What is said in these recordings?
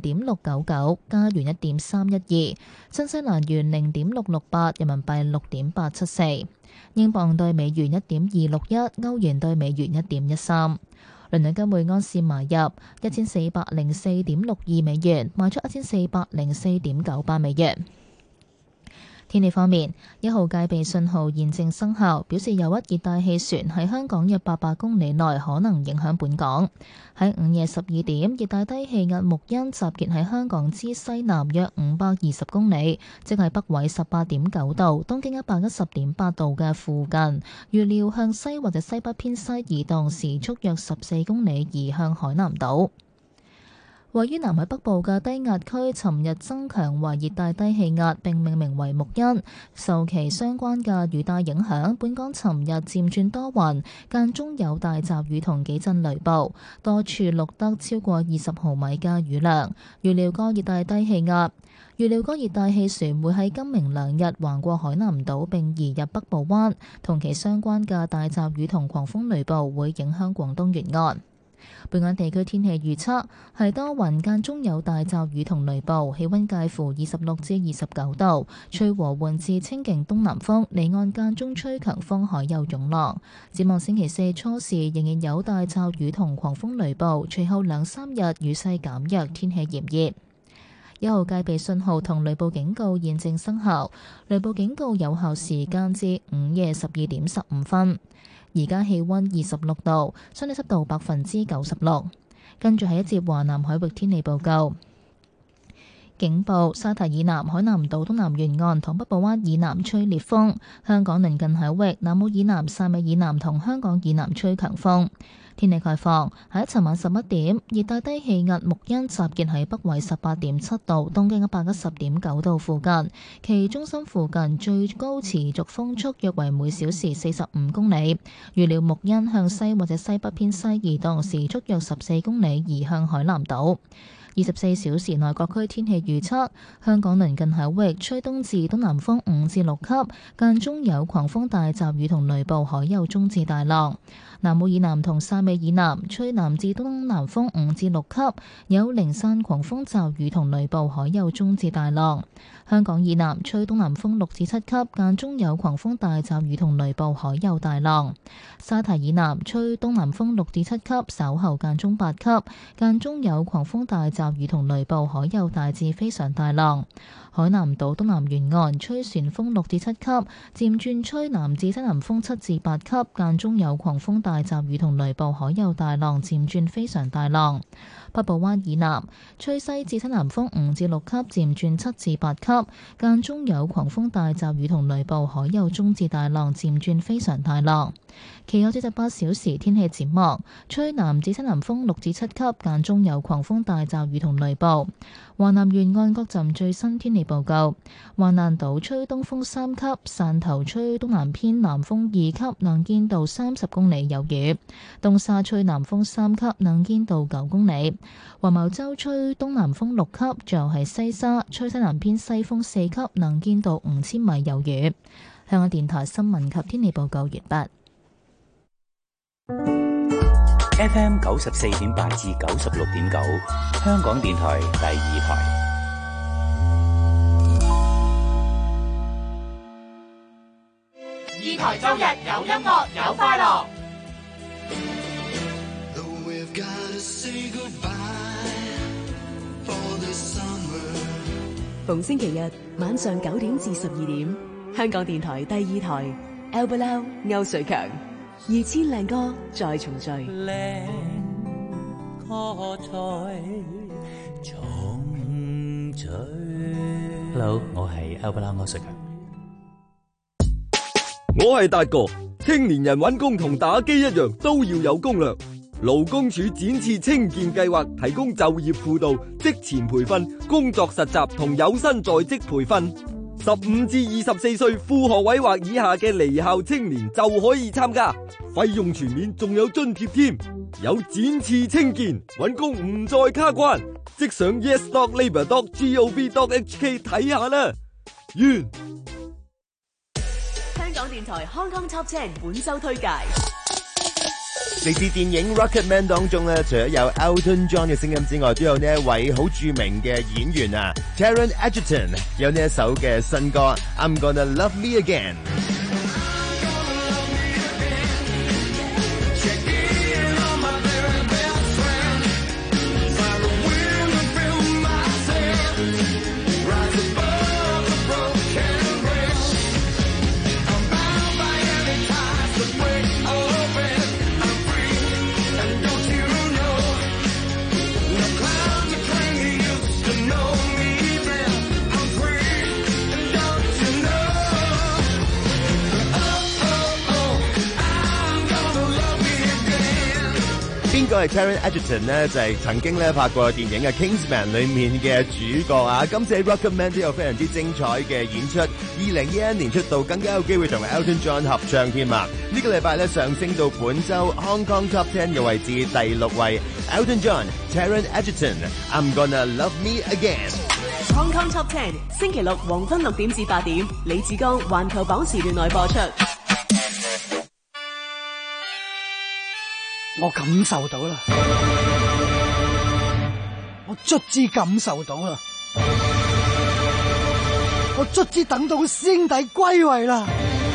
0.699，加元1.312，新西蘭元0.668，人民幣6.874，英鎊對美元1.261，歐元對美元1.13。倫敦金每安士買入1404.62美元，賣出1404.98美元。天氣方面，1號戒備信號現正生效，表示有一熱帶氣旋喺香港約800公里內可能影響本港。喺午夜12點，熱帶低氣壓木恩集結喺香港之西南約520公里，即係北緯18.9度、東經110.8度嘅附近。預料向西或者西北偏西移動，時速約14公里，移向海南島。位於南海北部嘅低壓區，尋日增強為熱帶低氣壓，並命名為木恩。受其相關嘅雨帶影響，本港尋日漸轉多雲，間中有大驟雨同幾陣雷暴，多處錄得超過20毫米嘅雨量。預料該熱帶氣旋會喺今明兩日橫過海南島並移入北部灣，同其相關嘅大驟雨同狂風雷暴會影響廣東沿岸。本港地區天氣預測係多雲，間中有大驟雨同雷暴，氣溫介乎26至29度，吹和緩至清勁東南風，離岸間中吹強風，海有湧浪。展望星期四初時仍然有大驟雨同狂風雷暴，隨後2-3日雨勢減弱，天氣炎熱。1號戒備信號同雷暴警告現正生效，雷暴警告有效時間至午夜12點15分。而家氣溫26度，相對濕度96%。跟住係一節華南海域天氣報告。警報：沙提以南海南島東南沿岸同北部灣以南吹烈風，香港鄰近海域南澳以南、汕尾以南同香港以南吹強風。天氣概況：喺尋晚11點，熱帶低氣壓木恩集結喺北緯18.7度、東經110.9度附近，其中心附近最高持續風速約為每小時45公里。預料木恩向西或者西北偏西移動，時速約14公里，移向海南島。24小時內各區天氣預測：香港鄰近海域吹東至東南風5至6級，間中有狂風大驟雨同雷暴，海有中至大浪。南澳以南同汕尾以南吹南至東南風5至6級，有零散狂風驟雨同雷暴，海有中至大浪。香港以南吹東南風6至7級，間中有狂風大驟雨同雷暴，海有大浪。沙提以南吹東南風6至7級，稍後間中8級，間中有狂風大驟雨同雷暴，海有大至非常大浪。海南島東南沿岸吹旋風6至7級，漸轉吹南至西南風7至8級，間中有狂風大驟雨同雷暴，海有大浪，漸轉非常大浪。北部灣以南吹西至西南風5至6級，漸轉7至8級，間中有狂風大驟雨同雷暴，海有中至大浪，漸轉非常大浪。其後48小時天氣展望：吹南至西南風6至7級，間中有狂風大驟雨同雷暴。華南沿岸各站最新天氣報告：橫瀾島吹東風3級，汕頭吹東南偏南風2級，能見度30公里有雨；東沙吹南風3級，能見度9公里；黃茅洲吹東南風6級，最後係西沙吹西南偏西風4級，能見度5000米有雨。香港電台新聞及天氣報告完畢。 FM 94.8至96.9，香港電台第2台。 2台周日有音樂有快樂。 逢星期日晚上9點至12點，香港電台第2台 Albert 歐瑞強2000靚歌再重聚。 靚歌再重聚。 Hello， 我係 Albert 歐瑞強。 我係達哥。青年人揾工同打機一樣，都要有攻略。勞工處展翅青見計劃提供就業輔導、職前培訓、工作實習同有薪在職培訓。15至24歲副學位或以下嘅離校青年就可以參加，費用全免，仲有津貼添。有展翅青見，揾工唔再卡關，即上 yes.labour.gov.hk 睇下啦。完。 香港電台 Hong Kong Top 10本周推介。 嚟自電影 Rocketman 當中咧，除咗有 Elton John 嘅聲音之外，都有呢一位好著名嘅演員啊 Taron Egerton 有呢一首嘅新歌 I'm Gonna Love Me Again。邊個係 Taron Egerton 咧？就係曾經咧拍過電影嘅 Kingsman 裏面嘅主角啊！今次喺 Rocketman 都有非常之精彩嘅演出。2011年出道，更加有機會同埋 Elton John 合唱添啊！呢個禮拜咧上升到本周 Hong Kong Top 10嘅位置第6位。Elton John、Taron Egerton，I'm Gonna Love Me Again。Hong Kong Top 10星期六黃昏6點至8點，李志剛環球榜時段內播出。 我感受到啦，我卒之感受到啦，我卒之等到師兄弟歸位啦。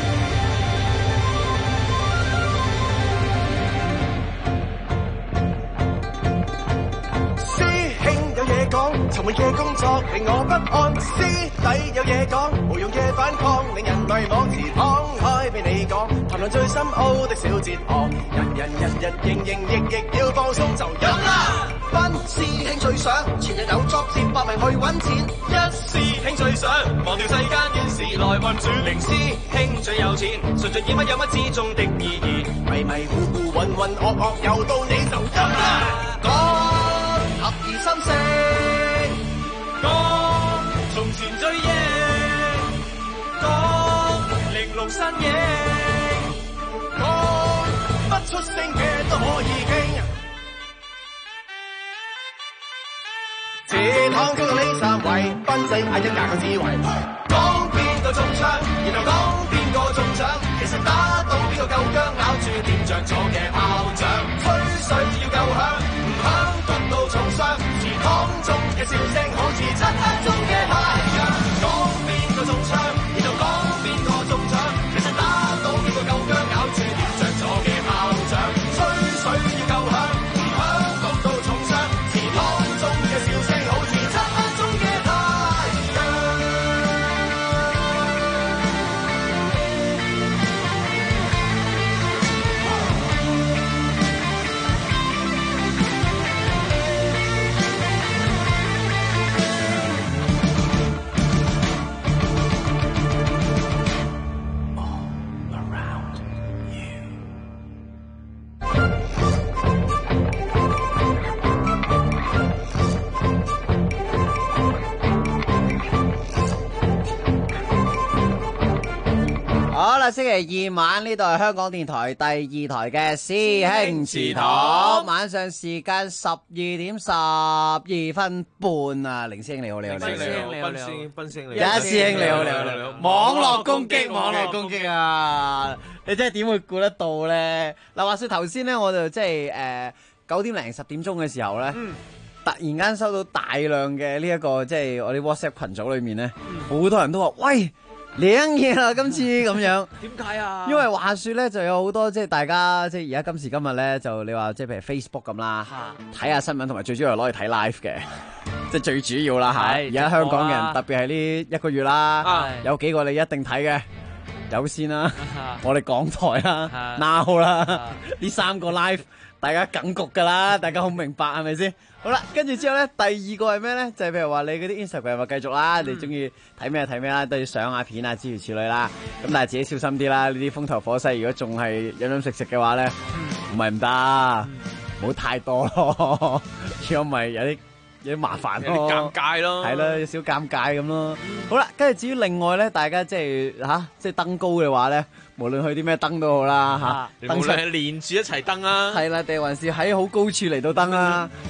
師兄有嘢講，尋悶嘅工作令我不安，師弟有嘢講，無用嘅反抗令人迷惘，時敞開俾你講，談論最深奧的小哲學，日營役要放鬆就飲啦。班師兄最想前日有作接發明去揾錢，一師兄最想忘掉世間件事來運轉，零師兄最有錢，純粹以乜有乜之中的意義，迷迷糊糊渾渾噩噩又到你就飲啦。講合二心聲，講從前追憶，講玲瓏身影，講不出聲嘅都可以傾。這趟經過呢3位，分析下一屆嘅智慧，講邊個中槍，然後講邊個中獎，其實打到邊個夠薑，咬住掂着咗嘅炮仗，吹水要夠響，唔響毒到重傷，祠堂中嘅笑聲好似漆黑中嘅太陽，講邊個中槍，然後講邊個中獎，其實打到邊個夠薑，咬住掂着咗嘅炮仗，吹水要夠響，唔響毒到重傷，祠堂中嘅笑聲好似漆黑中嘅太陽。 好啦，星期二晚呢度係香港電台第2台嘅師兄祠堂，晚上時間12:12半啊！凌師兄你好，你好， 斌師兄你好，斌師兄你好， 一師兄你好，你好，你好，網絡攻擊啊！你真係點會估得到咧？嗱，話說頭先咧，我就即係9點零10點鐘嘅時候咧，突然間收到大量嘅呢一個即係我啲 WhatsApp 群組裏面咧，好多人都話喂。領嘢啦，今次咁樣。 點解啊？ 因為話說咧，就有好多即係大家即係而家今時今日咧，就你話即係譬如 Facebook 咁啦，睇下新聞同埋最主要係攞嚟睇 live 嘅，即係最主要啦嚇。而家香港人特別係呢1個月啦，有幾個你一定睇嘅，有線啦，我哋港台啦，Now 啦，呢3個 live 大家梗局㗎啦，大家好明白係咪先？好啦，跟住之後咧，第2個係咩咧？就係譬如話你嗰啲 Instagram 咪繼續啦，你中意睇咩睇咩啦，都要相啊片啊諸如此類啦。咁但係自己小心啲啦，呢啲風頭火勢，如果仲係飲飲食食嘅話咧，唔係唔得，唔好太多咯。如果唔係有啲麻煩咯，有啲尷尬咯，係咯，有少尷尬咁咯。好啦，跟住至於另外咧，大家即係即係登高嘅話咧，無論去啲咩燈都好啦嚇， 無論係連住一齊登啊， 係啦，定還是喺好高處嚟到登啊。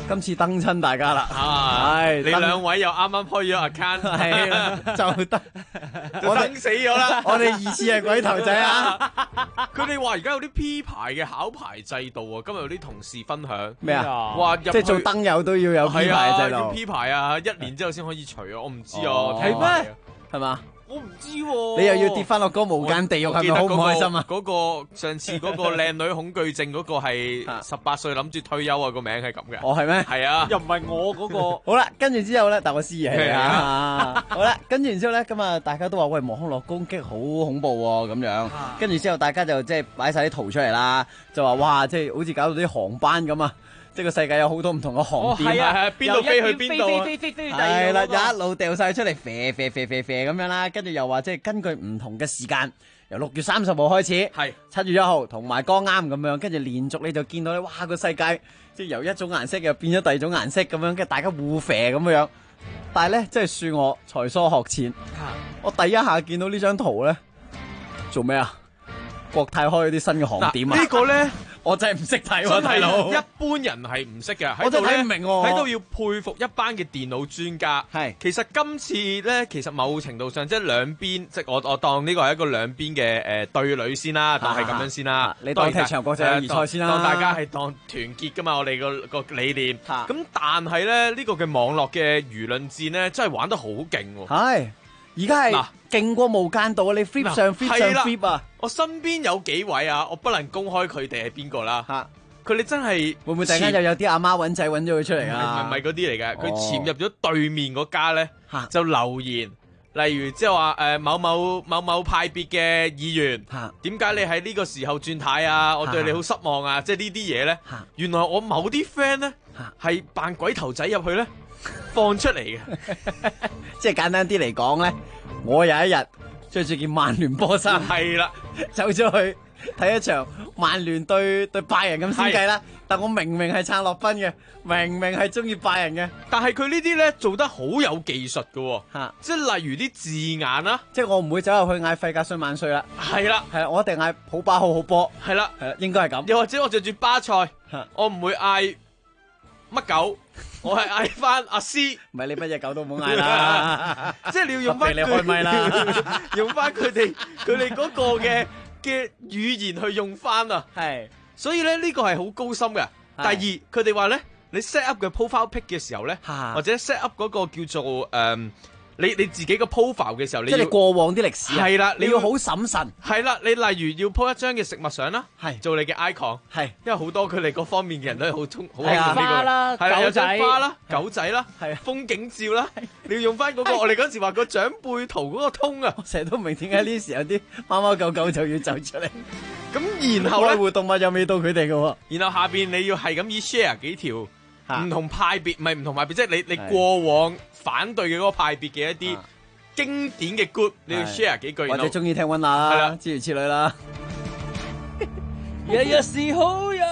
今次登親大家啦， 係你兩位又啱啱開咗 account， 係啦，就得我等死咗啦！ 我哋二次係鬼頭仔啊！ 佢哋話而家有啲 P 牌嘅考牌制度啊，今日有啲同事分享咩啊？ 話即係做燈友都要有 P 牌制度， 要 P 牌啊，1年之後先可以除啊！我唔知啊， 係咩？係嘛？ 我唔知喎， 你又要跌翻落嗰個無間地獄，係咪好唔開心啊？ 嗰個上次嗰個靚女恐懼症嗰個係18歲諗住退休啊，個名係咁嘅。 哦，係咩？ 係啊， 又唔係我嗰個。 好啦，跟住之後咧，但我師爺係啊。好啦，跟住然之後咧，咁啊，大家都話喂，網絡攻擊好恐怖喎，咁樣。跟住之後，大家就即係擺晒啲圖出嚟啦，就話哇，即係好似搞到啲航班咁啊！即係個世界有好多唔同嘅航點啊，邊度飛去邊度啊？ 係啦，一路掉晒出嚟，啡咁樣啦。跟住又話即係根據唔同嘅時間，由6月30號開始，係7月1號同埋剛啱咁樣，跟住連續你就見到咧，哇個世界即係由一種顏色又變咗第二種顏色咁樣，跟住大家互啡咁樣。但係咧，即係恕我才疏學淺，我第一下見到呢張圖咧，做咩啊？國泰開咗啲新嘅航點啊！ 呢個咧。 我真係唔識睇喎， 真大佬！ 一般人係唔識嘅， 我真係睇唔明喎。 喺度要佩服一班嘅電腦專家。係，其實今次咧，其實某程度上即係兩邊，即係我當呢個係一個兩邊嘅對壘先啦，當係咁樣先啦。 你當踢場國際友誼賽先啦。 當大家係當團結噶嘛，我哋個理念。咁但係咧，呢個嘅網絡嘅輿論戰咧，真係玩得好勁喎。 係。而家係勁過無間道啊！你 flip 上 flip 上 flip 啊！ 我身邊有幾位啊，我不能公開佢哋係邊個啦。佢哋真係會唔會突然間又有啲阿媽揾仔揾咗佢出嚟啊？ 唔係嗰啲嚟嘅，佢潛入咗對面嗰家咧，就留言，例如即係話某某派別嘅議員，點解你喺呢個時候轉軚啊？我對你好失望啊！即係呢啲嘢咧，原來我某啲 friend 咧係扮鬼頭仔入去咧。放出嚟嘅， 即係簡單啲嚟講咧，我有一日着住件曼聯波衫， 係啦， 走咗去睇一場曼聯對拜仁咁先計啦。但我明明係撐洛賓嘅，明明係中意拜仁嘅， 但係佢呢啲咧做得好有技術嘅，即係例如啲字眼啦， 即係我唔會走入去嗌費格遜萬歲啦， 係啦， 係啦，我一定嗌普巴好好波， 係啦， 應該係咁。 又或者我着住巴塞，我唔會嗌乜狗。我係嗌翻阿師， 唔係你乜嘢狗都唔好嗌啦， 即係你要用翻你開咪啦， 用翻佢哋嗰個嘅語言去用翻啊， 係， 所以咧呢個係好高深嘅。第二，佢哋話咧，你 set up 嘅 profile pic 嘅時候咧，或者 set up 嗰個叫做你自己個 profile 嘅時候， 即係你過往啲歷史係啦， 你要好審慎。 係啦，你例如要 po 一張嘅食物相啦，係做你嘅 icon，係，因為好多佢哋嗰方面嘅人都係好中好興花啦， 係啦，有張花啦， 狗狗仔啦，係風景照啦，你要用翻嗰個我哋嗰時話個長輩圖嗰個通啊， 我成日都唔明點解呢時有啲貓貓狗狗就要走出嚟， 咁然後咧愛護動物又未到佢哋嘅喎， 然後下邊你要係咁以 share 幾條唔同派別，唔係唔同派別，即係你過往反對嘅嗰個派別嘅一啲。經典嘅 group， 你要 share 幾句， 或者中意聽溫拿啦，諸如此類啦。日日是好人，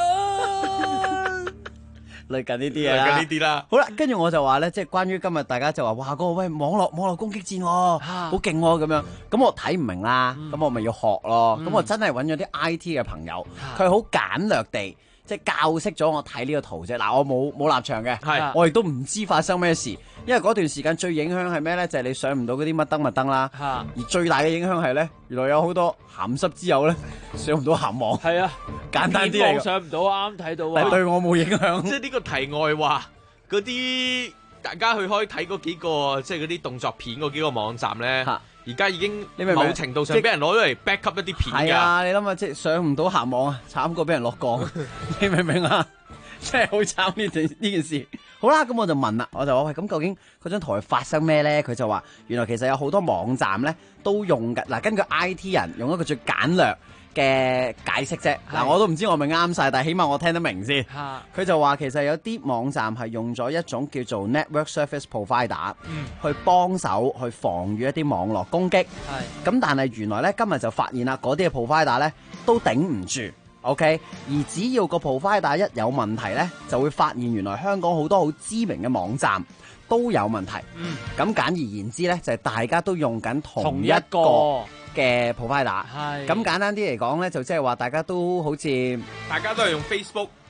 類近呢啲啊， 類近呢啲啦。 好啦，跟住我就話咧，即係關於今日大家就話，哇，嗰個喂網絡攻擊戰，好勁咁樣。咁我睇唔明啦，咁我咪要學咯。咁我真係揾咗啲 IT 嘅朋友，佢好簡略地。即係教識咗我睇呢個圖啫，嗱我冇立場嘅，我亦都唔知發生咩事，因為嗰段時間最影響係咩咧？就係你上唔到嗰啲乜燈啦，而最大嘅影響係咧，原來有好多鹹濕之友咧上唔到鹹網， 係啊， 簡單啲嚟， 上唔到啱睇到啊， 但對我冇影響。 即係呢個題外話，嗰啲大家去可以睇嗰幾個即係嗰啲動作片嗰幾個網站咧。而家已經某程度上俾人攞咗嚟 back up 一啲片㗎。係啊， 你諗下，即係上唔到鹹網啊，慘過俾人落降，你明唔明啊？真係好慘呢件事。好啦，咁我就問啦，我就話喂，咁究竟嗰張圖係發生咩咧？佢就話原來其實有好多網站咧都用緊嗱，根據 IT 人用一個最簡略嘅解釋啫。嗱，我都唔知我係咪啱晒，但係起碼我聽得明先。佢就話其實有啲網站係用咗一種叫做 Network Service Provider，去幫手去防禦一啲網絡攻擊。咁但係原來咧今日就發現啦，嗰啲嘅 provider 咧都頂唔住。OK， 而只要個 provider 一有問題咧，就會發現原來香港好多好知名嘅網站都有問題。咁簡而言之咧，就係大家都用緊同一個嘅 provider。咁簡單啲嚟講咧，就即係話大家都好似大家都係用 Facebook，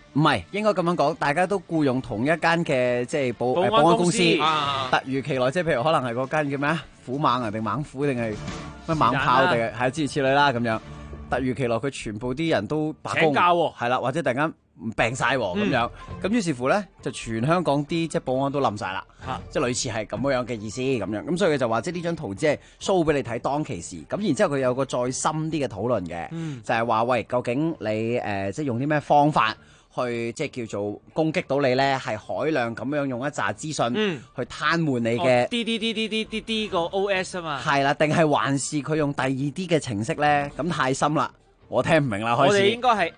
唔係，應該咁樣講，大家都僱用同一間嘅即係保安公司，突如其來，即係譬如可能係嗰間叫咩啊，虎猛啊定猛虎定係咩猛豹定係諸如此類啦咁樣。突如其來，佢全部啲人都罷工，係啦，或者突然間病晒咁樣，咁於是乎咧就全香港啲即係保安都冧晒啦，即係類似係咁樣嘅意思咁樣。咁所以佢就話即係呢張圖只係 show 俾你睇當其時，咁然之後佢有個再深啲嘅討論嘅，就係話喂，究竟你即係用啲咩方法去即係叫做攻擊到你咧？係海量咁樣用一紮資訊去癱瘓你嘅 D 個 OS 啊嘛， 係啦，定係還是佢用第二啲嘅程式咧？咁太深啦，我聽唔明啦。開始我哋應該係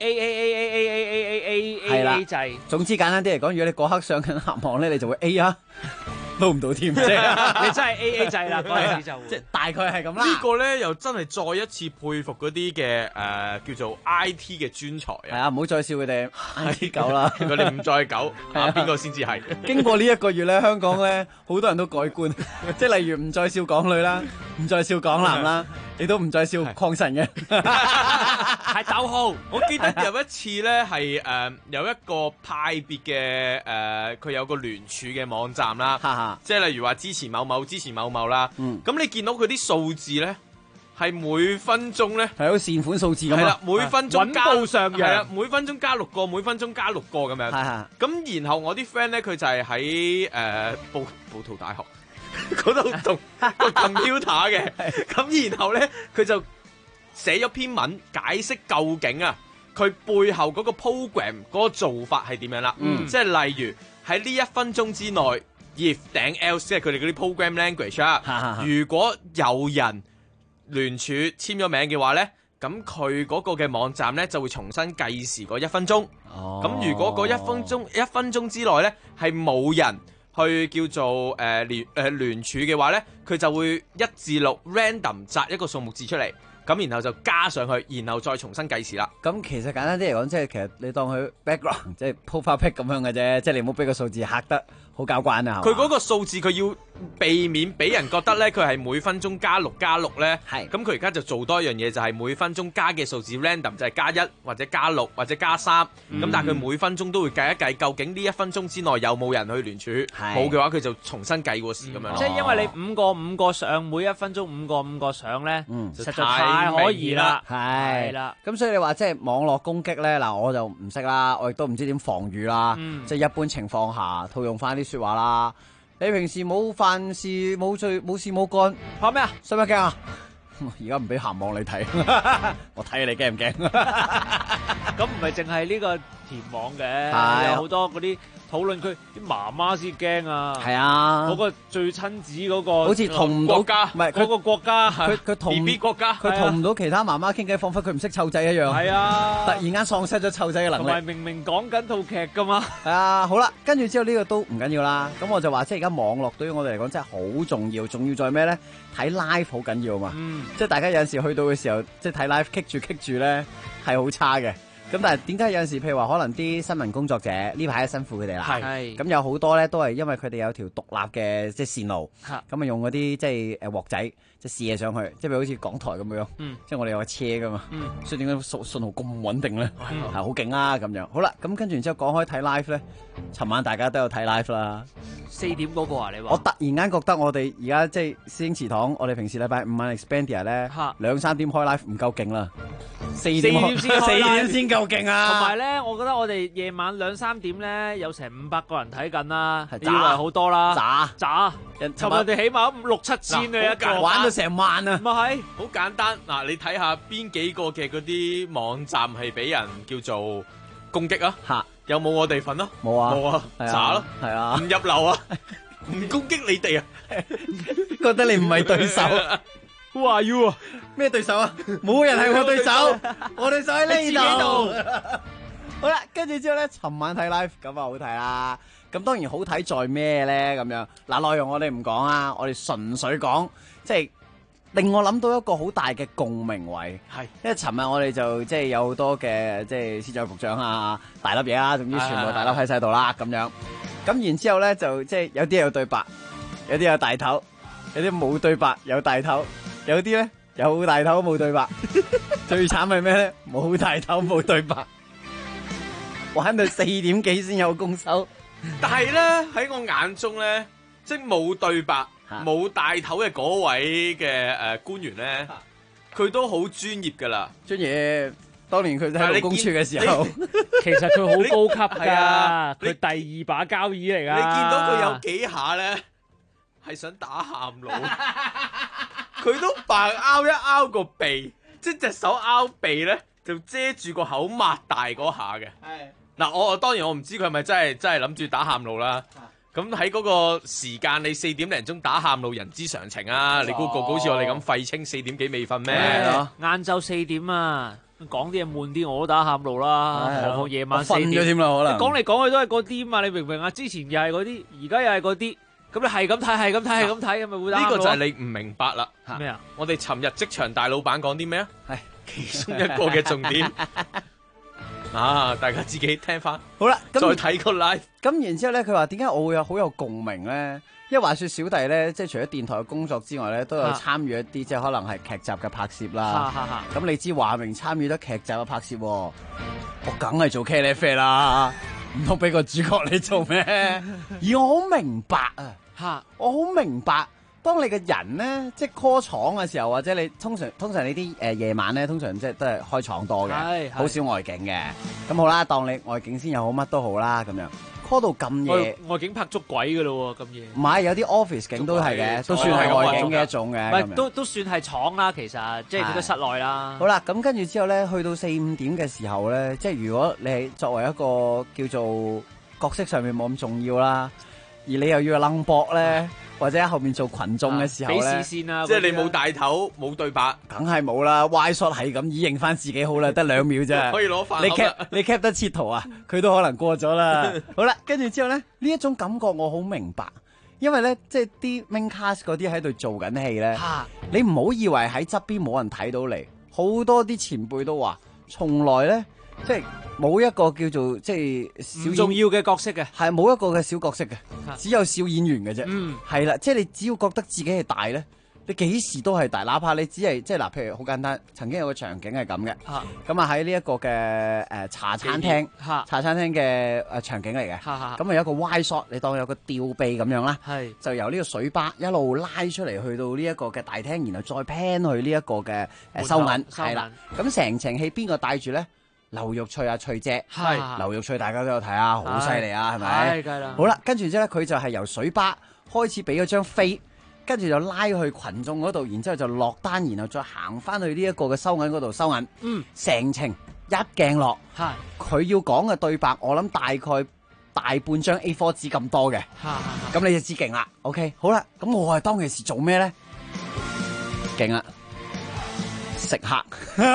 A 制。 總之簡單啲嚟講，如果你嗰刻上緊合網咧，你就會 A 啊。撈唔到添，你真係 A 制啦，嗰陣時就即係大概係咁啦。 呢個咧又真係再一次佩服嗰啲嘅叫做 IT 嘅專才啊！ 係啊，唔好再笑佢哋 IT 狗啦， 佢哋唔再狗啊，邊個先至係？ 經過呢一個月咧，香港咧好多人都改觀，即係例如唔再笑港女啦，唔再笑港男啦，你都唔再笑礦神嘅， 係逗號。 我記得有一次咧係有一個派別嘅佢有個聯署嘅網站啦，即係例如話支持某某支持某某啦，咁你見到佢啲數字咧係每分鐘咧係有善款數字咁， 係啦，每分鐘加穩步上揚， 係啦，每分鐘加6個，每分鐘加6個咁樣，咁然後我啲 friend 咧佢就係喺報圖大學嗰度讀個 computer 嘅，咁然後咧佢就寫咗篇文解釋究竟啊佢背後嗰個 program 嗰個做法係點樣啦，即係例如喺呢1分鐘之內 if 頂 else 即係佢哋嗰啲 program language 啊，如果有人聯署簽咗名嘅話咧，咁佢嗰個嘅網站咧就會重新計時嗰1分鐘。咁如果嗰1分鐘之內咧係冇人去叫做聯署嘅話咧，佢就會1至6 random 摘一個數目字出嚟，咁然後就加上去，然後再重新計時啦。 咁其實簡單啲嚟講，即係其實你當佢 background 即係 profile pic 咁樣嘅啫，即係你唔好俾個數字嚇得好交關啊！ 佢嗰個數字佢要避免俾人覺得咧，佢係每分鐘加6咧。係咁，佢而家就做多一樣嘢，就係每分鐘加嘅數字 random 就係加1或者加6或者加3。咁但係佢每分鐘都會計一計，究竟呢1分鐘之內有冇人去聯署？冇嘅話，佢就重新計過時咁樣。 即係因為你5個上，每1分鐘5個上咧，實在太可疑啦。 係啦，咁所以你話即係網絡攻擊咧，嗱我就唔識啦，我亦都唔知點防禦啦。即係一般情況下套用翻啲説話啦。你平時冇犯事冇罪冇事冇幹， 怕咩啊？ 使乜驚啊？而家唔俾鹹網你睇，我睇你驚唔驚？ 咁唔係淨係呢個填網嘅，有好多嗰啲討論區啲媽媽先驚啊！ 係啊， 嗰個最親子嗰個， 好似同唔到國家， 唔係嗰個國家， 佢同 BB 國家， 佢同唔到其他媽媽傾偈，彷彿佢唔識湊仔一樣。 係啊， 突然間喪失咗湊仔嘅能力。 同埋明明講緊套劇㗎嘛。 係啊，好啦，跟住之後呢個都唔緊要啦。咁我就話即係而家網絡對於我哋嚟講真係好重要，重要在咩咧？睇 live 好緊要嘛。即係大家有陣時去到嘅時候，即係睇 live 棘住咧係好差嘅。咁但係點解有陣時譬如話可能啲新聞工作者呢排辛苦佢哋啦，咁有好多咧都係因為佢哋有條獨立嘅即係線路，咁啊用嗰啲即係鑊仔即係試嘢上去，即係譬如好似港台咁樣，即係我哋有個車噶嘛，所以點解信號咁穩定咧？係好勁啊咁樣。好啦，咁跟住然之後講開睇 live 咧，尋晚大家都有睇 live 啦。 4點嗰個啊，你話？ 我突然間覺得我哋而家即係師兄祠堂，我哋平時禮拜5晚 Expandia 咧2、3點開 live 唔夠勁啦，4點先夠勁啊！ 同埋咧，我覺得我哋夜晚2、3點咧有成500個人睇緊啦，以為好多啦，渣！尋日我哋起碼5、6、7千啊一個， 玩到成萬啊！ 咪係好簡單嗱，你睇下邊幾個嘅嗰啲網站係俾人叫做攻擊啊？有冇我哋份啊？ 冇啊， 冇啊，渣咯， 係啊， 唔入流啊，唔攻擊你哋啊， 覺得你唔係對手。 Who are you 啊？ 咩對手啊？冇人係我對手，我對手喺呢度。好啦，跟住之後咧，尋晚睇 live 咁啊好睇啦。咁當然好睇在咩咧？咁樣嗱，內容我哋唔講啊，我哋純粹講即係。令我諗到一個好大嘅共鳴位，係，因為尋日我哋就即係有好多嘅即係司長局長啊，大粒嘢啦，總之全部大粒喺晒度啦咁樣。咁然之後咧就即係有啲有對白，有啲有大頭，有啲冇對白有大頭，有啲咧有大頭冇對白。最慘係咩咧？冇大頭冇對白。 玩到4點幾先有工收。 但係咧喺我眼中咧，即係冇對白、冇帶頭嘅嗰位嘅官員咧，佢都好專業㗎啦。 專業，當年佢喺勞工處嘅時候， 其實佢好高級係啊㗎，佢第2把交椅嚟㗎。 你見到佢有幾下咧，係想打喊路，佢都白拗一拗個鼻，即係隻手拗鼻咧，就遮住個口擘大嗰下嘅。嗱，我當然我唔知佢係咪真係諗住打喊路啦。咁喺嗰個時間，你4點零鐘打喊路，人之常情啊！你估個好似我哋咁廢青4點幾未瞓咩？ 晏晝4點啊，講啲嘢悶啲，我都打喊路啦。何況夜晚4點瞓咗添啦，可能講嚟講去都係嗰啲嘛，你明唔明啊？之前又係嗰啲，而家又係嗰啲，咁你係咁睇，係咁睇，係咁睇，咁咪會打喊路。 呢個就係你唔明白啦。 咩啊？ 我哋尋日職場大老闆講啲咩啊？係其中一個嘅重點。啊！大家自己聽翻好啦， 再睇個 live。 咁然之後咧，佢話點解我會好有共鳴咧？因為話說小弟咧，即係除咗電台嘅工作之外咧，都有參與一啲即係可能係劇集嘅拍攝啦。咁你知話明參與咗劇集嘅拍攝，我梗係做茄喱啡啦，唔通俾個主角你做咩？而我好明白啊，我好明白。當你嘅人咧，即係 call 廠嘅時候，或者你通常你啲夜晚咧，通常即係都係開廠多嘅，好少外景嘅。咁好啦，當你外景先又好，乜都好啦，咁樣 call 到咁夜， 外景拍捉鬼㗎咯喎，咁夜。 唔係，有啲 office 景都係嘅，都算係外景嘅一種嘅。 唔係，都算係廠啦，其實即係佢都室內啦。 好啦，咁跟住之後咧，去到4-5點嘅時候咧，即係如果你係作為一個叫做角色上面冇咁重要啦，而你又要楞搏咧。或者喺後面做群眾嘅時候咧， 俾視線啊， 即係你冇帶頭冇對白， 梗係冇啦。Y shot 係咁以認翻自己好啦，得2秒啫。 可以攞飯。 你 cap 得切圖啊，佢都可能過咗啦。好啦，跟住之後咧，呢一種感覺我好明白，因為咧即係啲 main cast 嗰啲喺度做緊戲咧，你唔好以為喺側邊冇人睇到你，好多啲前輩都話，從來咧即係。冇一個叫做即係唔重要嘅角色嘅， 係冇一個嘅小角色嘅，只有小演員嘅啫。係啦，即係你只要覺得自己係大咧，你幾時都係大，哪怕你只係即係嗱，譬如好簡單，曾經有個場景係咁嘅，咁啊喺呢一個嘅茶餐廳嘅場景嚟嘅，咁啊有一個 wide shot，你當有個吊臂咁樣啦，就由呢個水吧一路拉出嚟去到呢一個嘅大廳，然後再 pan 去呢一個嘅收銀，係啦，咁成程戲邊個帶住咧？劉玉翠啊，翠姐，劉玉翠大家都有睇啊，好犀利啊，係咪？好啦，跟住之後咧，佢就係由水吧開始俾咗張飛，跟住就拉去群眾嗰度，然之後就落單，然後再行翻去呢一個嘅收銀嗰度收銀。成程一鏡落，佢要講嘅對白，我諗大概大半張 A4 紙咁多嘅，咁你就知勁啦。OK， 好啦，咁我係當其時做咩咧？勁啦，食客。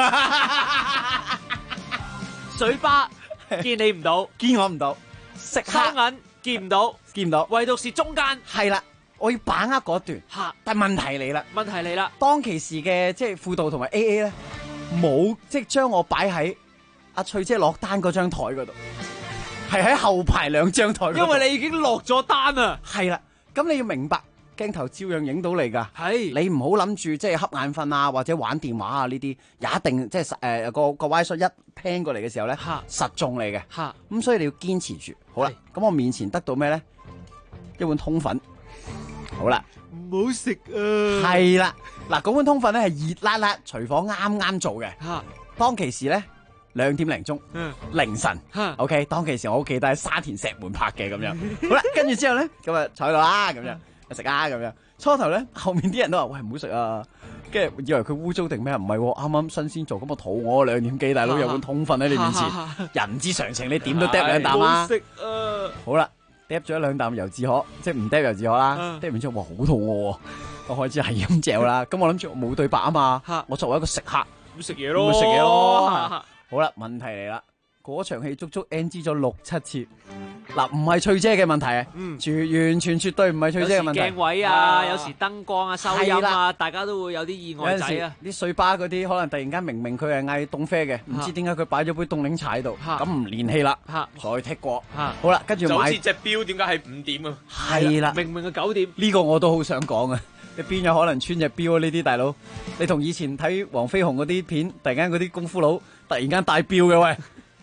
水吧見你唔到， 見我唔到，食收銀見唔到，唯獨是中間。 係啦，我要把握嗰段。但係問題嚟啦，當其時嘅即係輔導同埋 AA 咧，冇即係將我擺喺阿翠姐落單嗰張台嗰度，係喺後排2張台。 因為你已經落咗單啦。 係啦，咁你要明白。鏡頭照樣影到你㗎，你唔好諗住即係瞌眼瞓啊，或者玩電話啊呢啲，也一定即係個 Y shot 一 pan 過嚟嘅時候咧，實中你嘅，咁所以你要堅持住。好啦，咁我面前得到咩咧？一碗通粉，好啦， 唔好食啊！ 係啦，嗱，嗰碗通粉咧係熱辣辣，廚房啱啱做嘅，當其時咧2點零鐘，凌晨，OK， 當其時我好記得喺沙田石門拍嘅咁樣，好啦，跟住之後咧咁啊坐喺度啦咁樣。食啊咁樣，初頭咧後面啲人都話喂唔好食啊，跟住以為佢污糟定咩？唔係，啱啱新鮮做，咁我肚餓2點幾，大佬有碗通粉喺你面前，人之常情，你點都嗒2啖啊！ 食啊！ 好啦，嗒咗2啖油脂可，即係唔嗒油脂可啦，嗒完之後哇好肚餓喎，我開始係咁嚼啦，咁我諗住冇對白啊嘛，我作為一個食客， 咁食嘢咯， 好啦，問題嚟啦。嗰場戲足足 NG 咗6-7次，嗱唔係翠姐嘅問題啊，完全絕對唔係翠姐嘅問題。 鏡位啊，有時燈光啊、收音啊，大家都會有啲意外仔啊。 啲水吧嗰啲可能突然間明佢係嗌凍啡嘅，唔知點解佢擺咗杯凍檸茶喺度，咁唔連戲啦，再剔過。好啦，跟住就好似隻錶點解係5點啊？ 係啦， 明係9點。 呢個我都好想講啊！你邊有可能穿隻錶啊？呢啲大佬，你同以前睇黃飛鴻嗰啲片，突然間嗰啲功夫佬突然間戴錶嘅喂。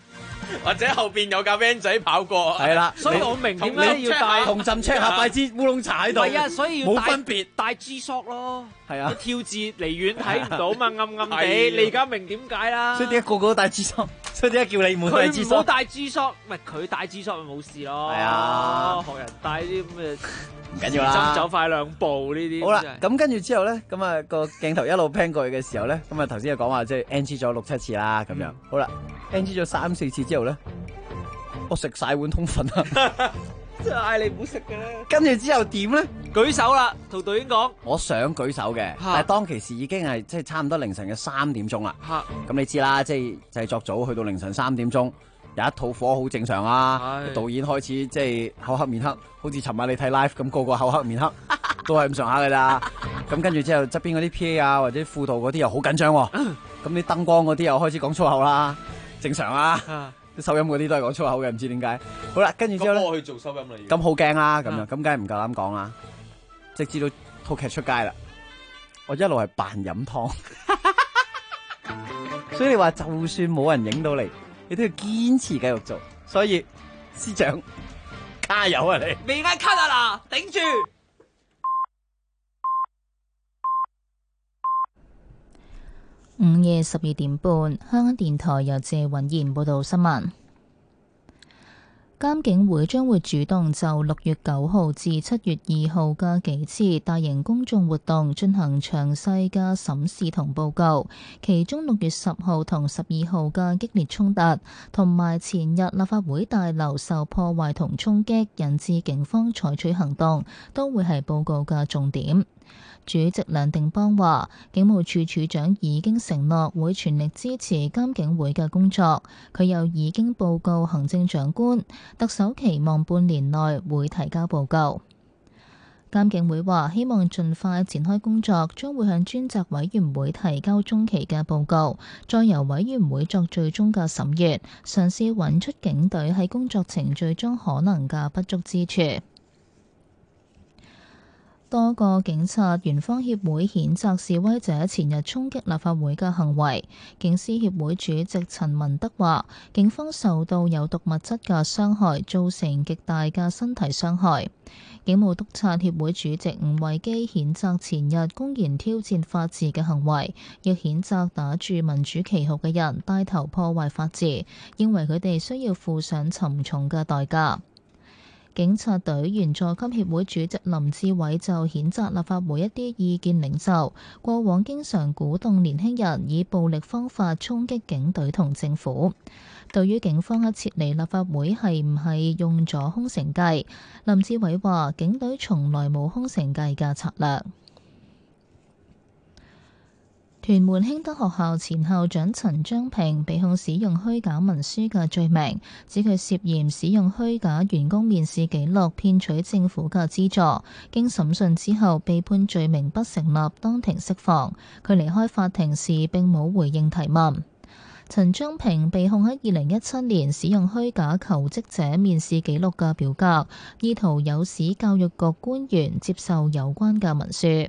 或者後邊有架 van 仔跑過。 係啦， 所以我明點解要帶同朕 check 下擺支烏龍茶喺度。 係啊，所以要冇分別帶 G-Shock 咯。 係啊， 跳字離遠睇唔到嘛，暗暗地。你而家明點解啦？ 所以點解個個都帶 G-Shock？所以點解叫你唔好帶 G-Shock？ 佢唔好帶 G-Shock，唔係佢帶 G-Shock 咪冇事咯。 係啊， 學人帶啲咁嘅唔緊要啦， 走快兩步呢啲。 好啦，咁跟住之後咧，咁啊個鏡頭一路 pan 過去嘅時候咧，咁啊頭先就講話即係 NG 咗6-7次啦，咁樣。好啦 ，NG 咗3-4次之後咧，我食晒碗通粉啦。 真係嗌你唔好食嘅咧。 跟住之後點咧？ 舉手啦，同導演講。 我想舉手嘅，但係當其時已經係即係差唔多凌晨嘅3點鐘啦。咁你知啦，即係製作組去到凌晨3點鐘，有一套火好正常啊。導演開始即係口黑面黑，好似尋晚你睇 live 咁，個個口黑面黑，都係咁上下㗎咋。咁跟住之後側邊嗰啲 PA 啊或者輔導嗰啲又好緊張喎。咁啲燈光嗰啲又開始講粗口啦，正常啊。啲收音嗰啲都係講粗口嘅，唔知點解。好啦，跟住之後咧， 咁我去做收音啦。 咁好驚啦，咁樣咁梗係唔夠膽講啦。直至到套劇出街啦，我一路係扮飲湯，所以你話就算冇人影到你，你都要堅持繼續做。所以司長加油啊你！ 未嗌咳啊嗱，頂住！ 午夜12點半，香港電台由謝允賢報道新聞。監警會將會主動就6月9號至7月2號嘅幾次大型公眾活動進行詳細嘅審視同報告，其中6月10號同12號嘅激烈衝突，同埋前日立法會大樓受破壞同衝擊，引致警方採取行動，都會係報告嘅重點。主席梁定邦話，警務處處長已經承諾會全力支持監警會嘅工作，佢又已經報告行政長官，特首期望半年內會提交報告。監警會話希望盡快展開工作，將會向專責委員會提交中期嘅報告，再由委員會作最終嘅審閱，嘗試揾出警隊喺工作程序中可能嘅不足之處。多個警察員方協會譴責示威者前日衝擊立法會嘅行為。警司協會主席陳文德話，警方受到有毒物質嘅傷害，造成極大嘅身體傷害。警務督察協會主席吳惠基譴責前日公然挑戰法治嘅行為，亦譴責打住民主旗號嘅人帶頭破壞法治，認為佢哋需要付上沉重嘅代價。警察隊員佐級協會主席林志偉就譴責立法會一啲意見領袖過往經常鼓動年輕人以暴力方法衝擊警隊同政府。對於警方喺撤離立法會係唔係用咗空城計，林志偉話警隊從來冇空城計嘅策略。屯門興德學校前校長陳章平被控使用虛假文書嘅罪名，指佢涉嫌使用虛假員工面試記錄騙取政府嘅資助。經審訊之後被判罪名不成立，當庭釋放。佢離開法庭時並冇回應提問。陳章平被控喺2017年使用虛假求職者面試記錄嘅表格，意圖誘使教育局官員接受有關嘅文書。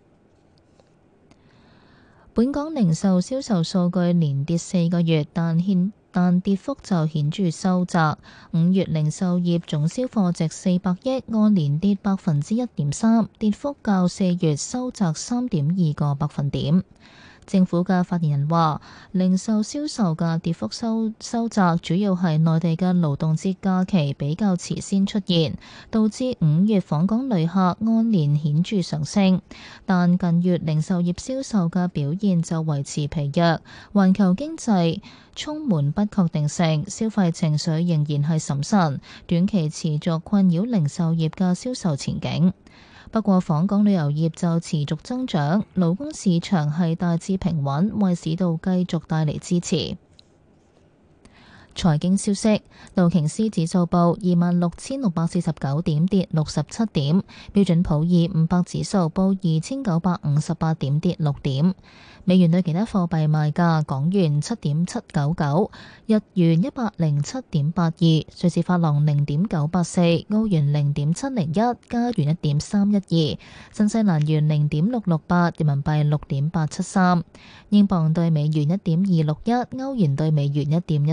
本港零售銷售數據連跌4個月，但跌幅就顯著收窄。5月零售業總銷貨值400億，按年跌1.3%，跌幅較4月收窄3.2個百分點。政府嘅發言人話，零售銷售嘅跌幅收窄，主要係內地嘅勞動節假期比較遲先出現，導致5月訪港旅客按年顯著上升。但近月零售業銷售嘅表現就維持疲弱，環球經濟充滿不確定性，消費情緒仍然係審慎，短期持續困擾零售業嘅銷售前景。不過，訪港旅遊業就持續增長，勞工市場係大致平穩，為市道繼續帶嚟支持。財經消息，道瓊斯指數報26,649點，跌67點；標準普爾500指數報2,958點，跌6點。美元對其他貨幣賣價：港元7.799，日元107.82，瑞士法郎0.984，澳元0.701，加元1.312，新西蘭元0.668，人民幣6.873，英鎊對美元1.261，歐元對美元1.132。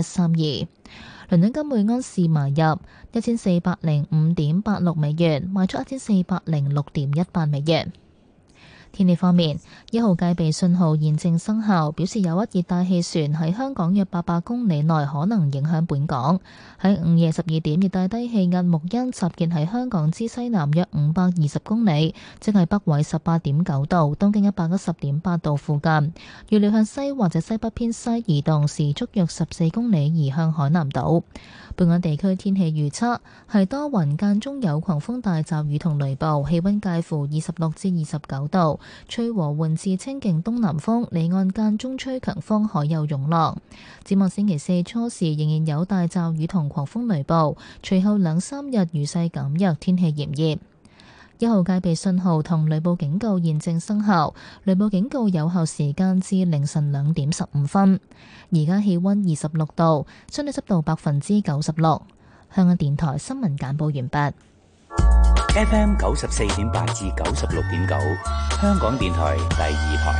義。倫敦金每安士買入1405.86美元，賣出1406.18美元。天氣方面，1號戒備信號現正生效，表示有一熱帶氣旋喺香港約800公里內可能影響本港。喺午夜12點，熱帶低氣壓木恩集結喺香港之西南約520公里，即係北緯18.9度、東經110.8度附近。預料向西或者西北偏西移動，時速約14公里，移向海南島。本港地區天氣預測係多雲，間中有狂風大驟雨同雷暴，氣溫介乎26至29度，吹和緩至清勁東南風，離岸間中吹強風，海有湧浪。展望星期四初時仍然有大驟雨同狂風雷暴，隨後2-3日雨勢減弱，天氣炎熱。1號戒備信號同雷暴警告現正生效，雷暴警告有效時間至凌晨2點15分。而家氣溫26度，相對濕度96%。香港電台新聞簡報完畢。 FM 94.8至96.9，香港電台第2台。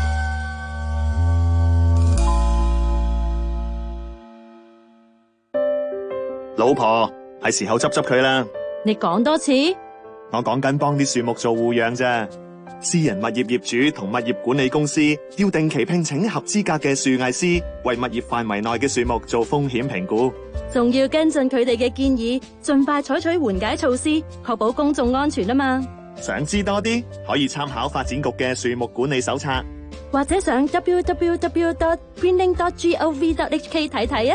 老婆，係時候執佢啦。 你講多次。 我講緊幫啲樹木做護養啫。私人物業業主同物業管理公司要定期聘請合資格嘅樹藝師，為物業範圍內嘅樹木做風險評估， 仲要跟進佢哋嘅建議，盡快採取緩解措施，確保公眾安全啊嘛。 想知多啲，可以參考發展局嘅樹木管理手冊， 或者上 www.greening.gov.hk 睇睇啊。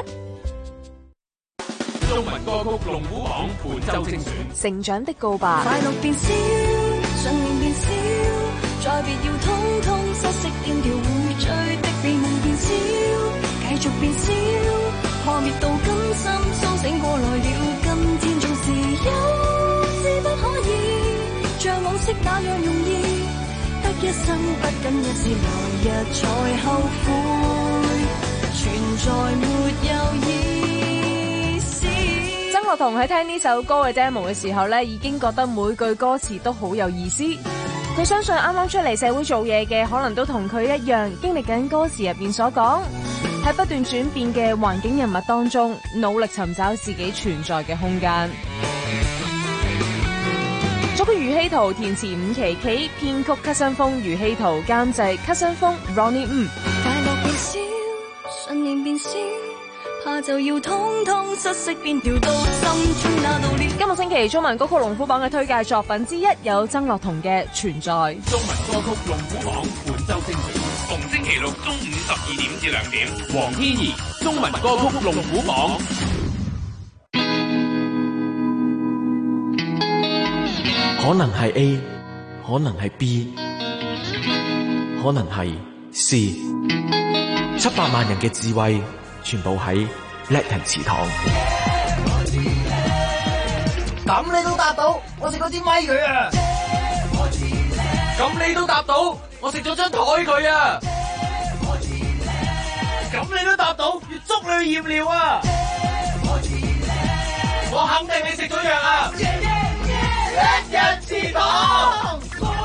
中文歌曲龍虎榜本周精選， 成長的告白。 快樂變少，信念變少，再別要通通失色變調，會醉的美夢變少，繼續變少，破滅到今生蘇醒過來了，今天縱是有志不可以，像往昔那樣容易，得一生不僅一次，來日才後悔，存在沒有意。 曾樂彤喺聽呢首歌嘅 demo 嘅時候呢，已經覺得每句歌詞都好有意思。佢相信啱啱出嚟社會做嘢嘅，可能都同佢一樣，經歷緊歌詞入邊所講，喺不斷轉變嘅環境人物當中，努力尋找自己存在嘅空間。作曲余希圖，填詞伍琪琪，編曲咳新風，余希圖監製咳新風 Ronnie Wu。 快樂變少，信念變少，怕就要通通失色變調到心中那道裂。 今個星期中文歌曲龍虎榜嘅推介作品之一有曾樂彤嘅《存在》。 中文歌曲龍虎榜本周精選，逢星期六中午12點至2點，黃天怡中文歌曲龍虎榜。 可能係 A， 可能係 B， 可能係 C。700萬人嘅智慧，全部喺叻人祠堂。 咁你都答到，我食嗰支咪佢啊！咁你都答到，我食咗張台佢啊！咁你都答到，要捉你去驗尿啊！我肯定你食咗藥啊！叻人祠堂。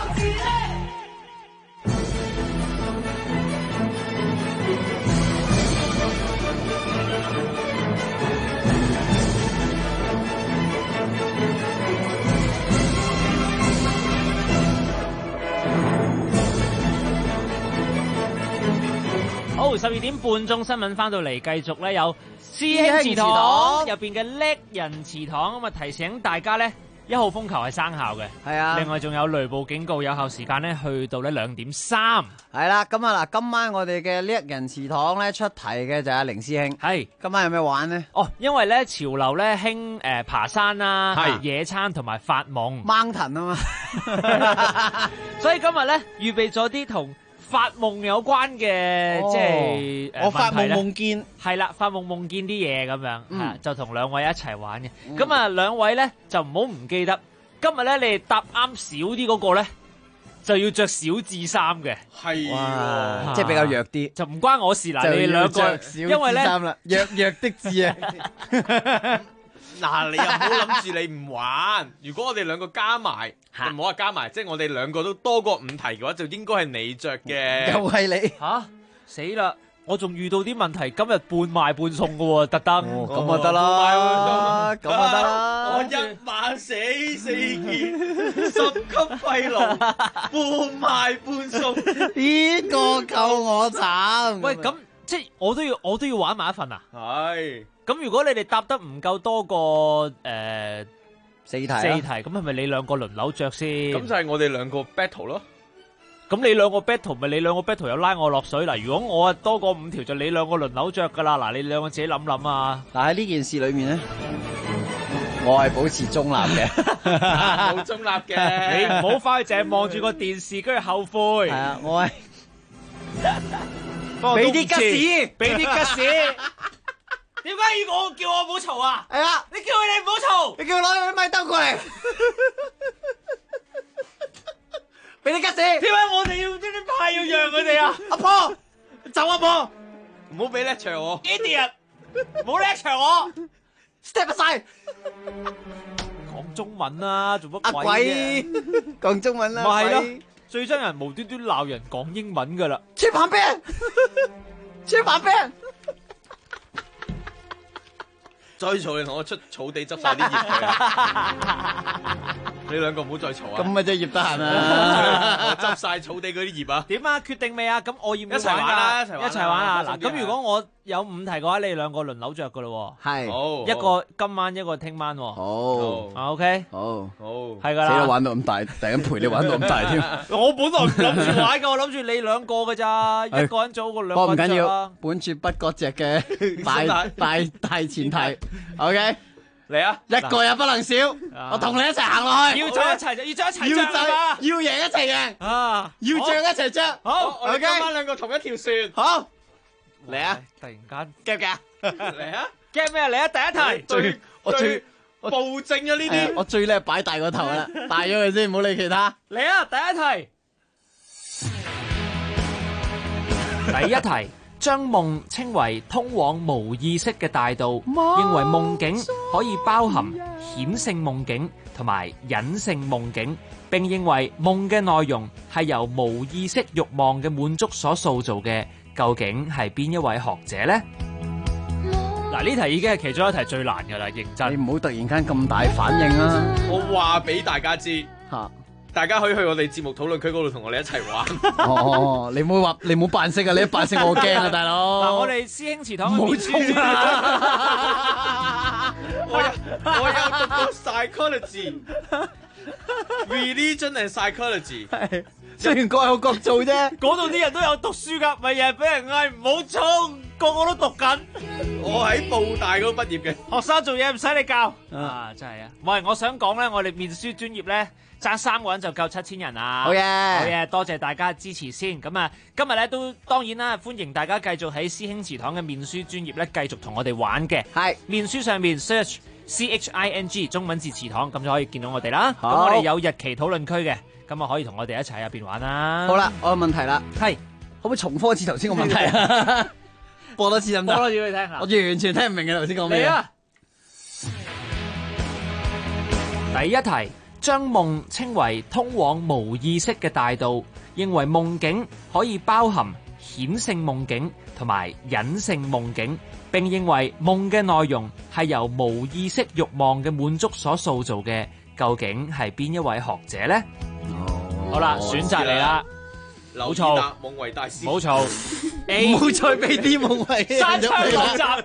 好，12點半鐘新聞翻到嚟，繼續咧有師兄祠堂入邊嘅叻人祠堂，咁啊提醒大家咧，1號風球係生效嘅， 係啊， 另外仲有雷暴警告，有效時間咧去到咧2點3。 係啦，咁啊嗱，今晚我哋嘅叻人祠堂咧出題嘅就係凌師兄， 係今晚有咩玩呢？ 哦，因為咧潮流咧興爬山啦、野餐同埋發夢 ，mountain 啊嘛， 所以今日咧預備咗啲同發夢有關嘅，即係我發夢夢見係啦，發夢夢見啲嘢咁樣，就同兩位一齊玩嘅。咁啊，兩位咧就唔好唔記得，今日咧你哋答啱少啲嗰個咧，就要着小字衫嘅。 係， 即係比較弱啲， 就唔關我事啦。你哋兩個，因為咧弱的字啊。 嗱，你又唔好諗住你唔玩。如果我哋兩個加埋，唔好話加埋，即係我哋兩個都多過5題嘅話，就應該係你着嘅。 又係你死啦！ 我仲遇到啲問題，今日半賣半送嘅喎，特登。 咁啊得啦，咁啊得啦。 我一晚死4件，10級廢爐，半賣半送， 呢個夠我慘。 喂，咁即係我都要玩埋一份啊？ 係。 咁如果你哋答得唔夠多個 4題， 咁係咪你兩個輪流着先？ 咁就係我哋兩個 battle 咯。 咁你兩個 battle 咪你兩個 battle 又拉我落水嗱？如果我啊多過5條，就你兩個輪流着噶啦。嗱，你兩個自己諗諗啊。 但喺呢件事裏面咧，我係保持中立嘅， 好中立嘅。 你唔好翻去淨係望住個電視，跟住後悔。 係啊，我係俾啲吉士，俾啲吉士。點解要我叫我唔好嘈啊？ 係啊， 你叫佢哋唔好嘈， 你叫佢攞你咪兜過嚟。俾你吉士， 點解我哋要呢啲派要讓佢哋啊？ 阿婆，走阿婆， 唔好俾 lecture 我 ，idiot，唔好 lecture 我 ，step aside， 講中文啦，做乜鬼嘅？講中文啦， 咪係咯，最憎人無端端鬧人講英文噶啦， 去旁邊，去旁邊。 再嘈你同我出草地執晒啲葉佢。你兩個唔好再嘈啊！ 咁咪真係葉得閒啊！ 我執晒草地嗰啲葉啊！ 點啊？決定未啊？咁我要唔要一齊玩啦！ 一齊玩啊！嗱，咁如果我有5題嘅話，你哋兩個輪流着噶咯。 係， 好， 一個今晚，一個聽晚。 好 ，OK， 好， 係噶啦。 死啦！玩到咁大，突然間陪你玩到咁大添。 我本來唔諗住玩噶，我諗住你兩個噶咋，一個人做過兩個人着啦。 本住不割席嘅大前提 ，OK。 嚟啊！ 一個也不能少，我同你一齊行落去。 要着一齊就要着一齊着啊！ 要贏一齊贏啊！ 要着一齊着。 好，我哋今晚兩個同一條船。 好，嚟啊！ 突然間驚唔驚？ 嚟啊！ 驚咩？嚟啊！第一題， 我最暴政啊！呢啲我最叻擺大個頭啦，大咗佢先，唔好理其他。 嚟啊！第一題。將夢稱為通往無意識嘅大道，認為夢境可以包含顯性夢境同埋隱性夢境，並認為夢嘅內容係由無意識慾望嘅滿足所塑造嘅，究竟係邊一位學者呢？嗱，呢題已經係其中一題最難㗎啦，認真。 你唔好突然間咁大反應啊！ 我話俾大家知嚇。 大家可以去我哋節目討論區嗰度同我哋一齊玩。 哦，你唔好話，你唔好扮識啊！你一扮識我驚啊，大佬。 嗱，我哋師兄祠堂嘅冇衝啊！我有讀過 psychology、religion and psychology。 雖然各有各做啫， 嗰度啲人都有讀書㗎，咪日日俾人嗌唔好衝，個個都讀緊。 我喺報大嗰度畢業嘅， 學生做嘢唔使你教啊！真係啊！喂，我想講咧，我哋面書專業咧。爭3個人就夠7000人啊！ 好嘢， 好嘢，多謝大家支持先。咁啊，今日咧都當然啦，歡迎大家繼續喺師兄祠堂嘅面書專頁咧，繼續同我哋玩嘅。 係面書上面 search CHING 中文字祠堂，咁就可以見到我哋啦。咁我哋有日期討論區嘅，咁啊可以同我哋一齊喺入邊玩啦。 好啦，我有問題啦， 係可唔可以重複一次頭先個問題啊？播多次得唔得？ 播多次俾你聽下。 我完全聽唔明嘅頭先講咩。 嚟啊！第一題。將夢稱為通往無意識嘅大道，認為夢境可以包含顯性夢境同埋隱性夢境，並認為夢嘅內容係由無意識慾望嘅滿足所塑造嘅，究竟係邊一位學者呢？好啦，選擇嚟啦，冇嘈， 夢為大師， 冇嘈， 唔好再俾啲夢為閂窗落閘，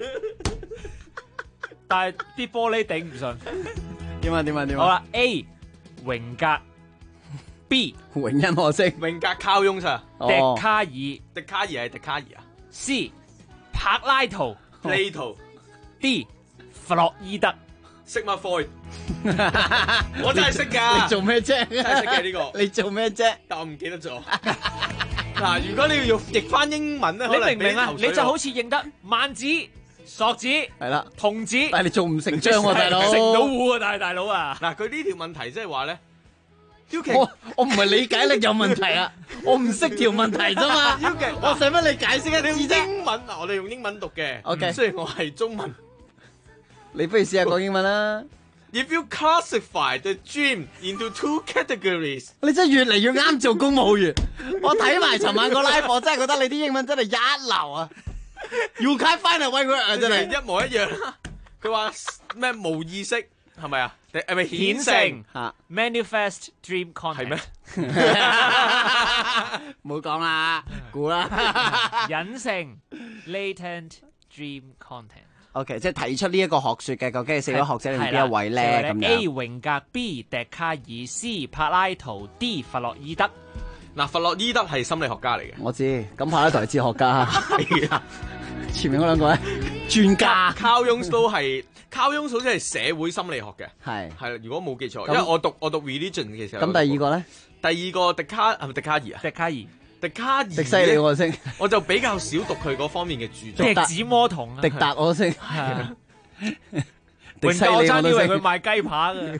但係啲玻璃頂唔順。 點啊？ 好啦 ，A。榮格 B 榮恩可惜榮格靠擁上笛卡爾係笛卡爾啊 C 柏拉圖 D 弗洛伊德識乜科？我真係識㗎。 你做咩啫？ 真係識嘅呢個。 你做咩啫？ 但我唔記得咗。嗱，如果你要譯翻英文咧， 你明唔明啊？你就好似認得萬子、索子係啦， 童子， 但係你做唔成章喎，大佬， 食唔到糊啊，大佬啊！ 嗱，佢呢條問題即係話咧， 我唔係理解力有問題啊，我唔識條問題啫嘛。我使乜你解釋一啲啫？ 英文嗱，我哋用英文讀嘅。 OK， 雖然我係中文， 你不如試下講英文啦。 If you classify the dream into 2 categories， 你真係越嚟越啱做公務員。我睇埋尋晚個 live，我真係覺得你啲英文真係一流啊！ You can't find a white word 啊，真係一模一樣。佢話咩無意識係咪啊？係咪顯性 ？Manifest dream content 係咩？ 唔好講啦，估啦。 隱性 latent dream content。OK， 即係提出呢一個學説嘅，究竟係4位學者裏面邊一位咧？咁樣 A 榮格 B 笛卡爾 C 柏拉圖 D 弗洛伊德。 嗱，弗洛伊德係心理學家嚟嘅， 我知。咁柏拉圖係哲學家，係啊。前面嗰兩個咧，專家。 Carl Jung 都係 Carl Jung 好似係社會心理學嘅，係啦。如果冇記錯，因為我讀 religion 嘅時候。 咁第二個咧？ 第二個係咪迪卡爾啊？迪卡爾， 迪西利我識， 我就比較少讀佢嗰方面嘅著作。 笛子魔童啊， 迪達我識。迪西利我真以為佢賣雞扒嘅。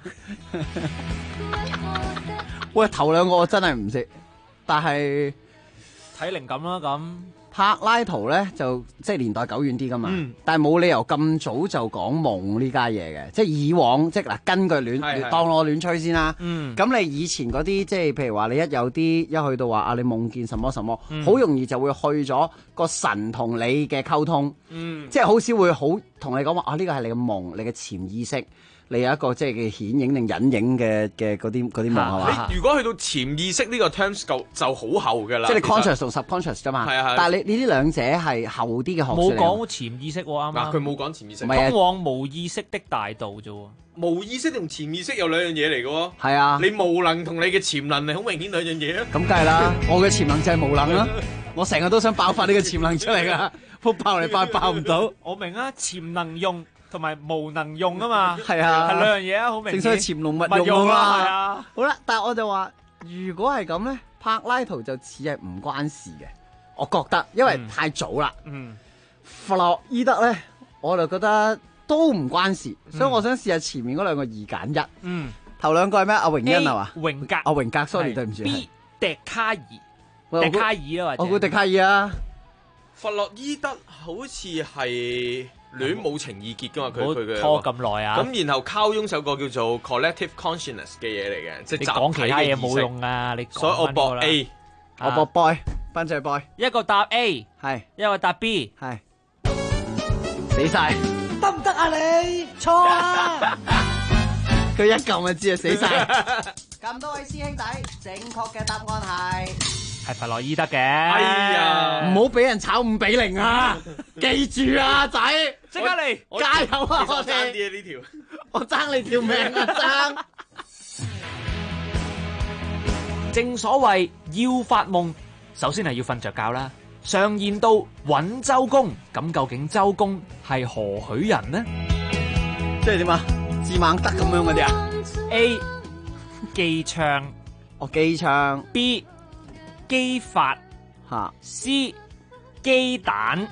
喂，頭兩個我真係唔識，但係睇靈感啦咁。 柏拉圖咧就即係年代久遠啲噶嘛，但係冇理由咁早就講夢呢家嘢嘅，即係以往即係嗱，根據當我亂吹先啦。咁你以前嗰啲即係譬如話你一去到話啊，你夢見什麼什麼，好容易就會去咗個神同你嘅溝通，即係好少會好同你講話啊，呢個係你嘅夢，你嘅潛意識。你有一個即係嘅顯影定隱影嘅嗰啲夢係嘛？ 你如果去到潛意識呢個 terms 就好後㗎啦。 即係你 conscious 同 subconscious 啫嘛。 係。 但係你呢兩者係後啲嘅學説。 冇講潛意識喎，啱啱。 嗱，佢冇講潛意識。 通往無意識的大道啫喎。 無意識同潛意識有兩樣嘢嚟嘅喎。 係啊。 你無能同你嘅潛能係好明顯兩樣嘢啊。 咁梗係啦，我嘅潛能就係無能啦。我成日都想爆發呢個潛能出嚟㗎，爆嚟爆唔到。 我明啊，潛能用。同埋無能用啊嘛， 係啊， 係兩樣嘢啊，好明顯。 正所謂潛龍勿用啦，係啊。 好啦，但係我就話，如果係咁咧，柏拉圖就似係唔關事嘅，我覺得，因為太早啦。弗洛伊德咧，我就覺得都唔關事，所以我想試下前面嗰兩個二揀一。頭兩個係咩？阿榮恩係嘛？ 榮格。 阿榮格 ，sorry， 對唔住。 B 笛卡爾。笛卡爾啊，或者。 我估笛卡爾啊。 弗洛伊德好似係戀母情意結噶嘛，佢嘅拖咁耐啊！ 咁然後Carl Jung首個叫做 Collective Consciousness 嘅嘢嚟嘅，即係講其他嘢冇用啊！你所以我博 A， 我博 boy， 班仔 boy， 一個答 A， 係一個答 B， 係死晒得唔得啊你？錯啊！ 佢一撳就知啊，死晒。 咁多位師兄弟，正確嘅答案係弗洛伊德嘅。 哎呀， 唔好俾人炒5-0啊！記住啊，仔， 即刻嚟， 加油啊！我爭啲啊呢條， 我爭你條命啊！爭。 正所謂要發夢，首先係要瞓着覺啦。常言道揾周公，咁究竟周公係何許人呢？ 即係點啊？字猛德咁樣嗰啲啊 ？A 機槍， 機槍。 B 機法吓 ，C 機蛋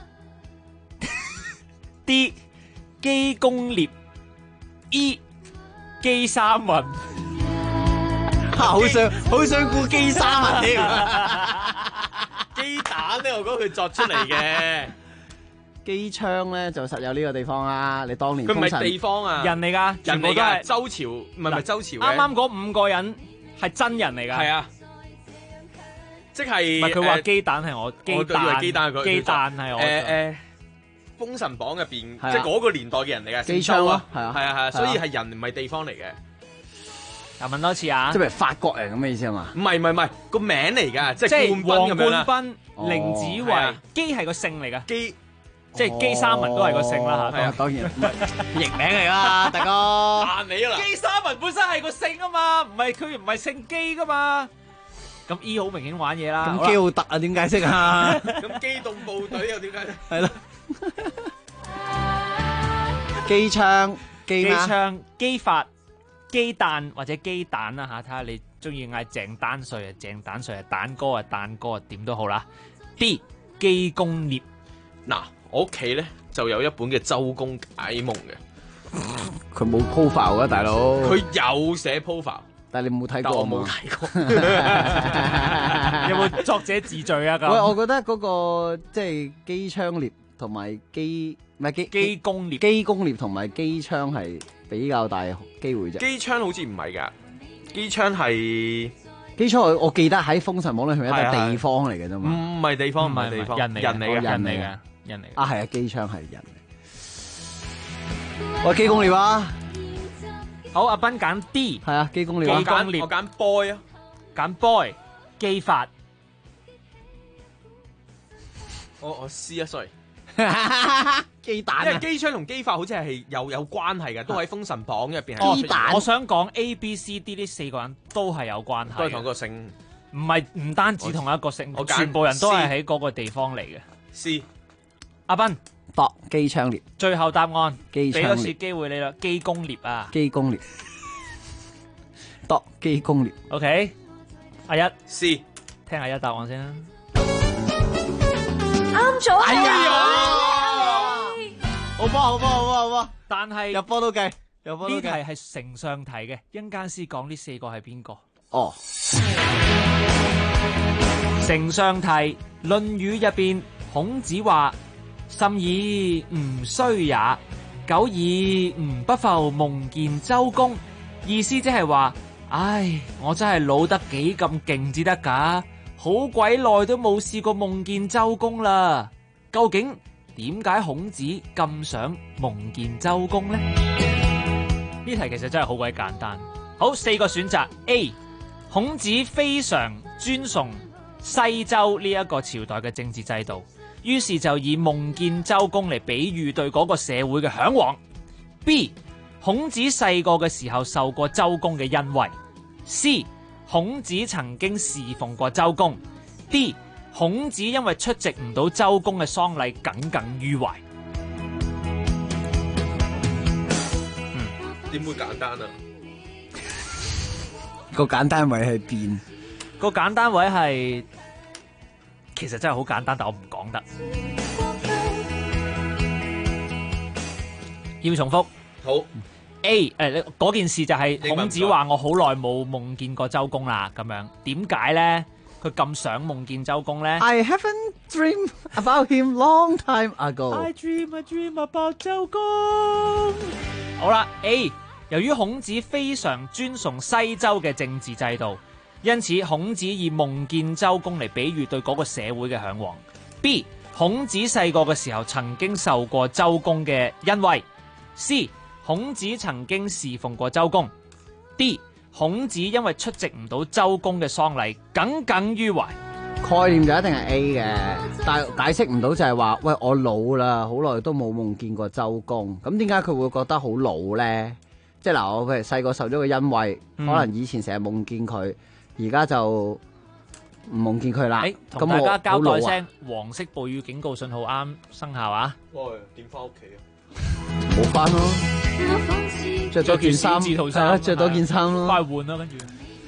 ，D 機工獵 ，E 機三文。 好想估機三文添。 機蛋咧，我覺得佢作出嚟嘅。 機槍咧就實有呢個地方啦。你當年佢唔係地方啊， 人嚟㗎， 人嚟㗎。周朝唔係周朝嘅。 啱啱嗰5個人係真人嚟㗎。 係啊。即係， 唔係佢話雞蛋係我雞蛋， 雞蛋係佢， 雞蛋係我。 封神榜入邊，即係嗰個年代嘅人嚟嘅， 機槍咯， 係啊，所以係人唔係地方嚟嘅。 又問多次啊！ 即係法國人咁嘅意思係嘛？ 唔係個名嚟㗎，即係王冠斌、凌子維，姬係個姓嚟㗎，姬即係姬三文都係個姓啦嚇。 當然譯名嚟啦，大哥。 彈你啦！ 姬三文本身係個姓啊嘛，佢唔係姓姬㗎嘛。咁 E 好明顯玩嘢啦。 咁機奧特啊？點解釋啊？ 咁機動部隊又點解咧？ 係咯。機槍、 機法、機蛋或者機蛋啦嚇，睇下你中意嗌鄭丹瑞啊，鄭丹瑞啊，蛋哥啊，蛋哥啊，點都好啦。D 機工獵。 嗱，我屋企咧就有一本嘅《周公解夢》嘅。 佢冇 profile 啊，大佬。 佢有寫 profile。 但係你冇睇過， 我冇睇過。 有冇作者自罪啊？咁我覺得嗰個即係機槍獵同埋機工獵， 機工獵同埋機槍係比較大機會啫。 機槍好似唔係㗎，機槍係機槍，我記得喺《封神榜》裏面一笪地方嚟嘅啫嘛。 唔係地方，唔係地方， 人嚟嘅。 人嚟嘅。 啊，係啊，機槍係人嚟。喂，機工獵啊！ 好，阿斌揀 D， 係啊，機工獵啊！ 機工獵， 我揀 boy 啊， 揀 boy，機法。 我 C 啊 ，sorry。 機彈， 因為機槍同機法好似係有關係嘅，都喺《封神榜》入邊係。 機彈，我想講 A、B、C、D 呢4個人都係有關係， 都係同一個姓。 唔單止同一個姓，全部人都係喺嗰個地方嚟嘅。 C， 阿斌， 度機槍獵， 最後答案， 機槍獵， 俾多次機會你啦，機工獵啊， 機工獵，度機工獵。 OK， 阿一 C， 聽阿一答案先啦。 啱咗， 哎呀！好波， 但係入波都計， 呢題係承上題嘅，一陣間先講呢4個係邊個。 哦， 承上題，《論語》入邊，孔子話：甚矣，吾衰也！久矣，吾不復夢見周公。意思即係話，唉，我真係老得幾咁勁至得㗎，好鬼耐都冇試過夢見周公啦。究竟點解孔子咁想夢見周公呢？呢題其實真係好鬼簡單。好，4個選擇 A。孔子非常尊崇西周呢一個朝代嘅政治制度，於是就以夢見周公嚟比喻對嗰個社會嘅向往。B， 孔子細個嘅時候受過周公嘅恩惠。C， 孔子曾經侍奉過周公。D， 孔子因為出席唔到周公嘅喪禮耿耿於懷。 點會簡單啊？ 個簡單位係邊？ 個簡單位係其實真係好簡單，但我唔講得。要重複。 好。 A， 嗰件事就係孔子話我好耐冇夢見過周公啦，咁樣點解咧？佢咁想夢見周公咧 ？I haven't dreamed about him long time ago. I dream about 周公。好啦 ，A。由於孔子非常尊崇西周嘅政治制度，因此孔子以夢見周公嚟比喻對嗰個社會嘅向往。B， 孔子細個嘅時候曾經受過周公嘅恩惠。C， 孔子曾經侍奉過周公。D， 孔子因為出席唔到周公嘅喪禮耿耿於懷。 概念就一定係 A 嘅，但係解釋唔到就係話，喂，我老啦，好耐都冇夢見過周公，咁點解佢會覺得好老咧？即係嗱，我譬如細個受咗個恩惠，可能以前成日夢見佢，而家就唔夢見佢啦。 同大家交代聲，黃色暴雨警告信號啱生效啊！ 喂，點翻屋企啊？ 冇翻咯，着咗件衫，係啊，着多件衫咯， 快換啦，跟住。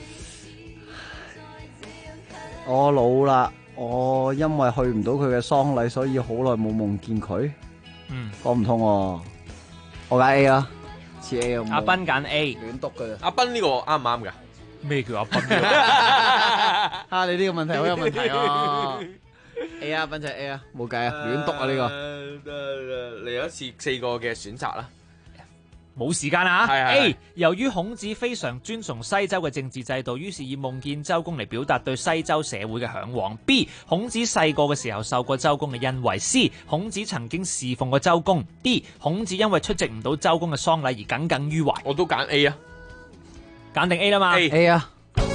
我老啦，我因為去唔到佢嘅喪禮，所以好耐冇夢見佢。講唔通喎，我揀 A 啦。 阿斌揀 A， 亂讀㗎。 阿斌呢個啱唔啱㗎？ 咩叫阿斌？ 你呢個問題好有問題啊！A 啊，斌就 A 啊，冇計啊，亂讀啊呢個。 嚟一次4個嘅選擇啦。 冇時間啦 A， 由於孔子非常尊崇西周嘅政治制度，於是以夢見周公嚟表達對西周社會嘅向往。B， 孔子細個嘅時候受過周公嘅恩惠。C， 孔子曾經侍奉過周公。D， 孔子因為出席唔到周公嘅喪禮而耿耿於懷。 我都揀 A 啊， 揀定 A 啦嘛 ？A 啊。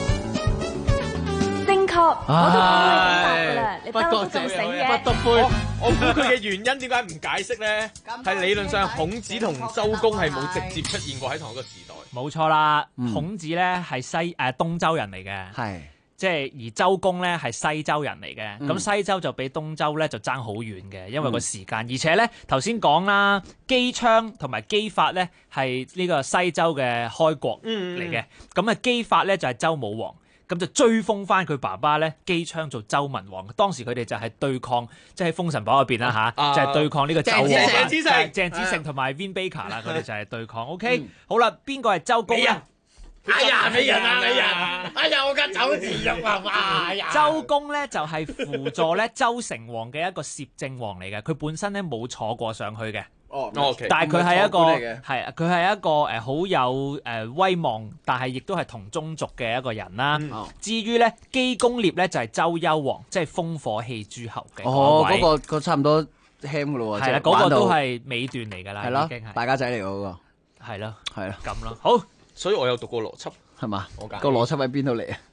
正確，我都答㗎啦，你不過咁醒嘅。 不得杯。我估佢嘅原因點解唔解釋咧？係理論上孔子同周公係冇直接出現過喺同一個時代。 冇錯啦，孔子咧係東周人嚟嘅， 係即係而周公咧係西周人嚟嘅。咁西周就比東周咧就爭好遠嘅，因為個時間。而且咧頭先講啦，姬昌同埋姬發咧係呢個西周嘅開國嚟嘅。咁啊姬發咧就係周武王。咁就追封翻佢爸爸咧，姬昌做周文王。當時佢哋就係對抗，即係《封神榜》入邊啦嚇，就係對抗呢個紂王鄭子誠同埋 Vin Baker 啦，佢哋就係對抗。OK，好啦，邊個係周公啊？ 哎呀，美人啊，美人！哎呀，我嘅酒字肉啊！哎呀， 周公咧就係輔助咧周成王嘅一個攝政王嚟嘅，佢本身咧冇坐過上去嘅。 OK， 但係佢係一個係佢係一個好有威望，但係亦都係同宗族嘅一個人啦。至於咧姬公獵咧就係周幽王，即係烽火戲諸侯嘅。 嗰個差唔多輕噶咯喎。 係啦，嗰個都係尾段嚟㗎啦， 係咯已經係。 大家仔嚟嗰個。 係咯， 係咯， 咁咯。好， 所以我有讀過邏輯， 係嘛？ 我揀個邏輯喺邊度嚟啊？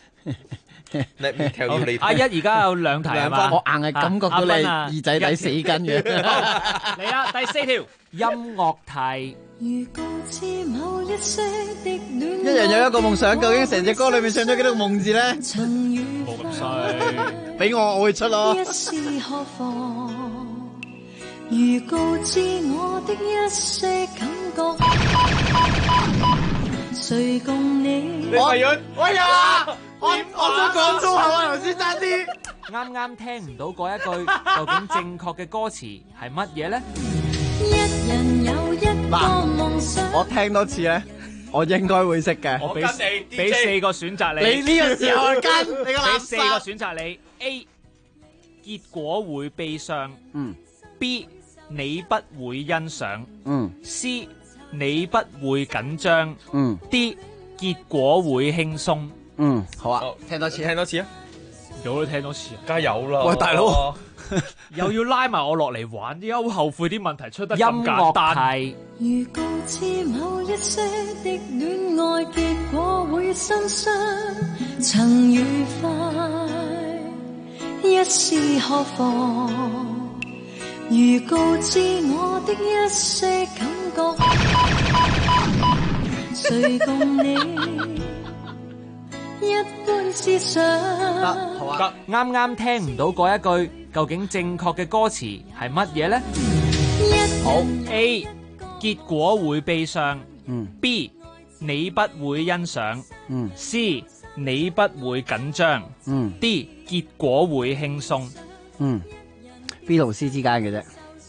阿一而家有兩題係嘛？ 我硬係感覺到你耳仔底死根嘅。 嚟啦，第4條音樂題。 如告知某一些的戀一人有一個夢想，究竟成隻歌裏面唱咗幾多個夢字咧？ 冇咁衰， 俾我會出咯。 一是何妨？如告知我的一些感覺，誰共你？ 喂呀！我想講粗口啊，頭先爭啲。 啱啱聽唔到嗰一句，究竟正確嘅歌詞係乜嘢咧？ 一人有一個夢想。 我聽多次咧，我應該會識嘅。 我俾4個選擇你。 你呢個時候跟你個垃圾。 俾4個選擇你 ：A 結果會悲傷，B 你不會欣賞，C 你不會緊張，D 結果會輕鬆。 好啊，聽多次啊！ 有都聽多次啊！ 梗係有啦。 喂，大佬， 又要拉埋我落嚟玩，而家好後悔啲問題出得咁簡單。 如告知某一些的戀愛結果會心傷，曾愉快，一是何妨？如告知我的一些感覺，誰共你？一般思想。 好啊。 啱啱聽唔到嗰一句，究竟正確嘅歌詞係乜嘢咧？好 A 結果會悲傷，B 你不會欣賞，C 你不會緊張，D 結果會輕鬆。 B 同 C 之間嘅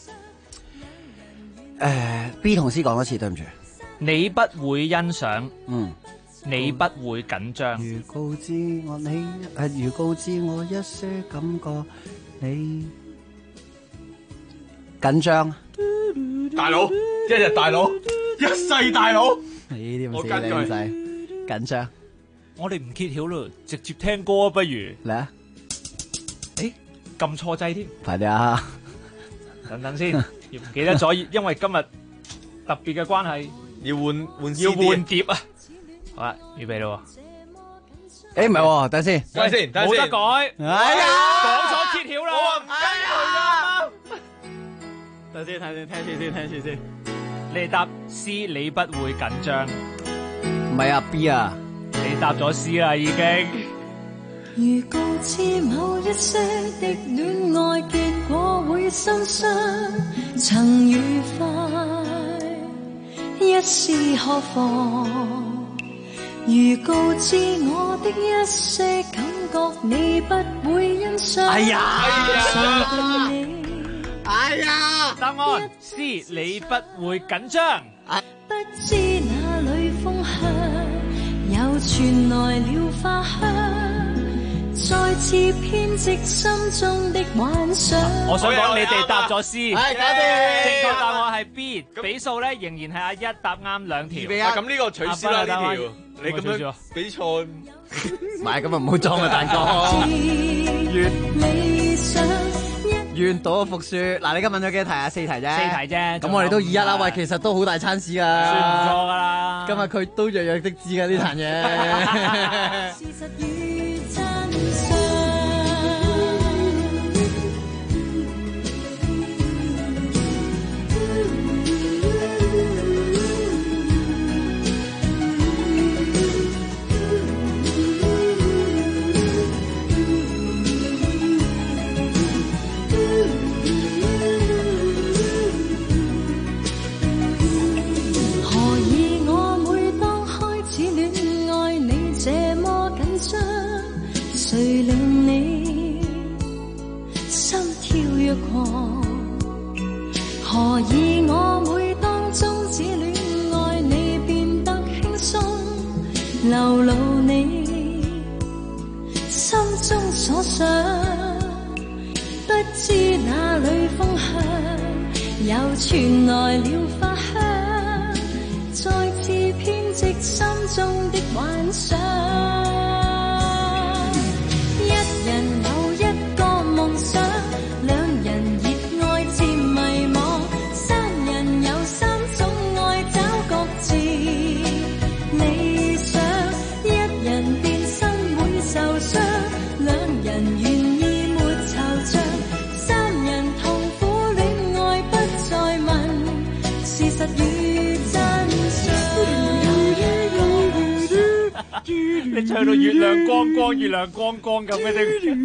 啫。B 同 C 講多次，對唔住。 你不會欣賞。你不會緊張。 如告知我如告知我一些感覺，你緊張。 大佬，一日大佬，一世大佬。 你呢啲咁死靚仔，緊張。 我哋唔揭曉咯，直接聽歌啊，不如嚟啊！ 誒，撳錯掣添。 快啲啊！ 等等先，唔記得咗，因為今日特別嘅關係， 要換碟啊！好啦，預備咯。 誒，唔係喎，等先， 冇得改。 哎呀， 講咗揭曉啦。 我話唔跟佢啊。 等先，聽住先。 你答 C， 你不會緊張。 唔係啊 ，B 啊。 你答咗 C 啦，已經。 如告知某一些的戀愛結果會心傷，曾愉快，一是何妨？如告知我的一些感覺，你不會欣賞。 哎呀，答案 C， 你不會緊張。 不知哪裏風香，又傳來了花香，再次編織心中的幻想。 我想講你哋答咗 C， 係搞掂。 正確答案係 B， 比數咧仍然係阿一答啱2條。 咁呢個取消啦呢條，你咁樣比錯， 唔係咁啊，唔好裝啊，蛋哥。願賭服輸。嗱，你今日問咗幾多題啊？4題啫。 4題啫。 咁我哋都2-1啦。喂，其實都好大餐事噶。 算唔錯噶啦。 今日佢都弱弱的知噶呢壇嘢。 誰令你心跳若狂？何以我每當終止戀愛，你變得輕鬆？流露你心中所想，不知哪裏風香，又傳來了花香，再次編織心中的幻想。一人有一個夢想，兩人熱愛至你唱到月亮光光，月亮光光咁嘅啫。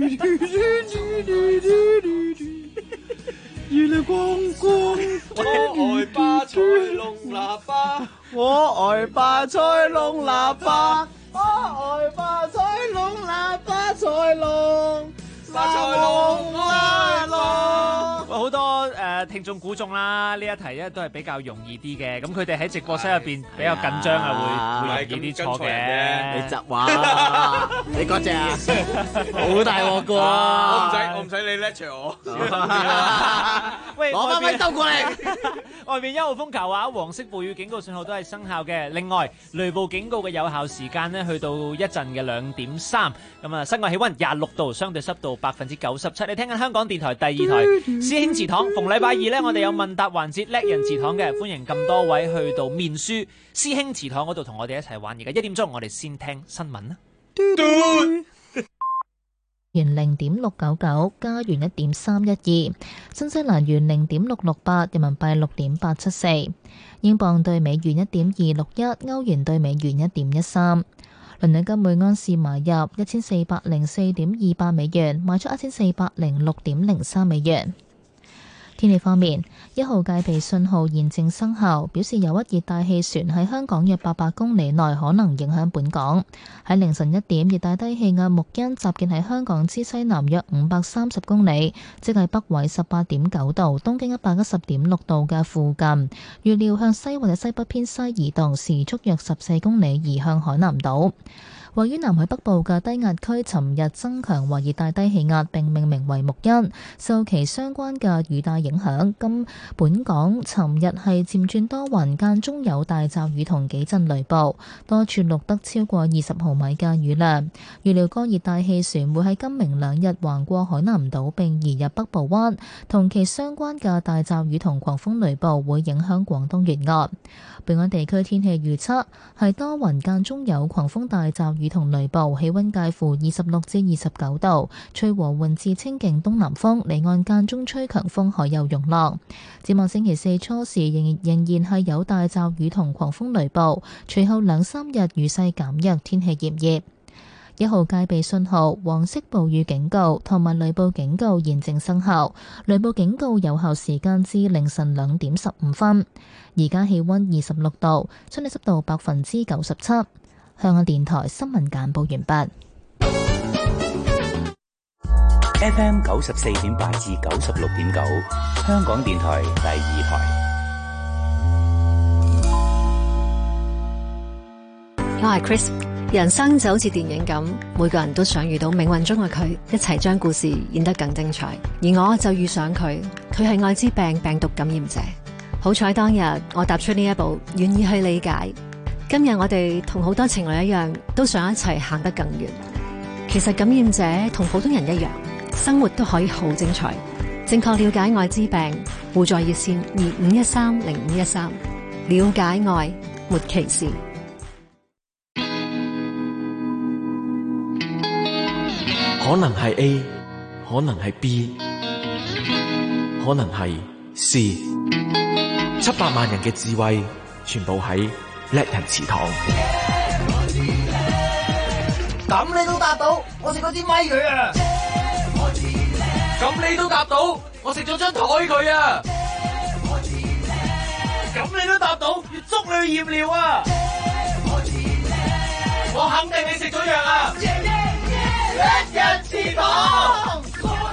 月亮光光， 我愛巴塞隆喇叭， 我愛巴塞隆喇叭，我愛巴塞隆喇叭，塞隆。 巴塞隆啦啦！好多聽眾估中啦，呢一題咧都係比較容易啲嘅。咁佢哋喺直播室入邊比較緊張啊，會容易啲錯嘅。 你窒話，你嗰隻啊，好大鑊噶！ 我唔使你 lecture 我。 喂， 攞翻咪兜過嚟。 外面1號風球啊，黃色暴雨警告信號都係生效嘅。另外，雷暴警告嘅有效時間呢，去到一陣嘅2點3。咁啊，室外氣溫26度，相對濕度97%。你聽緊香港電台第2台師兄祠堂，逢禮拜二呢，我哋有問答環節，叻人祠堂嘅，歡迎咁多位去到面書師兄祠堂嗰度同我哋一齊玩。而家1點鐘，我哋先聽新聞啦。 元0.699，加元1.312，新西蘭元0.668，人民幣6.874，英鎊對美元1.261，歐元對美元1.13。倫敦金每盎司買入1404.28美元，賣出1406.03美元。天氣方面，1號戒備信號現正生效，表示有一熱帶氣旋喺香港約800公里內可能影響本港。喺凌晨1點，熱帶低氣壓木恩集結喺香港之西南約530公里，即係北緯18.9度、東經110.6度嘅附近。預料向西或者西北偏西移動，時速約14公里，移向海南島。位於南海北部嘅低壓區尋日增強為熱帶低氣壓，並命名為木恩，受其相關嘅雨帶影響，本港尋日係漸轉多雲，間中有大驟雨同幾陣雷暴，多處錄得超過20毫米嘅雨量。預料該熱帶氣旋會喺今明2日橫過海南島並移入北部灣，同其相關嘅大驟雨同狂風雷暴會影響廣東沿岸。本港地區天氣預測係多雲，間中有狂風大驟雨同雷暴，氣溫介乎26至29度，吹和緩至清勁東南風，離岸間中吹強風，海有湧浪。展望星期4初時仍然係有大驟雨同狂風雷暴，隨後2-3日雨勢減弱，天氣炎熱。1號戒備信號、黃色暴雨警告同埋雷暴警告現正生效，雷暴警告有效時間至凌晨2點15分。而家氣溫26度，相對濕度97%。香港電台新聞簡報完畢。 FM 94.8至96.9，香港電台第2台。 我係 Chris。人生就好似電影咁，每個人都想遇到命運中嘅佢，一齊將故事演得更精彩。而我就遇上佢，佢係艾滋病病毒感染者。好彩當日我踏出呢一步，願意去理解。今日我哋同好多情侶一樣，都想一齊行得更遠。其實感染者同普通人一樣，生活都可以好精彩。正確了解艾滋病，互助熱線25130513，了解愛，沒歧視。 可能係 A， 可能係 B， 可能係 C。700萬人嘅智慧，全部喺叻人祠堂。 咁你都答到，我食咗支咪佢啊！ 咁你都答到，我食咗張台佢啊！ 咁你都答到，要捉你去驗尿啊！ 我肯定你食咗藥啊！ 叻人祠堂。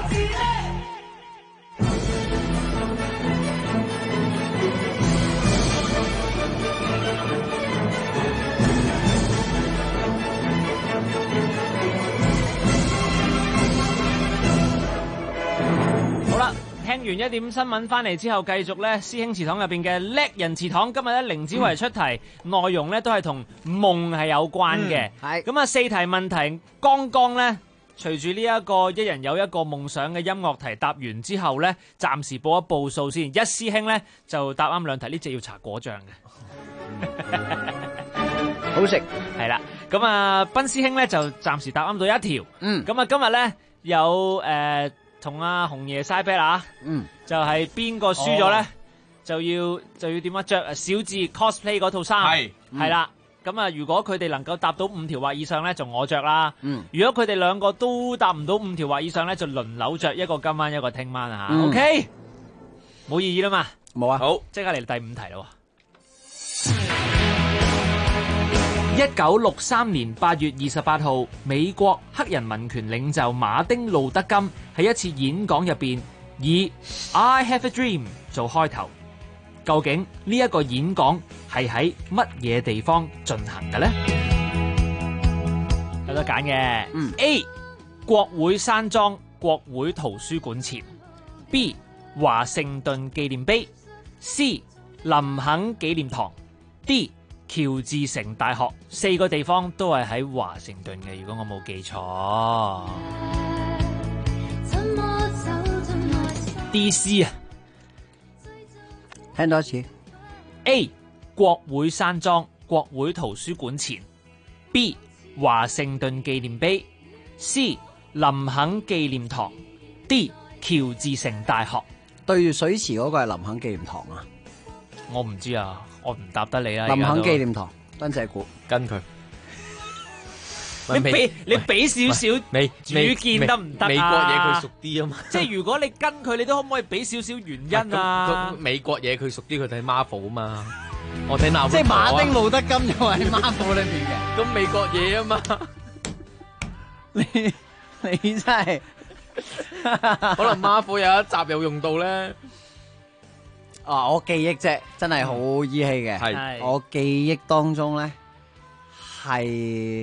好啦，聽完1點新聞翻嚟之後，繼續咧師兄祠堂入邊嘅叻人祠堂。今日咧凌子維出題，內容咧都係同夢係有關嘅。係咁啊，4題問題，剛剛咧隨住呢一個一人有一個夢想嘅音樂題答完之後咧，暫時報一報數先。一師兄咧就答啱2題，呢隻要搽果醬嘅， 好食係啦。咁啊，斌師兄咧就暫時答啱到1條。咁啊，今日咧有同阿紅爺嘥啤啦，就係邊個輸咗咧，就要點啊？着小智 cosplay 嗰套衫係啦。咁咁啊，如果佢哋能夠答到5條或以上咧，就我着啦。 嗯， 如果佢哋兩個都答唔到5條或以上咧，就輪流着，一個今晚一個聽晚啊。 嗯 OK， 冇異議啦嘛？ 冇啊。 好， 即刻嚟第5題啦。1963年8月28號，美國黑人民權領袖馬丁路德金喺一次演講入邊以 I have a dream 做開頭。究竟呢一個演講係喺乜嘢地方進行嘅呢？有得揀嘅。A 國會山莊國會圖書館前， B 華盛頓紀念碑， C 林肯紀念堂， D 喬治城大學。4個地方都係喺華盛頓嘅，如果我冇記錯。DC 啊， 聽多一次。 A 國會山莊國會圖書館前， B 華盛頓紀念碑， C 林肯紀念堂， D 喬治城大學。 對住水池嗰個係林肯紀念堂啊？ 我唔知啊，我唔答得你啦。 林肯紀念堂，跟住估跟佢。 你俾少少主見得唔得啊？ 美國嘢佢熟啲啊嘛。 即係如果你跟佢，你都可唔可以俾少少原因啊？ 美國嘢佢熟啲，佢睇 Marvel 啊嘛。我睇納。 即係馬丁路德金又喺 Marvel 裏邊嘅。 咁美國嘢啊嘛。 你真係可能 Marvel 有一集有用到咧。 啊！我記憶啫，真係好依稀嘅。係我記憶當中咧，係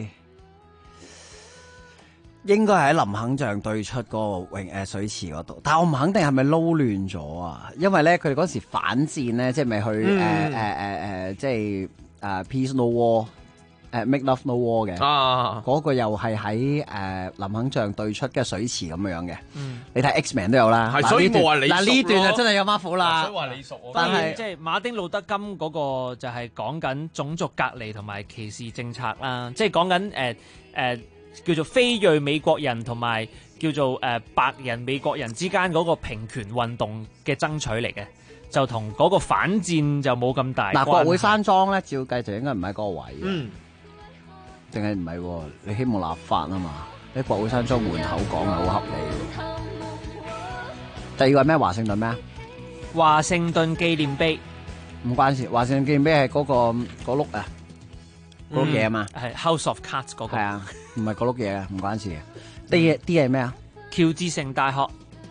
應該係喺林肯像對出嗰個水池嗰度，但係我唔肯定係咪撈亂咗啊？因為咧佢哋嗰時反戰咧，即係咪去即係Peace No War。Make Love No War 嘅，嗰個又係喺林肯像對出嘅水池咁樣嘅。你睇 X-Men 都有啦。 係，所以我話你熟咯。 嗱呢段就真係有 Marvel 啦。 所以話你熟。 但係即係馬丁路德金嗰個就係講緊種族隔離同埋歧視政策啦，即係講緊叫做非裔美國人同埋叫做白人美國人之間嗰個平權運動嘅爭取嚟嘅。就同嗰個反戰就冇咁大關係。 嗱，國會山莊咧，照計就應該唔喺嗰個位嘅。定係唔係喎？你希望立法啊嘛？喺國會山莊門口講係好合理嘅。第二個係咩？華盛頓咩啊？ 華盛頓紀念碑唔關事。華盛頓紀念碑係嗰碌啊，嗰碌嘢啊嘛。 係 House of Cards 嗰個。 係啊，唔係嗰碌嘢啊，唔關事嘅。D 係咩啊？ 喬治城大學。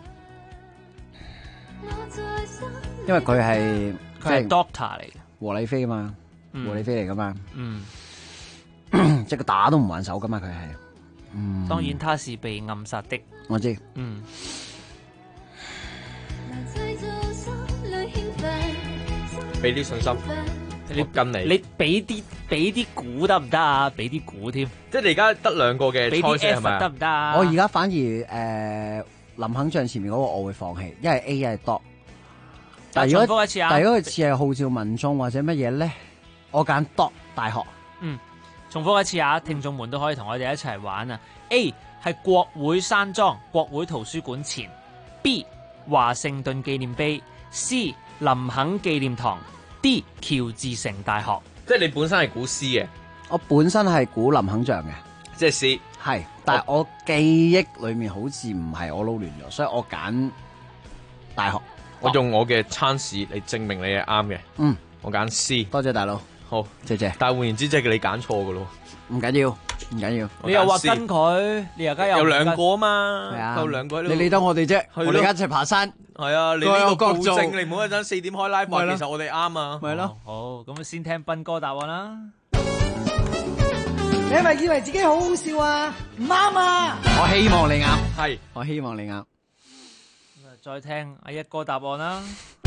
因為佢係 Doctor 嚟嘅， 和理非啊嘛，和理非嚟噶嘛。即係佢打都唔還手噶嘛，佢係。 當然他是被暗殺的。 我知。 俾啲信心，你跟你。 你俾啲估得唔得啊？俾啲估添。 即係你而家得2個嘅猜測係咪？ 得唔得啊？ 我而家反而林肯像前面嗰個我會放棄，一係 A 一係 D。但係如果佢似係號召民眾或者乜嘢咧，我揀 D 大學。 重複一次啊！聽眾們都可以同我哋一齊玩啊 ！A 係國會山莊國會圖書館前， B 華盛頓紀念碑， C 林肯紀念堂， D 喬治城大學。 即係你本身係估 C 嘅， 我本身係估林肯像嘅， 即係 C 係，但係我記憶裏面好似唔係，我撈亂咗，所以我揀大學。 我用我嘅參試嚟證明你係啱嘅。我揀 C。 多謝大佬。 好， 謝謝。 但係換言之，即係你揀錯㗎咯。 唔緊要，唔緊要。 你又話跟佢，你而家有 2個啊嘛， 係啊， 有2個。 你理得我哋啫，我哋而家一齊爬山。 係啊，你呢個保證，你唔好一陣4點開 live，其實我哋啱啊。 咪咯。 好，咁先聽斌哥答案啦。 你係咪以為自己好好笑啊？唔啱啊！ 我希望你啱， 係， 我希望你啱。 再聽阿一哥答案啦。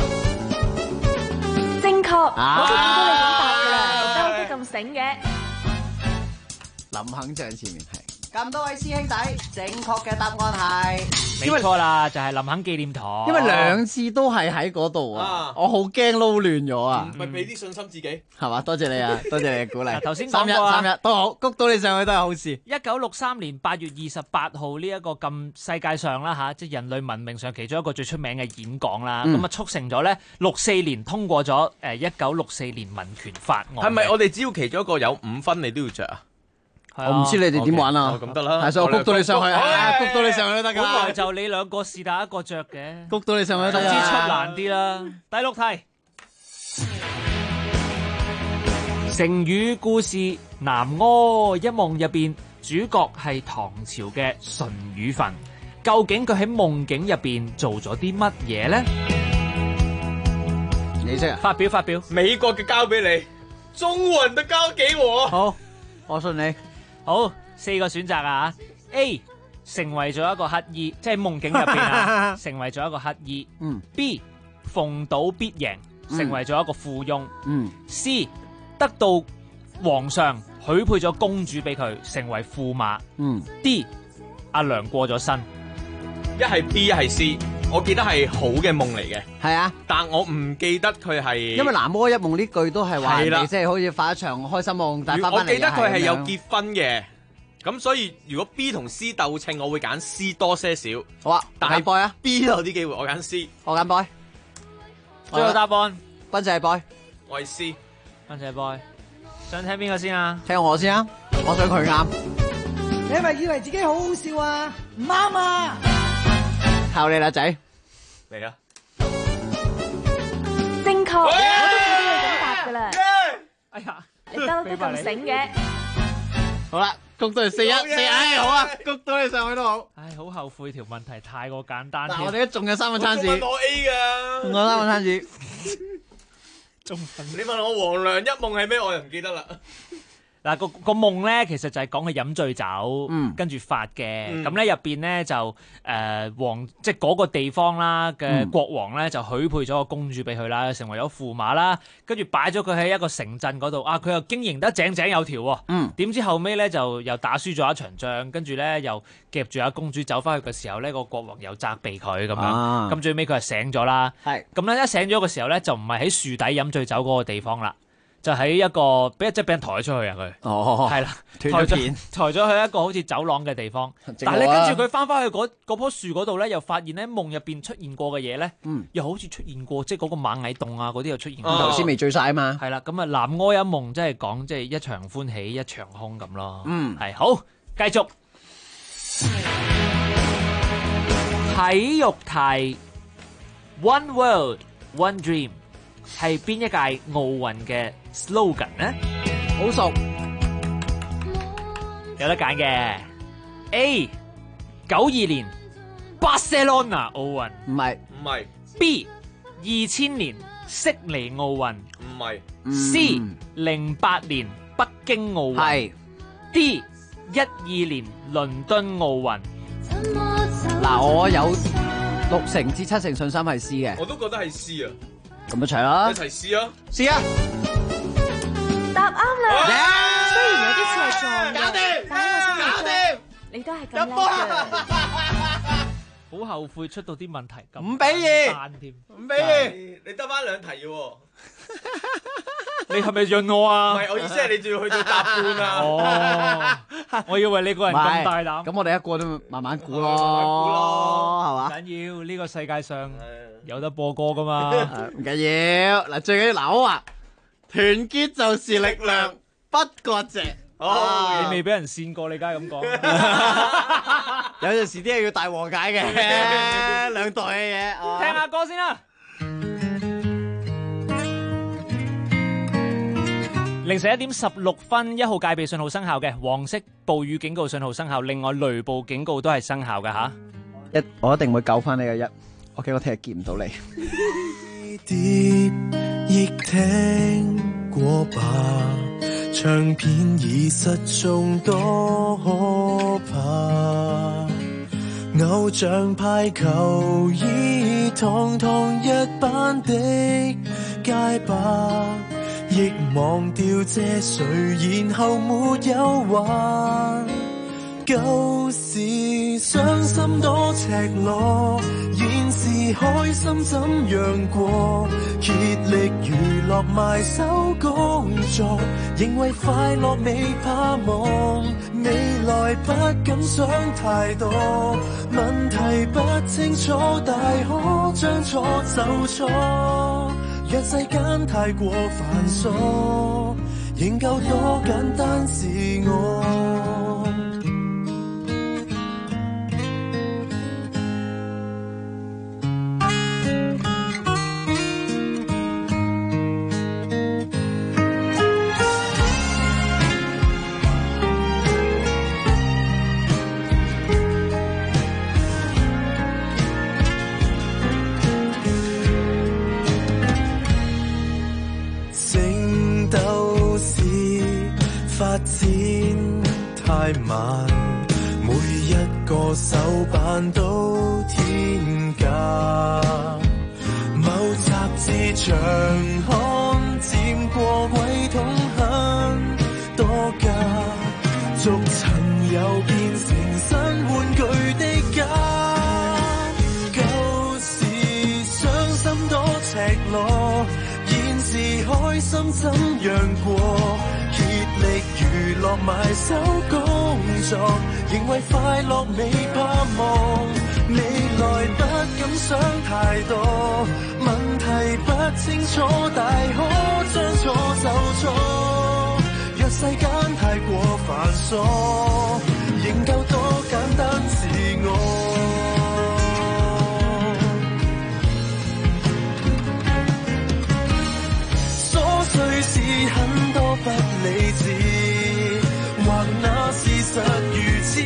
正確，我都估到你咁答噶啦，都咁醒嘅。 林肯像前面係咁多位師兄弟，正確嘅答案係冇錯啦，就係林肯紀念堂。 因為兩次都係喺嗰度啊，我好驚撈亂咗啊！ 咪俾啲信心自己， 係嘛？多謝你啊，多謝你嘅鼓勵。 頭先講過 3-1都好，谷到你上去都係好事。 1963年8月28號呢一個咁世界上啦嚇，即係人類文明上其中一個最出名嘅演講啦，咁啊促成咗咧64年通過咗1964年民權法案。 係咪我哋只要其中一個有5分，你都要着啊？ 我唔知你哋點玩啊， 咁得啦， 係所以我谷到你上去啊，谷到你上去都得㗎。 本來就你兩個是但一個着嘅， 谷到你上去都得。 總之出難啲啦。第6題，成語故事《南柯一夢》入邊，主角係唐朝嘅淳于憤，究竟佢喺夢境入邊做咗啲乜嘢咧？ 你識啊？ 發表。 美國嘅交俾你，中文都交給我。 好，我信你。 好，4個選擇啊 A 成為咗一個乞兒，即係夢境入邊啊，成為咗一個乞兒。B 逢賭必贏，成為咗一個富翁。C 得到皇上許配咗公主俾佢，成為駙馬。D 阿娘過咗身。 一係 B 一係 C， 我記得係好嘅夢嚟嘅。 係啊， 但我唔記得佢係。 因為南柯一夢呢句都係話，即係好似發一場開心夢，但係翻返嚟我記得佢係有結婚嘅，咁所以如果 B 同 C 鬥稱，我會揀 C 多些少。 好啊， 但係 boy 啊 ，B 有啲機會，我揀 C。 我揀 boy。 最後答案， 斌仔係 boy， 我係 C。 斌仔係 boy，想聽邊個先啊？ 聽我先啊，我想佢啱。 你係咪以為自己好好笑啊？唔啱啊！ 靠你啦，仔。 嚟啊！ 正確，我都估到你咁答噶啦。 哎呀， 你都咁醒嘅。 好啦，谷到嚟4-1，唉，好啊，谷到你上去都好。 唉，好後悔條問題太過簡單。 嗱，我哋都仲有3個餐字。 我問我 A 噶， 仲有3個餐字。 你問我黃粱一夢係咩？我又唔記得啦。 嗱，個夢咧，其實就係講佢飲醉酒，跟住發嘅。咁咧入邊咧就即係嗰個地方啦嘅國王咧就許配咗個公主俾佢啦，成為咗駙馬啦。跟住擺咗佢喺一個城鎮嗰度啊，佢又經營得井井有條喎。點知後尾咧就又打輸咗一場仗，跟住咧又夾住阿公主走翻去嘅時候咧，個國王又責備佢咁樣。咁最尾佢係醒咗啦。咁咧一醒咗嘅時候咧，就唔係喺樹底飲醉酒嗰個地方啦。就喺一個俾人抬咗出去啊！佢係啦，抬咗去一個好似走廊嘅地方。但係咧，跟住佢翻返去嗰棵樹嗰度咧，又發現咧夢入邊出現過嘅嘢咧，又好似出現過，即係嗰個螞蟻洞啊嗰啲又出現過。 頭先未醉晒啊嘛。 係啦，咁啊南柯一夢即係講即係一場歡喜一場空咁咯。係好，繼續體育題 ，One World One Dream 係邊一屆奧運嘅 slogan 呢？ 好熟， 有得揀嘅。A 92年巴塞羅那奧運， 唔係。 B 2000年悉尼奧運， 唔係。 C 08年北京奧運， 係。 D 12年倫敦奧運。 嗱，我有6成至7成信心係 C 嘅。 我都覺得係 C 啊。 咁一齊啦！ 一齊試啊！ 試啊！ 答啱啦！雖然有啲似係撞嘅，但係搞掂！ 你都係咁叻嘅。 好後悔出到啲問題咁 5比2， 單添 5比2，你得翻2題嘅喎。 你係咪潤我啊？ 唔係，我意思係你仲要去到答半啊！ 哦，我以為你個人咁大膽。 咁我哋一個都慢慢估咯，係嘛？ 唔緊要，呢個世界上有得播歌噶嘛？ 唔緊要，嗱最緊要嗱好話，團結就是力量，不割席。 你未俾人跣過，你梗係咁講。 有陣時啲嘢要大和解嘅，兩代嘅嘢。 聽下歌先啦。凌晨1點16分，1號戒備信號生效嘅，黃色暴雨警告信號生效，另外雷暴警告都係生效嘅吓。 我一定會救翻你嘅OK，我聽日見唔到你。 碟亦聽過吧，唱片已失蹤多可怕，偶像派球衣堂堂一班的街霸，亦忘掉這誰，然後沒有還。 舊時傷心多赤裸，現時開心怎樣過？竭力娛樂埋首工作，認為快樂未怕忙，未來不敢想太多，問題不清楚，大可將錯就錯。若世間太過繁瑣，仍夠多簡單是我。發展太慢，每一個手板都天價。某雜誌長刊佔過櫃桶很多價，逐層又變成新玩具的家。舊時傷心多赤裸，現時開心怎樣過？竭力娛樂埋首工作，認為快樂未怕忙，未來不敢想太多，問題不清楚，大可將錯就錯。若世間太過繁瑣，仍夠多簡單自我。瑣碎事很多不理智，或那事實如此。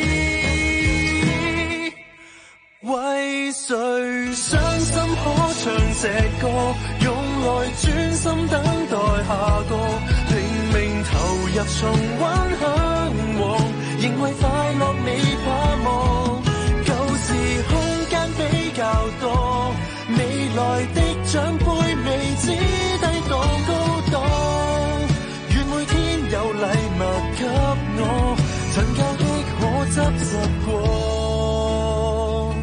為誰傷心可唱這歌，用來專心等待下個，拼命投入重溫向往，認為快樂未怕忙。舊時空間比較多，未來的獎杯未知低檔高檔，願每天有禮物給我，曾教的可執拾過，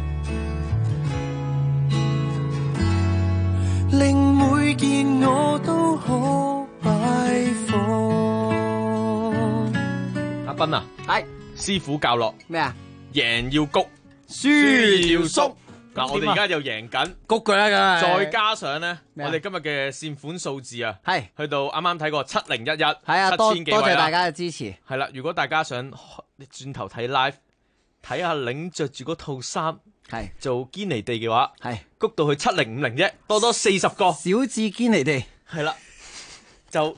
令每件我都可擺放。 阿斌啊， 係師傅教落咩啊？ 贏要谷， 輸要縮。嗱，我哋而家就贏緊， 谷佢啦， 再加上咧，我哋今日嘅善款數字啊， 係去到啱啱睇過7011， 係啊，多 7000幾位啦， 謝大家嘅支持。 係啦，如果大家想轉頭睇 live，睇下領着住嗰套衫， 係做堅尼地嘅話， 係谷到去7050啫，多40個， 小至堅尼地， 係啦，就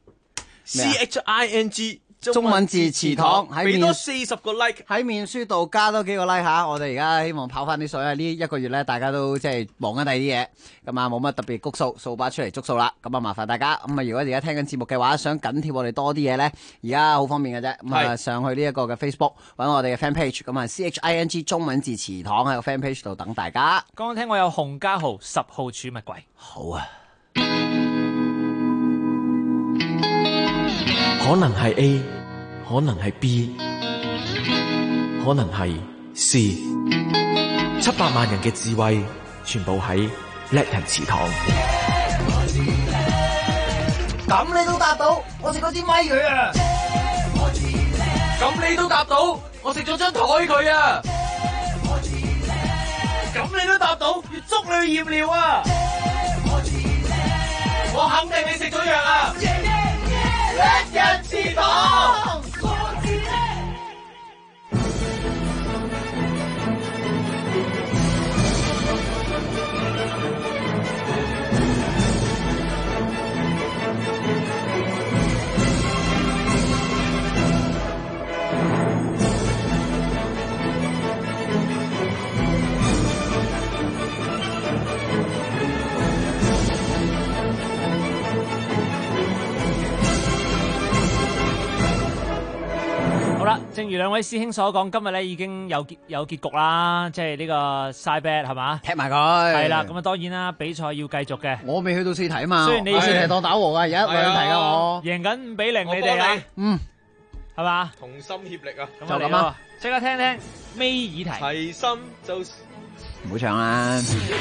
CHING。 中文字祠堂俾多40個 like 喺面書度加多幾個 like 吓，我哋而家希望跑翻啲水啊！呢一個月咧，大家都即係忙緊第二啲嘢，咁啊冇乜特別谷數，掃把出嚟捉數啦。咁啊麻煩大家，咁啊如果而家聽緊節目嘅話，想緊貼我哋多啲嘢咧，而家好方便嘅啫。咁啊上去呢一個嘅 Facebook 揾我哋嘅 fan page，咁啊 CHING 中文字祠堂喺個 fan page 度等大家。 剛剛聽我有洪家豪10號儲物櫃， 好啊。 可能係 A， 可能係 B， 可能係 C。700萬人嘅智慧，全部喺叻人祠堂。 咁你都答到，我食咗支咪佢啊！ 咁你都答到，我食咗張台佢啊！ 咁你都答到，要捉你去驗尿啊！我肯定你食咗藥啊！叻人祠堂。 好啦，正如兩位師兄所講，今日咧已經有結局啦，即係呢個 side bet 係嘛， 踢埋佢。 係啦，咁啊當然啦，比賽要繼續嘅。 我未去到4題啊嘛， 雖然你 4題當打和噶，而家兩題噶我。 贏緊5-0，你哋啊， 係嘛？ 同心協力啊！ 就咁啊！即刻聽聽尾議題。 齊心就唔好唱啦！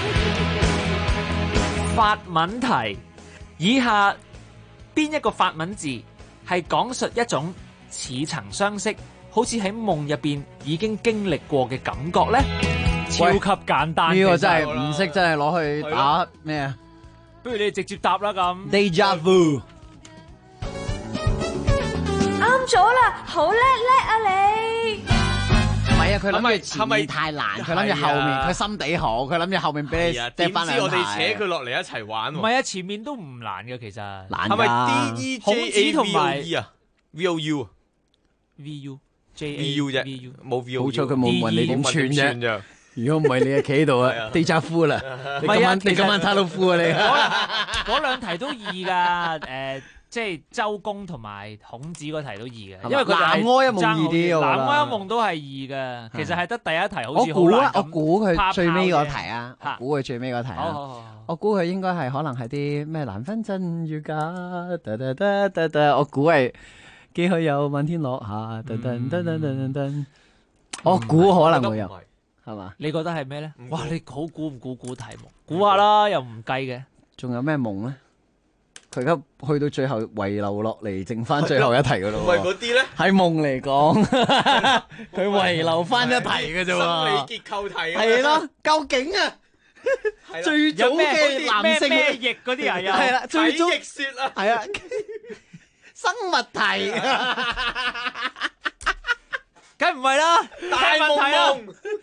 法文題：以下邊一個法文字係講述一種似曾相識，好似喺夢入邊已經經歷過嘅感覺咧？超級簡單。 呢個真係唔識，真係攞去打咩啊？ 不如你哋直接答啦咁。 Déjà vu。 啱咗啦，好叻啊你！ 唔係啊，佢諗住前面太難，佢諗住後面，佢心地好，佢諗住後面俾你掟翻點知我哋扯佢落嚟一齊玩？ 唔係啊，前面都唔難嘅其實。 難係咪 D E J A V O E 啊 ？V O U 啊 ？V U J V U 啫，冇 V O U。 好彩佢冇問你點串啫。如果唔係你就企喺度啊，déjà vu啦！你今晚睇到夫啊你？ 嗰兩題都易㗎，即係周公同埋孔子嗰題都易嘅，因為佢南柯一夢易啲喎。 南柯一夢都係易嘅，其實係得第一題好似好難。 我估佢最尾嗰題啊，我估佢最尾嗰題啊。我估佢應該係可能係啲咩難分真與假，我估係幾許有漫天落下，我估可能會有，係嘛？ 你覺得係咩咧？哇！你好估唔估題目？估下啦，又唔計嘅。 仲有咩夢咧？佢而家去到最後遺留落嚟，剩翻最後一題噶咯。 唔係嗰啲咧？ 喺夢嚟講，佢遺留翻一題嘅啫喎。 心理結構題係咯，究竟啊，最早嘅男性咩翼嗰啲啊？ 係啦，最早逆說啊， 係啊，生物題， 梗唔係啦， 大夢夢，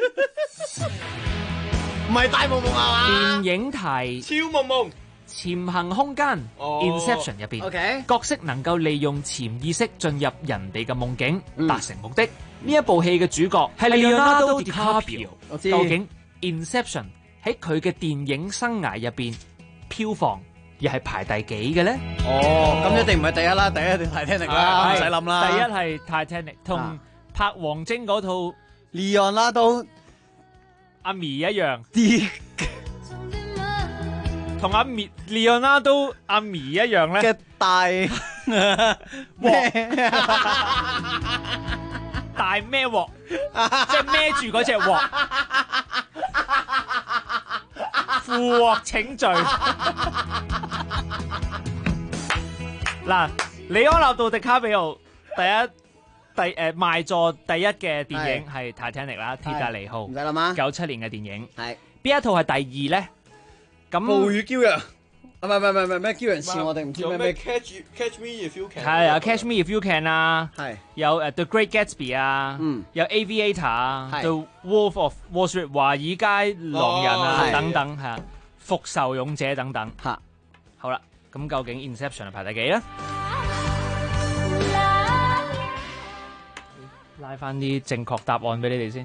唔係大夢夢係嘛？ 電影題， 超夢夢。 潛行空間 Inception 入邊，角色能夠利用潛意識進入人哋嘅夢境，達成目的。呢一部戲嘅主角係 Leonardo DiCaprio。究竟 Inception 喺佢嘅電影生涯入邊，票房又係排第幾嘅咧？ 咁一定唔係第一啦，第一定係 Titanic 啦，唔使諗啦。 第一係 Titanic，同拍王晶嗰套 Leonardo 阿咪一樣。同阿咪 Leonardo 阿咪一樣咧嘅大鑊，大咩鑊？即係孭住嗰隻鑊，負鑊請罪。嗱，李安納度迪卡比奧賣座第一嘅電影係 Titanic 啦，鐵達尼號， 唔使諗啊 ，97年嘅電影。 係邊一套係第二咧？咁暴雨驕陽啊，唔係咩驕陽似我哋唔知咩 Catch Me If You Can 係啊 Catch Me If You Can 啊， 係有The Great Gatsby 啊，有 Aviator 啊 The Wolf of Wall Street 華爾街狼人啊等等係啊，復仇勇者等等嚇。 好啦，咁究竟 Inception 係排第幾咧？拉翻啲正確答案俾你哋先。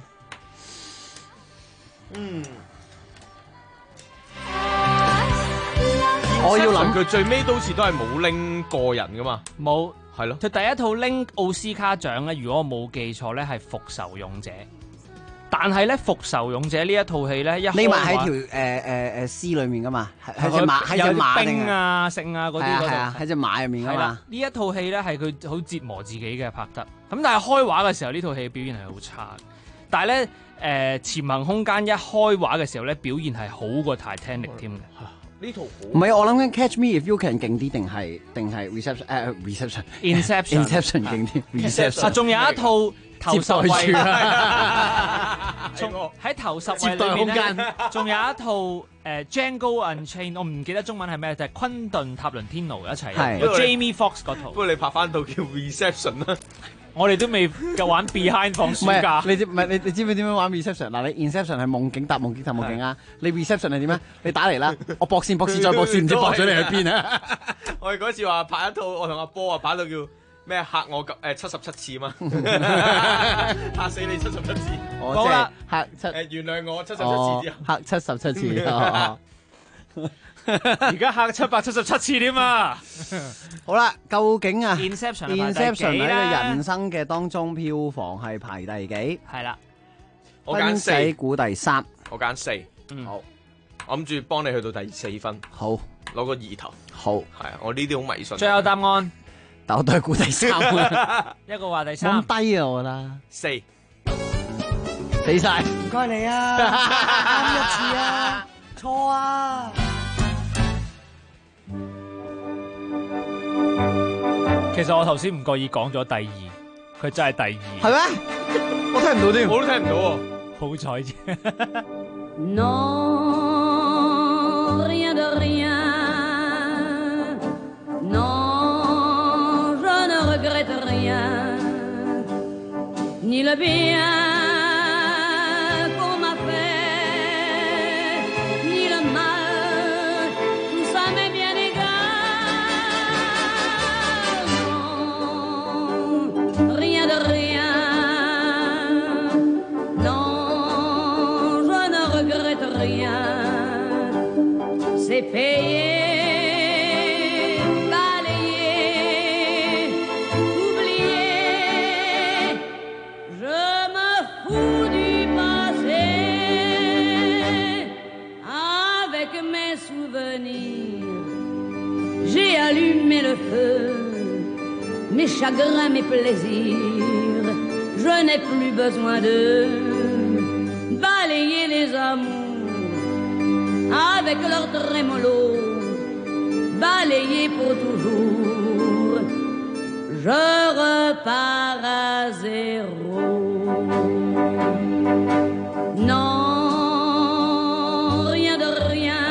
我要諗佢最尾都好似都係冇拎個人噶嘛， 冇係咯。 佢第一套拎奧斯卡獎咧，如果我冇記錯咧，係《復仇勇者》。但係咧，《復仇勇者》呢一套戲咧，匿埋喺條屍裏面噶嘛，喺隻馬喺隻馬冰啊、性啊嗰啲嗰度， 喺隻馬入面噶嘛。 呢一套戲咧係佢好折磨自己嘅拍得。咁但係開畫嘅時候，呢套戲表現係好差。但係咧，潛行空間一開畫嘅時候咧，表現係好過 Titanic 添嘅。 呢套唔係，我諗緊 Catch Me If You Can 勁啲定係 Inception 勁啲 Inception 仲有一套頭十位喺頭10位裏面咧，仲有一套Django Unchained， 我唔記得中文係咩，就係昆頓塔倫天奴一齊有 Jamie Foxx 嗰套。 不過你拍翻套叫 Reception 啦。 我哋都未夠玩 Behind 放暑假。 你知唔知點樣玩 Reception？ 嗱，你 Inception 係夢境搭夢境搭夢境啊，你 Reception 係點啊？你打嚟啦，我駁線再駁線，唔知駁咗你去邊啊！ 我哋嗰次話拍一套，我同阿波啊拍到叫咩嚇我77次嘛，嚇死你77次。 好啦， 嚇原諒我77次之後， 嚇77次。 而家嚇777次添啊！ 好啦，究竟啊 Inception 喺人生嘅當中票房係排第幾？ 係啦， 我揀4， 估第3， 我揀4。好，我諗住幫你去到第4分。 好， 攞個2頭。 好， 係啊，我呢啲好迷信。 最後答案但我都係估第三。 一個話第三， 咁低啊，我覺得 4 死晒。 唔該你啊，啱一次啊，錯啊。 其實我頭先唔覺意講咗第二，佢真係第二。 係咩？我聽唔到添， 我都聽唔到喎。 好彩啫。 Non, rien de rien. Non, je ne regrette rien. Ni le bien qu'on m'a fait, ni le mal, tout ça m'est bien égal. Non, rien de rien. Non, je ne regrette rien. C'est payé, balayé, oublié. Je me fous du passé. Avec mes souvenirs, j'ai allumé le feu. Mes chagrins, mes plaisirs, je n'ai plus besoin de balayer les amours avec leur trémolo, balayer pour toujours. Je repars à zéro. Non, rien de rien.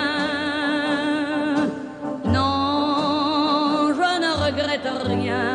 Non, je ne regrette rien.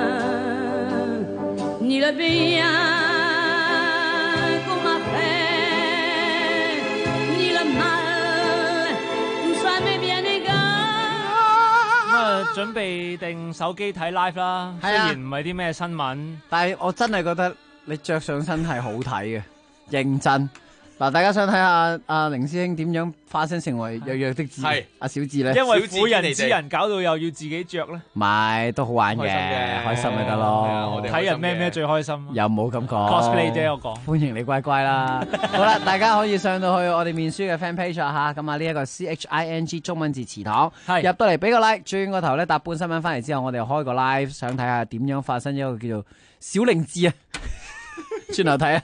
Ni le bien qu'on m'a fait, ni le mal, tout ça m'est bien égal. 咁啊，準備定手機睇 live 啦。雖然唔係啲咩新聞， 但係我真係覺得你着上身係好睇嘅，認真。嗱，大家想睇下阿凌師兄點樣化身成為弱弱的智，阿小智咧？ 因為婦人之仁搞到又要自己着咧， 唔係都好玩嘅，開心咪得咯。 睇人咩最開心， 又冇咁講 cosplay 啫，我講。 歡迎你乖乖啦。好啦，大家可以上到去我哋面書嘅 fan page 嚇，咁啊呢一個 CHING 中文字祠堂，入到嚟俾個 like，轉個頭咧搭半新聞翻嚟之後，我哋又開個 live，想睇下點樣發生一個叫做小靈智啊，轉頭睇啊！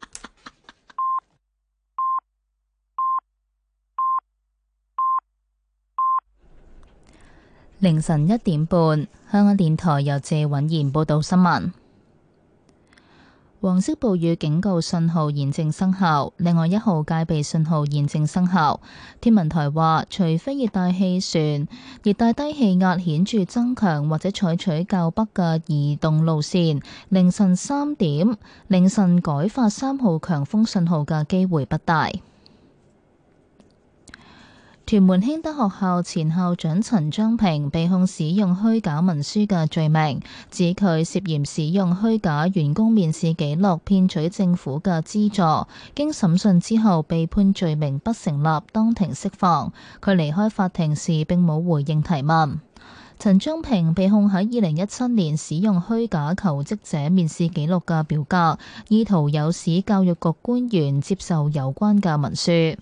凌晨1點半，香港電台由謝允賢報道新聞。黃色暴雨警告信號現正生效，另外1號戒備信號現正生效。天文台話，除非熱帶氣旋、熱帶低氣壓顯著增強或者採取較北嘅移動路線，凌晨3點凌晨改發3號強風信號嘅機會不大。屯門興德學校前校長陳章平被控使用虛假文書嘅罪名，指佢涉嫌使用虛假員工面試記錄騙取政府嘅資助。經審訊之後被判罪名不成立，當庭釋放。佢離開法庭時並冇回應提問。陳章平被控喺2017年使用虛假求職者面試記錄嘅表格，意圖誘使教育局官員接受有關嘅文書。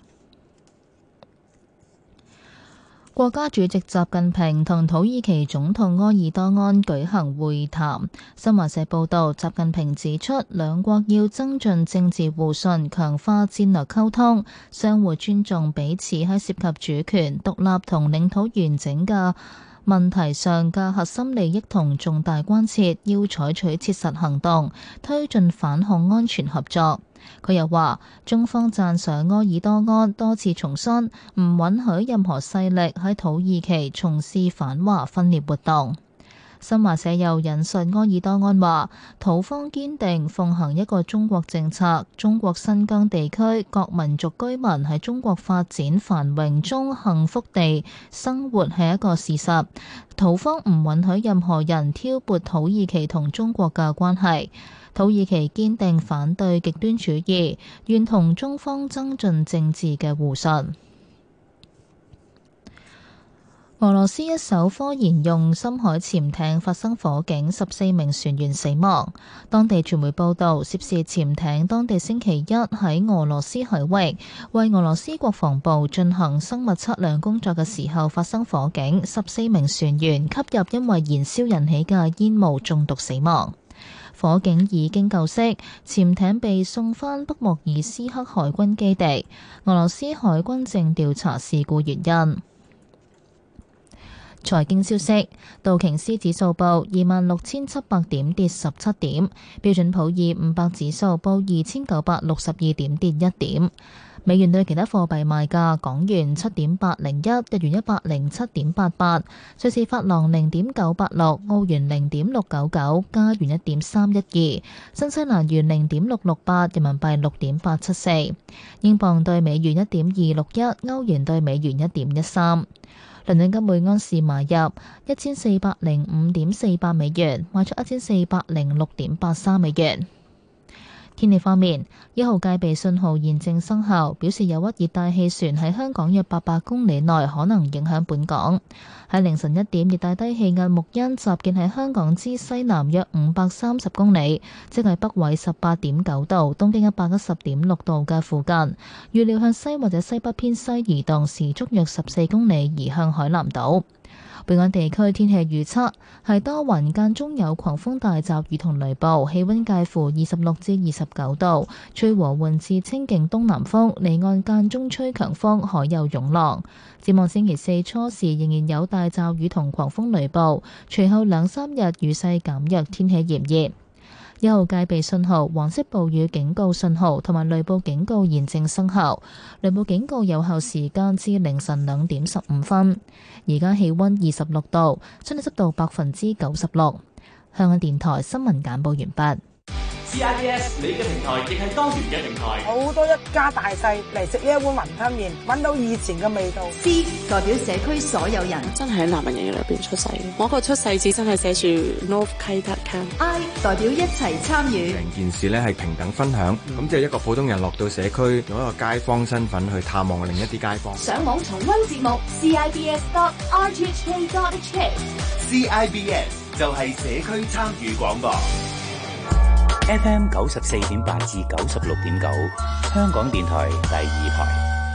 國家主席習近平同土耳其總統埃爾多安舉行會談。新華社報道，習近平指出，兩國要增進政治互信，強化戰略溝通，相互尊重彼此喺涉及主權、獨立同領土完整嘅問題上嘅核心利益同重大關切，要採取切實行動，推進反恐安全合作。佢又話，中方讚賞埃爾多安多次重申，唔允許任何勢力喺土耳其從事反華分裂活動。新華社又引述埃爾多安話，土方堅定奉行一個中國政策，中國新疆地區各民族居民喺中國發展繁榮中幸福地生活係一個事實，土方唔允許任何人挑撥土耳其同中國嘅關係。土耳其堅定反對極端主義，願同中方增進政治嘅互信。 俄羅斯一艘科研用深海潛艇發生火警，14名船員死亡。當地傳媒報道，涉事潛艇當地星期一喺俄羅斯海域為俄羅斯國防部進行生物測量工作嘅時候發生火警，14名船員吸入因為燃燒引起嘅煙霧中毒死亡。火警已經救熄，潛艇被送返北莫爾斯克海軍基地。俄羅斯海軍正調查事故原因。財經消息，道瓊斯指數報26,700點，跌17點；標準普爾500指數報2,962點，跌1點。美元對其他貨幣賣價：港元7.801，日元107.88，瑞士法郎0.986，澳元0.699，加元1.312，新西蘭元0.668，人民幣6.874，英鎊對美元1.261，歐元對美元1.13。倫敦金每安士買入1405.48美元，賣出1406.83美元。天氣方面，1號戒備信號現正生效，表示有一熱帶氣旋喺香港約800公里內可能影響本港。喺凌晨1點，熱帶低氣壓木恩集結喺香港之西南約530公里，即係北緯18.9度、東經110.6度嘅附近。預料向西或者西北偏西移動，時速約14公里，移向海南島。本港地區天氣預測係多雲，間中有狂風大驟雨同雷暴，氣溫介乎26至29度，吹和緩至清勁東南風，離岸間中吹強風，海有湧浪。展望星期四初時仍然有大驟雨同狂風雷暴，隨後2-3日雨勢減弱，天氣炎熱。1號戒備信號、黃色暴雨警告信號同埋雷暴警告現正生效，雷暴警告有效時間至凌晨2點15分。而家氣溫26度，相對濕度96%。香港電台新聞簡報完畢。 CIBS 你嘅平台亦係多元嘅平台， 好多一家大細嚟食呢一碗雲吞麵，揾到以前嘅味道。 C 代表社區所有人， 真係喺南人營裏邊出世，我個出世紙真係寫住 North Kaidak Camp。 I 代表一齊參與， 成件事咧係平等分享，咁即係一個普通人落到社區，用一個街坊身份去探望另一啲街坊。 上網重溫節目 CIBS.RTHK.HK。 CIBS 就係社區參與廣播。FM 94.8至96.9，香港電台第2台。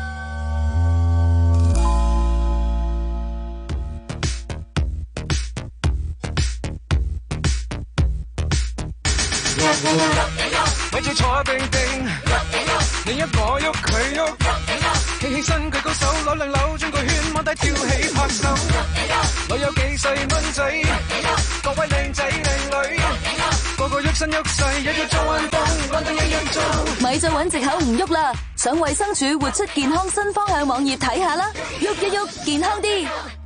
咪住坐定定，你一我喐佢喐，企起身舉高手，扭兩扭轉個圈，踎低跳起拍手。我有幾細蚊仔，各位靚仔靚女，個個喐身喐勢，日日做運動，運動日日做。 咪就揾藉口唔喐啦，上衛生署活出健康新方向網頁睇下啦，喐一喐健康啲。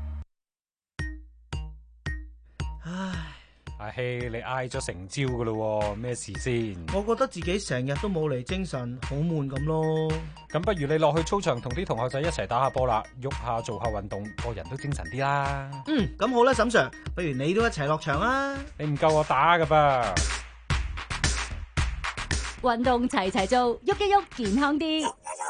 阿希，你嗌咗成朝噶咯，咩事先？ 我覺得自己成日都冇嚟精神，好悶咁咯。 咁不如你落去操場同啲同學仔一齊打下波啦，喐下做下運動，個人都精神啲啦。 咁好啦，沈 Sir， 不如你都一齊落場啦。 你唔夠我打噶噃。 運動齊齊做，喐一喐健康啲。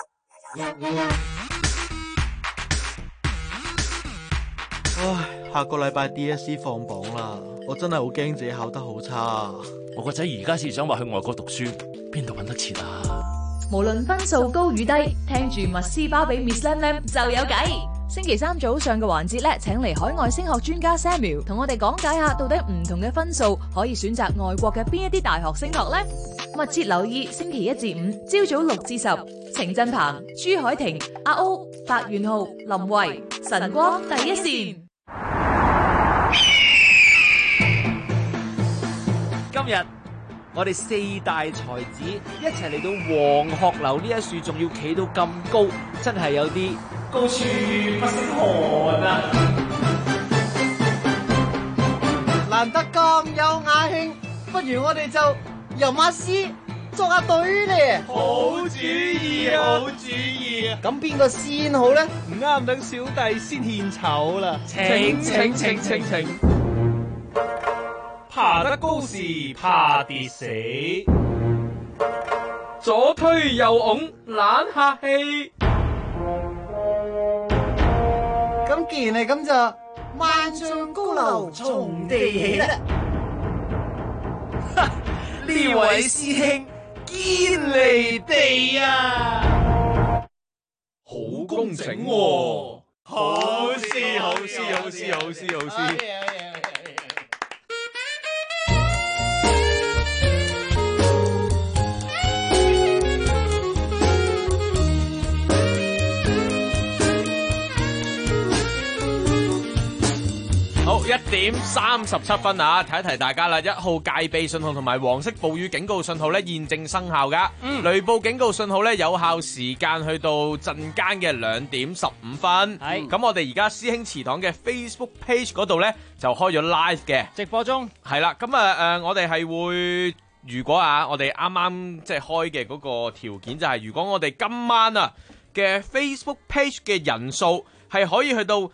唉，下個禮拜 DSE 放榜啦，我真係好驚自己考得好差。 我個仔而家先想話去外國讀書，邊度搵得切啊？ 無論分數高與低，聽住麥斯包比 Miss Lam Lam 就有計。星期三早上嘅環節咧，請嚟海外升學專家 Samuel 同我哋講解下，到底唔同嘅分數可以選擇外國嘅邊一啲大學升學呢？密切留意星期1至5朝早6至10，程振鵬、朱海婷、阿歐、白元浩、林慧、晨光第一線。 今日我哋4大才子一齊嚟到黃鶴樓呢一樹，仲要企到咁高，真係有啲高處不勝寒啊！ 難得咁有雅興，不如我哋就吟下詩，作下對咧。 好主意，好主意。 咁邊個先好咧？ 唔啱，等小弟先獻醜啦。 請。 爬得高時怕跌死，左推右拱懶客氣。 咁既然係咁就萬丈高樓從地起啦。 呢位師兄堅離地啊！ 好工整喎，好事好事好事好事好事。好，1:37啊！提一提大家啦，1號戒備信號同埋黃色暴雨警告信號咧現正生效噶。雷暴警告信號咧有效時間去到陣間嘅2:15。係咁，我哋而家師兄祠堂嘅 Facebook page 嗰度咧就開咗 live 嘅直播中。 係啦，咁我哋係會，如果我哋啱啱即係開嘅嗰個條件就係，如果我哋今晚啊嘅 Facebook page 嘅人數係可以去到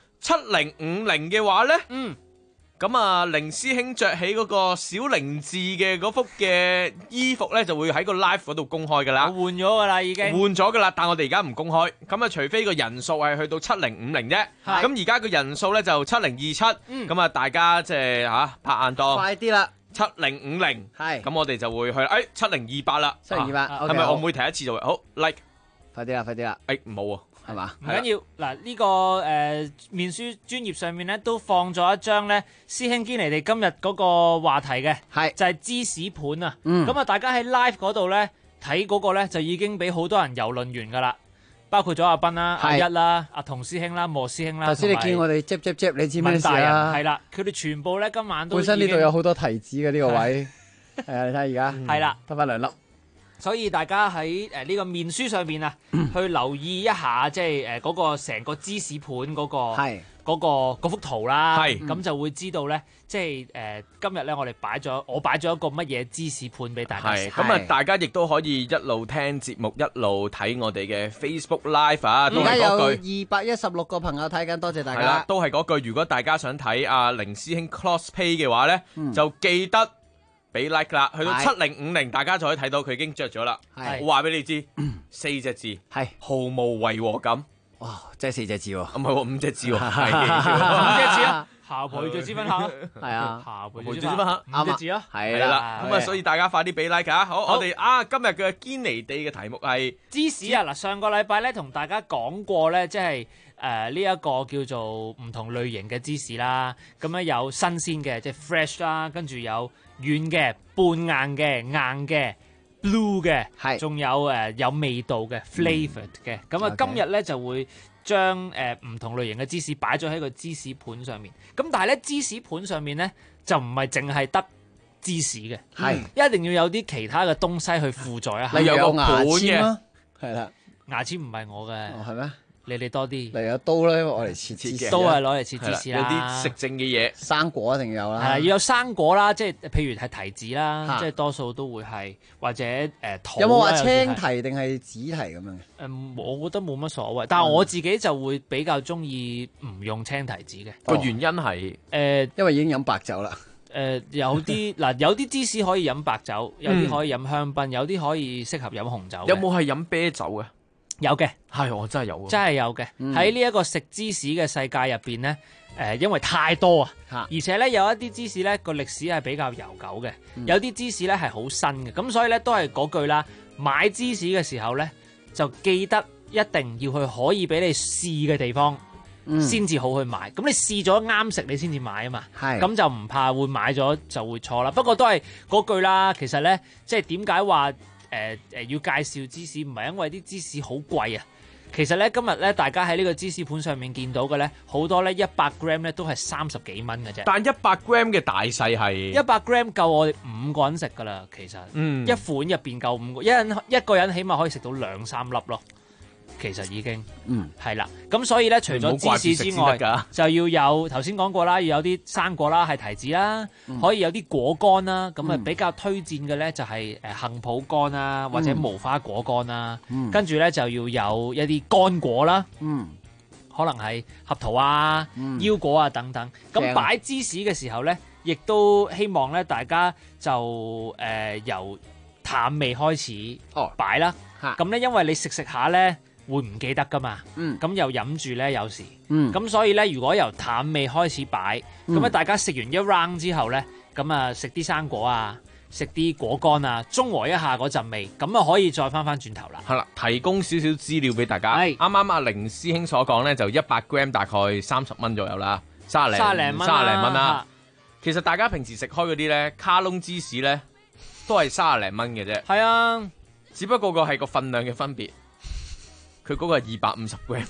7050嘅話咧，咁凌師兄着起嗰個小靈字嘅嗰幅嘅衣服咧，就會喺個 live 嗰度公開噶啦。 換咗噶啦，已經換咗噶啦，但我哋而家唔公開。咁除非個人數係去到7050啫。咁而家個人數咧就7027。咁大家即係拍硬檔， 快啲啦 ！7050 係。 咁我哋就會去7028啦。 7028， 係咪我每提一次就會好 like？ 快啲啦，快啲啦！ 冇啊。 係嘛？ 唔緊要嗱，呢個面書專頁上面咧都放咗一張咧師兄堅尼地今日嗰個話題嘅，係就係芝士盤啊。咁啊，大家喺 live 嗰度咧睇嗰個咧就已經俾好多人遊論完噶啦，包括咗阿斌啦、阿一啦、阿童師兄啦、莫師兄啦。 頭先你見我哋接，你知咩事啊？ 係啦，佢哋全部咧今晚都本身呢度有好多提子嘅呢個位，係啊，你睇而家係啦， 得翻2粒。 所以大家喺呢個面書上邊啊，去留意一下，即係嗰個成個芝士盤嗰幅圖啦，咁就會知道咧，即係今日咧我擺咗一個乜嘢芝士盤俾大家。 咁大家亦都可以一路聽節目一路睇我哋嘅 Facebook Live 啊。 而家有216個朋友睇緊，多謝大家。 係啦，都係嗰句，如果大家想睇阿凌師兄 cosplay 嘅話咧，就記得俾 like 啦，去到7050，大家就可以睇到佢已經着咗啦。我話俾你知，4隻字，係毫無違和感。 哇，即係4隻字喎， 唔係喎，5隻字喎， 5隻字啊，下陪著之分下， 係啊， 下陪著之分下 5隻字啊， 係啦。咁所以大家快啲俾 like 啊！好，我哋今日嘅堅尼地嘅題目係芝士啊！嗱，上個禮拜咧同大家講過咧，即係呢一個叫做唔同類型嘅芝士啦。咁咧有新鮮嘅，即係 fresh 啦，跟住有軟嘅、半硬嘅、硬嘅、blue 嘅，係，仲有有味道嘅 flavored 嘅。咁啊，今日咧就會將唔同類型嘅芝士擺咗喺個芝士盤上面。咁但係咧芝士盤上面咧就唔係淨係得芝士嘅，係一定要有啲其他嘅東西去輔助一下。 你有個牙籤啊，係啦， 牙籤唔係我嘅， 係咩？ 你哋多啲， 嚟有刀咧，我嚟切芝士， 刀係攞嚟切芝士啦。 有啲食剩嘅嘢， 生果一定要有啦。 係啦，要有生果啦，即係譬如係提子啦，即係多數都會係或者桃。 有冇話青提定係紫提咁樣嘅？ 我覺得冇乜所謂，但係我自己就會比較中意唔用青提子嘅。 個原因係因為已經飲白酒啦。 有啲嗱，有啲芝士可以飲白酒，有啲可以飲香檳，有啲可以適合飲紅酒。 有冇係飲啤酒嘅？ 有嘅， 係我真係有， 真係有嘅。喺呢一個食芝士嘅世界入邊咧，因為太多啊，而且咧有一啲芝士咧個歷史係比較悠久嘅，有啲芝士咧係好新嘅，咁所以咧都係嗰句啦，買芝士嘅時候咧就記得一定要去可以俾你試嘅地方，先至好去買。咁你試咗啱食，你先至買啊嘛。咁就唔怕會買咗就會錯啦。不過都係嗰句啦，其實咧即係點解話？要介紹芝士唔係因為啲芝士好貴啊，其實咧今日咧大家喺呢個芝士盤上面見到嘅咧好多咧100 gram 咧都係30幾蚊嘅啫。 但100 gram 嘅大細係 100 gram 夠我哋5個人食噶啦，其實，一款入邊夠5個，一個人起碼可以食到2-3粒咯。其實已經係啦，咁所以咧除咗芝士之外，就要有頭先講過啦，要有啲生果啦，係提子啦，可以有啲果乾啦，咁啊比較推薦嘅咧就係杏脯乾啦，或者無花果乾啦，跟住咧就要有一啲乾果啦，可能係合桃啊、腰果啊等等。咁擺芝士嘅時候咧，亦都希望咧大家就由淡味開始擺啦。咁咧因為你食下咧。 會唔記得噶嘛，咁又飲住咧有時， 嗯咁所以咧如果由淡味開始擺，咁大家食完一 round 之後咧，咁啊食啲生果啊，食啲果乾啊，中和一下嗰陣味，咁啊可以再翻轉頭啦。 係啦，提供少少資料俾大家。啱啱阿凌師兄所講咧，就100 gram 大概30蚊左右啦，30零蚊啦。其實大家平時食開嗰啲咧，卡窿芝士咧都係30零蚊嘅啫。 係啊， 只不過個係個分量嘅分別。佢嗰個係250 gram，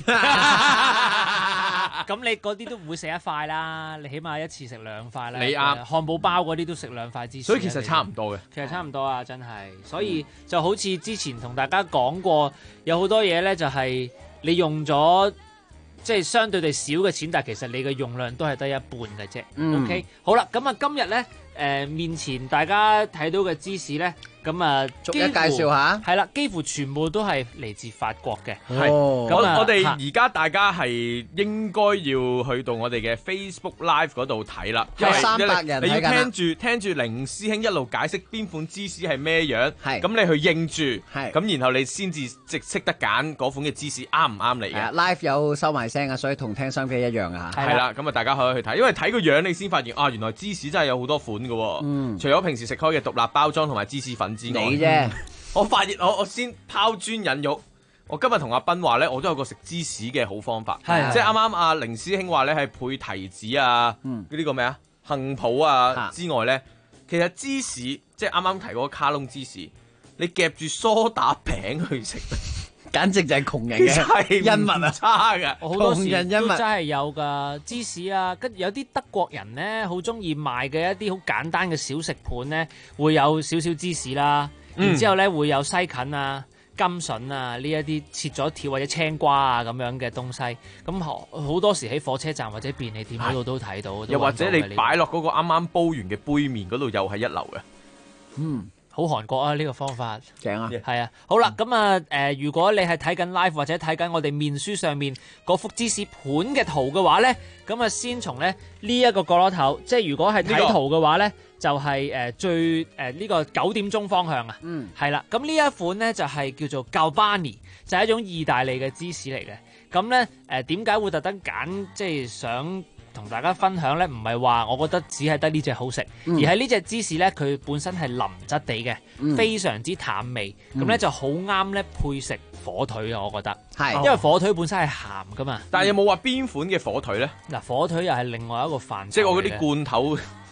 咁你嗰啲都唔會食一塊啦，你起碼一次食2塊啦。 你啱， 漢堡包嗰啲都食2塊芝士， 所以其實差唔多嘅。 其實差唔多啊，真係。所以就好似之前同大家講過，有好多嘢咧就係你用咗即係相對地少嘅錢，但係其實你嘅用量都係得一半嘅啫。OK， 好啦，咁啊今日咧面前大家睇到嘅芝士咧。咁啊， 逐一介紹下， 係啦，幾乎全部都係嚟自法國嘅。 係，咁我哋而家大家係應該要去到我哋嘅 Facebook Live 嗰度睇啦。 有300人睇緊啦。 你要聽住凌師兄一路解釋邊款芝士係咩樣，咁你去應住，咁然後你先至識得揀嗰款嘅芝士啱唔啱你嘅。 Live 有收埋聲啊，所以同聽收音機一樣啊。 係啦，咁啊大家可以去睇，因為睇個樣你先發現啊，原來芝士真係有好多款㗎喎。除咗平時食開嘅獨立包裝同埋芝士粉。 你啫， 我發現我先拋磚引玉。我今日同阿斌話咧，我都有個食芝士嘅好方法，即係啱啱阿凌師兄話咧係配提子啊，呢個咩啊杏脯啊之外咧，其實芝士即係啱啱提嗰個卡窿芝士，你夾住梳打餅去食， 簡直就係窮人嘅恩物啊！ 差嘅， 好多時都真係有㗎芝士啊，跟住有啲德國人咧好中意賣嘅一啲好簡單嘅小食盤咧，會有少少芝士啦，然之後咧會有西芹啊、甘筍啊呢一啲切咗條或者青瓜啊咁樣嘅東西，咁好多時喺火車站或者便利店嗰度都睇到。 又或者你擺落嗰個啱啱煲完嘅杯麵嗰度，又係一流嘅。 好韓國啊！呢個方法正啊， 係啊，好啦，咁啊如果你係睇緊 live 或者睇緊我哋面書上面嗰幅芝士盤嘅圖嘅話咧，咁啊先從咧呢一個角落頭，即係如果係睇圖嘅話咧，就係最呢個9點鐘方向啊，係啦，咁呢一款咧就係叫做 Galbani， 就係一種意大利嘅芝士嚟嘅。咁咧點解會特登揀即係想同大家分享咧？唔係話我覺得只係得呢隻好食，而係呢隻芝士咧，佢本身係腍質地嘅，非常之淡味，咁咧就好啱咧配食火腿啊！我覺得係，因為火腿本身係鹹噶嘛。 但係有冇話邊款嘅火腿咧？ 嗱，火腿又係另外一個範疇， 即係我嗰啲罐頭。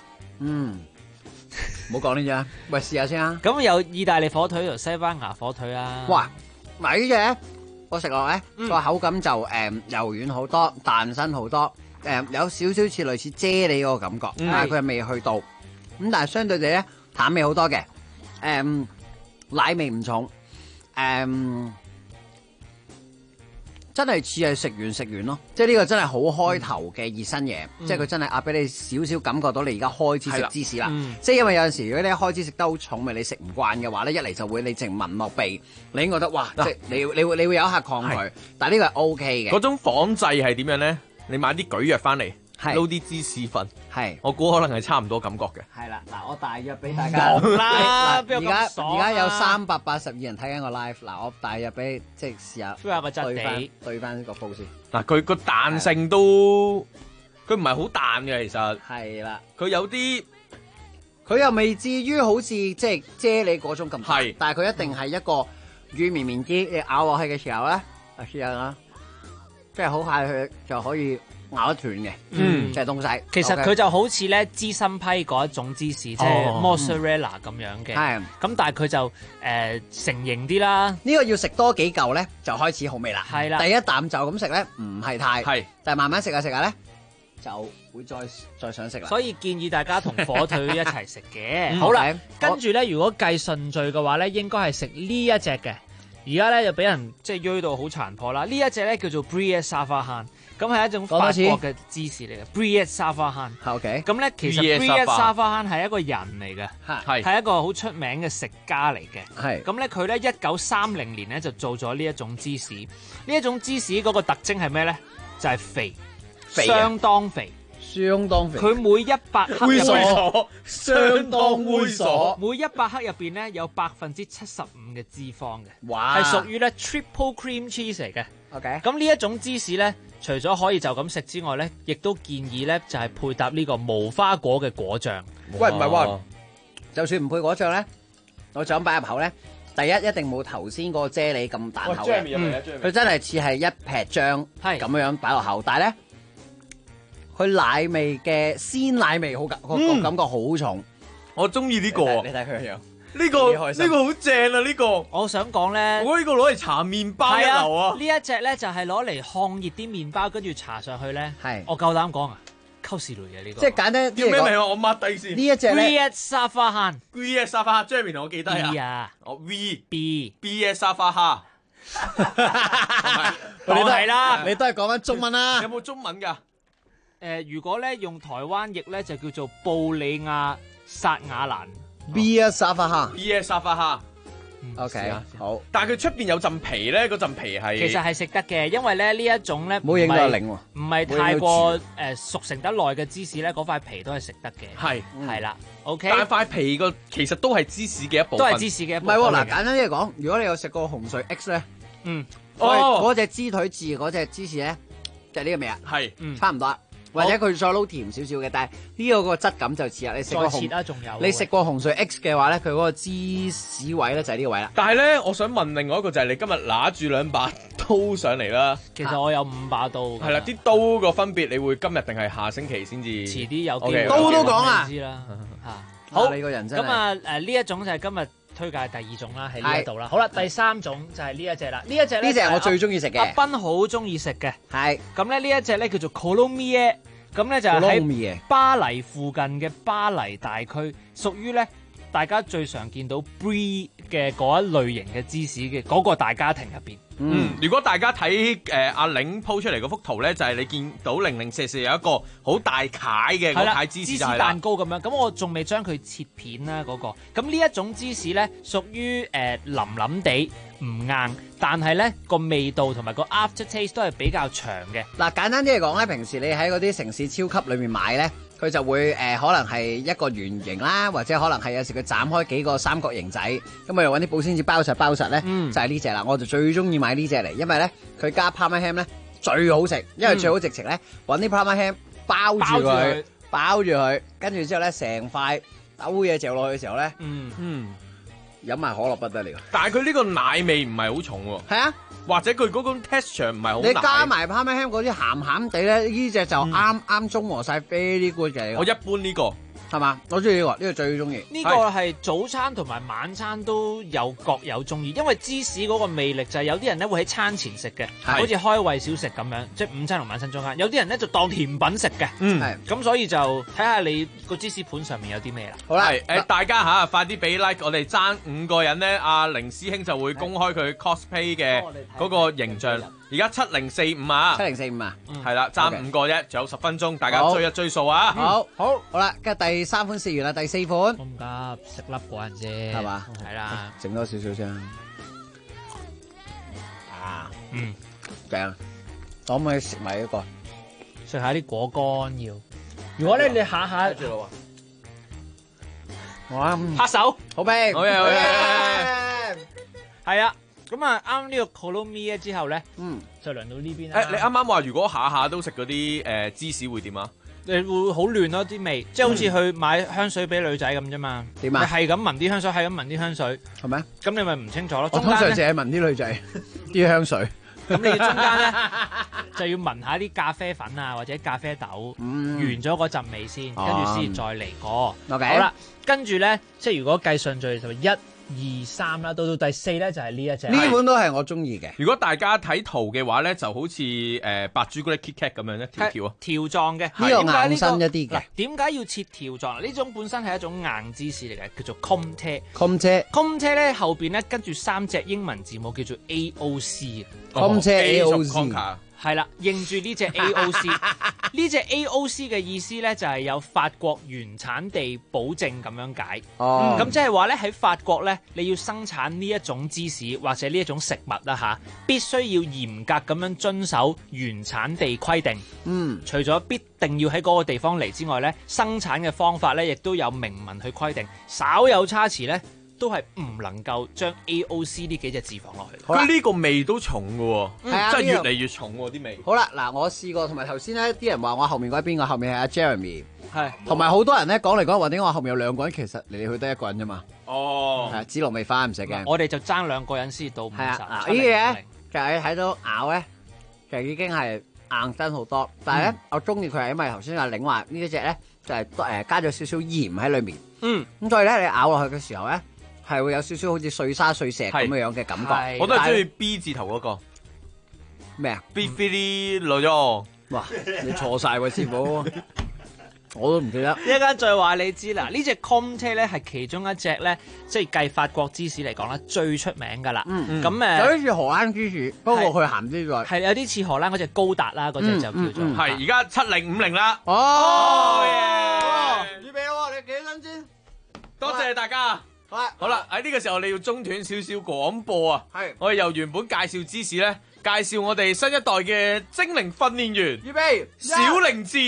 唔好講呢隻，喂，試下先啊！ 咁有意大利火腿同西班牙火腿啊！ 哇，嗱呢隻我食落咧個口感就柔軟好多，彈身好多。有少少似類似啫喱嗰個感覺，但係佢係未去到，咁但係相對地咧淡味好多嘅，奶味唔重，真係似係食完咯，即係呢個真係好開頭嘅熱身嘢，即係佢真係俾你少少感覺到你而家開始食芝士啦，即係因為有陣時如果你一開始食得好重味，你食唔慣嘅話咧，一嚟就會你淨聞落鼻，你已經覺得哇，即係你會有一刻抗拒，但係呢個係 O K 嘅。 嗰種仿製係點樣咧？你買啲蒟蒻翻嚟，撈啲芝士粉，我估可能係差唔多感覺嘅。 係啦，嗱，我大約俾大家啦， 而家有382人睇緊個 live， 嗱，我大約俾即係試下對翻個煲先。 嗱，佢個彈性都，佢唔係好彈嘅，其實係啦， 佢有啲， 佢又未至於好似即係啫喱嗰種咁彈，但係佢一定係一個軟綿綿啲，你咬落去嘅時候咧，試下啦。即係好快佢就可以咬得斷嘅，即係東西。 其實佢就好似咧芝心批嗰一種芝士，即係 mozzarella 咁樣嘅。係，咁但係佢就成型啲啦。 呢個要食多幾嚿咧，就開始好味啦。 係啦， 第一啖就咁食咧，唔係太係，但係慢慢食下食下咧，就會再想食啦。 所以建議大家同火腿一齊食嘅。好啦，跟住咧，如果計順序嘅話咧，應該係食呢一隻嘅。而家咧就俾人即係鋥到好殘破啦！呢一隻咧叫做 Brie Safahan， 咁係一種法國嘅芝士嚟嘅。Brie Safahan， OK， 咁咧其實 Brie Safahan 係一個人嚟嘅，係一個好出名嘅食家嚟嘅。係咁咧，佢咧1930年咧就做咗呢一種芝士。呢一種芝士嗰個特徵係咩咧？就係肥，相當肥。 相當肥。 佢每100克入邊相當猥瑣。 每100克入邊咧有75%嘅脂肪嘅， 哇！ 係屬於咧 triple cream cheese 嚟嘅。 OK。 咁呢一種芝士咧，除咗可以就咁食之外咧，亦都建議咧就係配搭呢個無花果嘅果醬。 喂，唔係喎，就算唔配果醬咧，我就咁擺入口咧。第一定冇頭先嗰個啫喱咁彈口嘅，佢真係似係一撇醬咁樣擺落口，但係咧，佢奶味嘅鮮奶味好個感覺好重， 我中意呢個。 你睇佢個樣， 呢個好正啊！呢個我想講咧， 我呢個攞嚟搽麵包一流啊！ 呢一隻咧就係攞嚟烘熱啲麵包，跟住搽上去咧。係我夠膽講啊！溝士雷嘅呢個， 即係簡單叫咩名啊？我抹低先。 呢一隻咧 ，Grilled 沙花蝦 ，Grilled 沙花蝦 ，Jeremy 同我記低啊。我 B 沙花蝦， 當係啦， 你都係講翻中文啦。 有冇中文㗎？ 如果咧用台灣譯咧就叫做布里亞薩亞蘭 B 沙花蝦 ，B 沙花蝦。 OK，好。 但係佢出邊有陣皮咧，嗰陣皮係其實係食得嘅，因為咧呢一種咧冇影到零喎， 唔係太過熟成得耐嘅芝士咧，嗰塊皮都係食得嘅。係啦 ，OK。 但係塊皮個其實都係芝士嘅一部分， 都係芝士嘅一部分。 唔係喎，嗱簡單啲嚟講，如果你有食過紅隧 X 咧，嗰隻豬腿治嗰隻芝士咧，就係呢個味啊， 係差唔多。或者佢再撈甜少少嘅，但係呢個質感就似啦。你食過你食過紅隧 X 嘅話咧，佢嗰個芝士位咧就係呢個位啦。 但係咧，我想問另外一個就係你今日拿住2把刀上嚟啦。 其實我有5把刀。係啦，啲刀個分別，你會今日定係下星期先至？ 遲啲有機會。 刀都講啊！ 知啦嚇。 好，你個人真係。 咁啊呢一種就係今日推介第2種啦，喺呢一度啦。好啦，第3種就係呢一隻啦。呢一隻咧， 呢隻係我最中意食嘅。 阿斌好中意食嘅。 係。 咁咧呢一隻咧叫做 Coulommiers。咁咧就喺巴黎附近嘅巴黎大區，屬於咧大家最常見到 Brie 嘅嗰一類型嘅芝士嘅嗰個大家庭入邊。 如果大家睇阿玲 po 出嚟嗰幅圖咧，就係你見到零零舍舍有一個好大塊嘅嗰塊芝士就係啦，芝士蛋糕咁樣。咁我仲未將佢切片啦嗰個。咁呢一種芝士咧，屬於腍腍地唔硬，但係咧個味道同埋個 after taste 都係比較長嘅。 嗱簡單啲嚟講咧，平時你喺嗰啲城市超級裏面買咧，佢就會可能係一個圓形啦，或者可能係有時佢斬開幾個三角形仔，咁我又揾啲保鮮紙包實咧，就係呢隻啦。我就最中意買呢隻嚟，因為咧佢加 Parma ham 咧最好食，因為最好直情咧揾啲 Parma ham 包住佢，跟住之後咧成塊兜嘢嚼落去嘅時候咧，飲埋可樂不得了。 但係佢呢個奶味唔係好重喎。 係啊。 或者佢嗰種 texture 唔係好， 你加埋 Parma ham 嗰啲鹹鹹地咧，呢隻就啱中和晒 very good 嘅。 我一般呢個係嘛，我中意呢個，呢個最中意。 呢個係早餐同埋晚餐都有各有中意，因為芝士嗰個魅力就係有啲人咧會喺餐前食嘅，好似開胃小食咁樣，即係午餐同晚餐中間。有啲人咧就當甜品食嘅，咁所以就睇下你個芝士盤上面有啲咩啦。 好啦， 大家嚇快啲俾 like，我哋爭5個人咧，阿凌師兄就會公開佢 cosplay 嘅嗰個形象。而家7045啊 ，7045啊， 係啦，爭5個啫，仲有10分鐘，大家追一追數啊！ 好啦，跟住第3款試完啦，第4款。 唔急，食粒果仁啫， 係嘛？ 係啦， 整多少少先。正。可唔可以食埋一個？ 食下啲果乾要。如果咧你下下， 哇！ 拍手， 好味， 好嘢，好嘢，係啊。咁啊，啱呢個 Coulommiers 之後咧，就輪到呢邊啦。 你啱啱話如果下下都食嗰啲芝士會點啊？ 你會好亂咯啲味，即係好似去買香水俾女仔咁啫嘛。 點啊？ 你係咁聞啲香水，係咁聞啲香水， 係咪？ 咁你咪唔清楚咯。 我通常淨係聞啲女仔啲香水。 咁你中間咧就要聞下啲咖啡粉啊，或者咖啡豆，完咗嗰陣味先，跟住先再嚟過。好啦，跟住咧，即係如果計順序就1、2、3啦，到第4咧就係呢一隻。 呢款都係我中意嘅。 如果大家睇圖嘅話咧，就好似白朱古力 KitKat 咁樣一條條啊， 條狀嘅。 呢個硬身一啲嘅。 點解要切條狀？呢種本身係一種硬芝士嚟嘅，叫做 Comté。 Comté 咧後邊咧跟住3隻英文字母叫做 AOC。 Comté AOC。 係啦，認住呢隻 AOC， 呢隻 AOC 嘅意思咧就係有法國原產地保證咁樣解。咁即係話咧喺法國咧，你要生產呢一種芝士或者呢一種食物啦嚇，必須要嚴格咁樣遵守原產地規定。除咗必定要喺嗰個地方嚟之外咧，生產嘅方法咧亦都有明文去規定，稍有差池咧，都係唔能夠將 AOC 呢幾隻字放落去。 佢呢個味都重嘅喎，真係越嚟越重喎啲味。 好啦，嗱，我試過，同埋頭先咧啲人話我後面嗰邊個後面係阿 Jeremy， 係， 同埋好多人咧講嚟講去話點解我後面有兩個人，其實嚟嚟去得一個人啫嘛。 哦， 係子龍未翻，唔使驚。 我哋就爭2個人先到50。 係啊，呢啲嘢其實你睇到咬咧，其實已經係硬身好多。但係咧，我中意佢係因為頭先阿玲話呢一隻咧就係加咗少少鹽喺裏面。咁所以咧你咬落去嘅時候咧，係會有少少好似碎沙碎石咁樣嘅感覺。 我都係中意 B 字頭嗰個咩啊 ？B Fili 攞咗。 哇！你錯晒喎，師傅，我都唔記得。 一陣再話你知啦，呢隻 Comté 咧係其中一隻咧，即係計法國芝士嚟講咧最出名噶啦。咁有啲似荷蘭芝士，不過佢鹹啲咗。 係有啲似荷蘭嗰隻高達啦，嗰隻就叫做。 係而家7050啦。 哦，預備喎，你幾新鮮？ 多謝大家。好啦，喺呢個時候你要中斷少少廣播啊！係，我哋由原本介紹芝士咧，介紹我哋新一代嘅精靈訓練員。 預備， 小靈智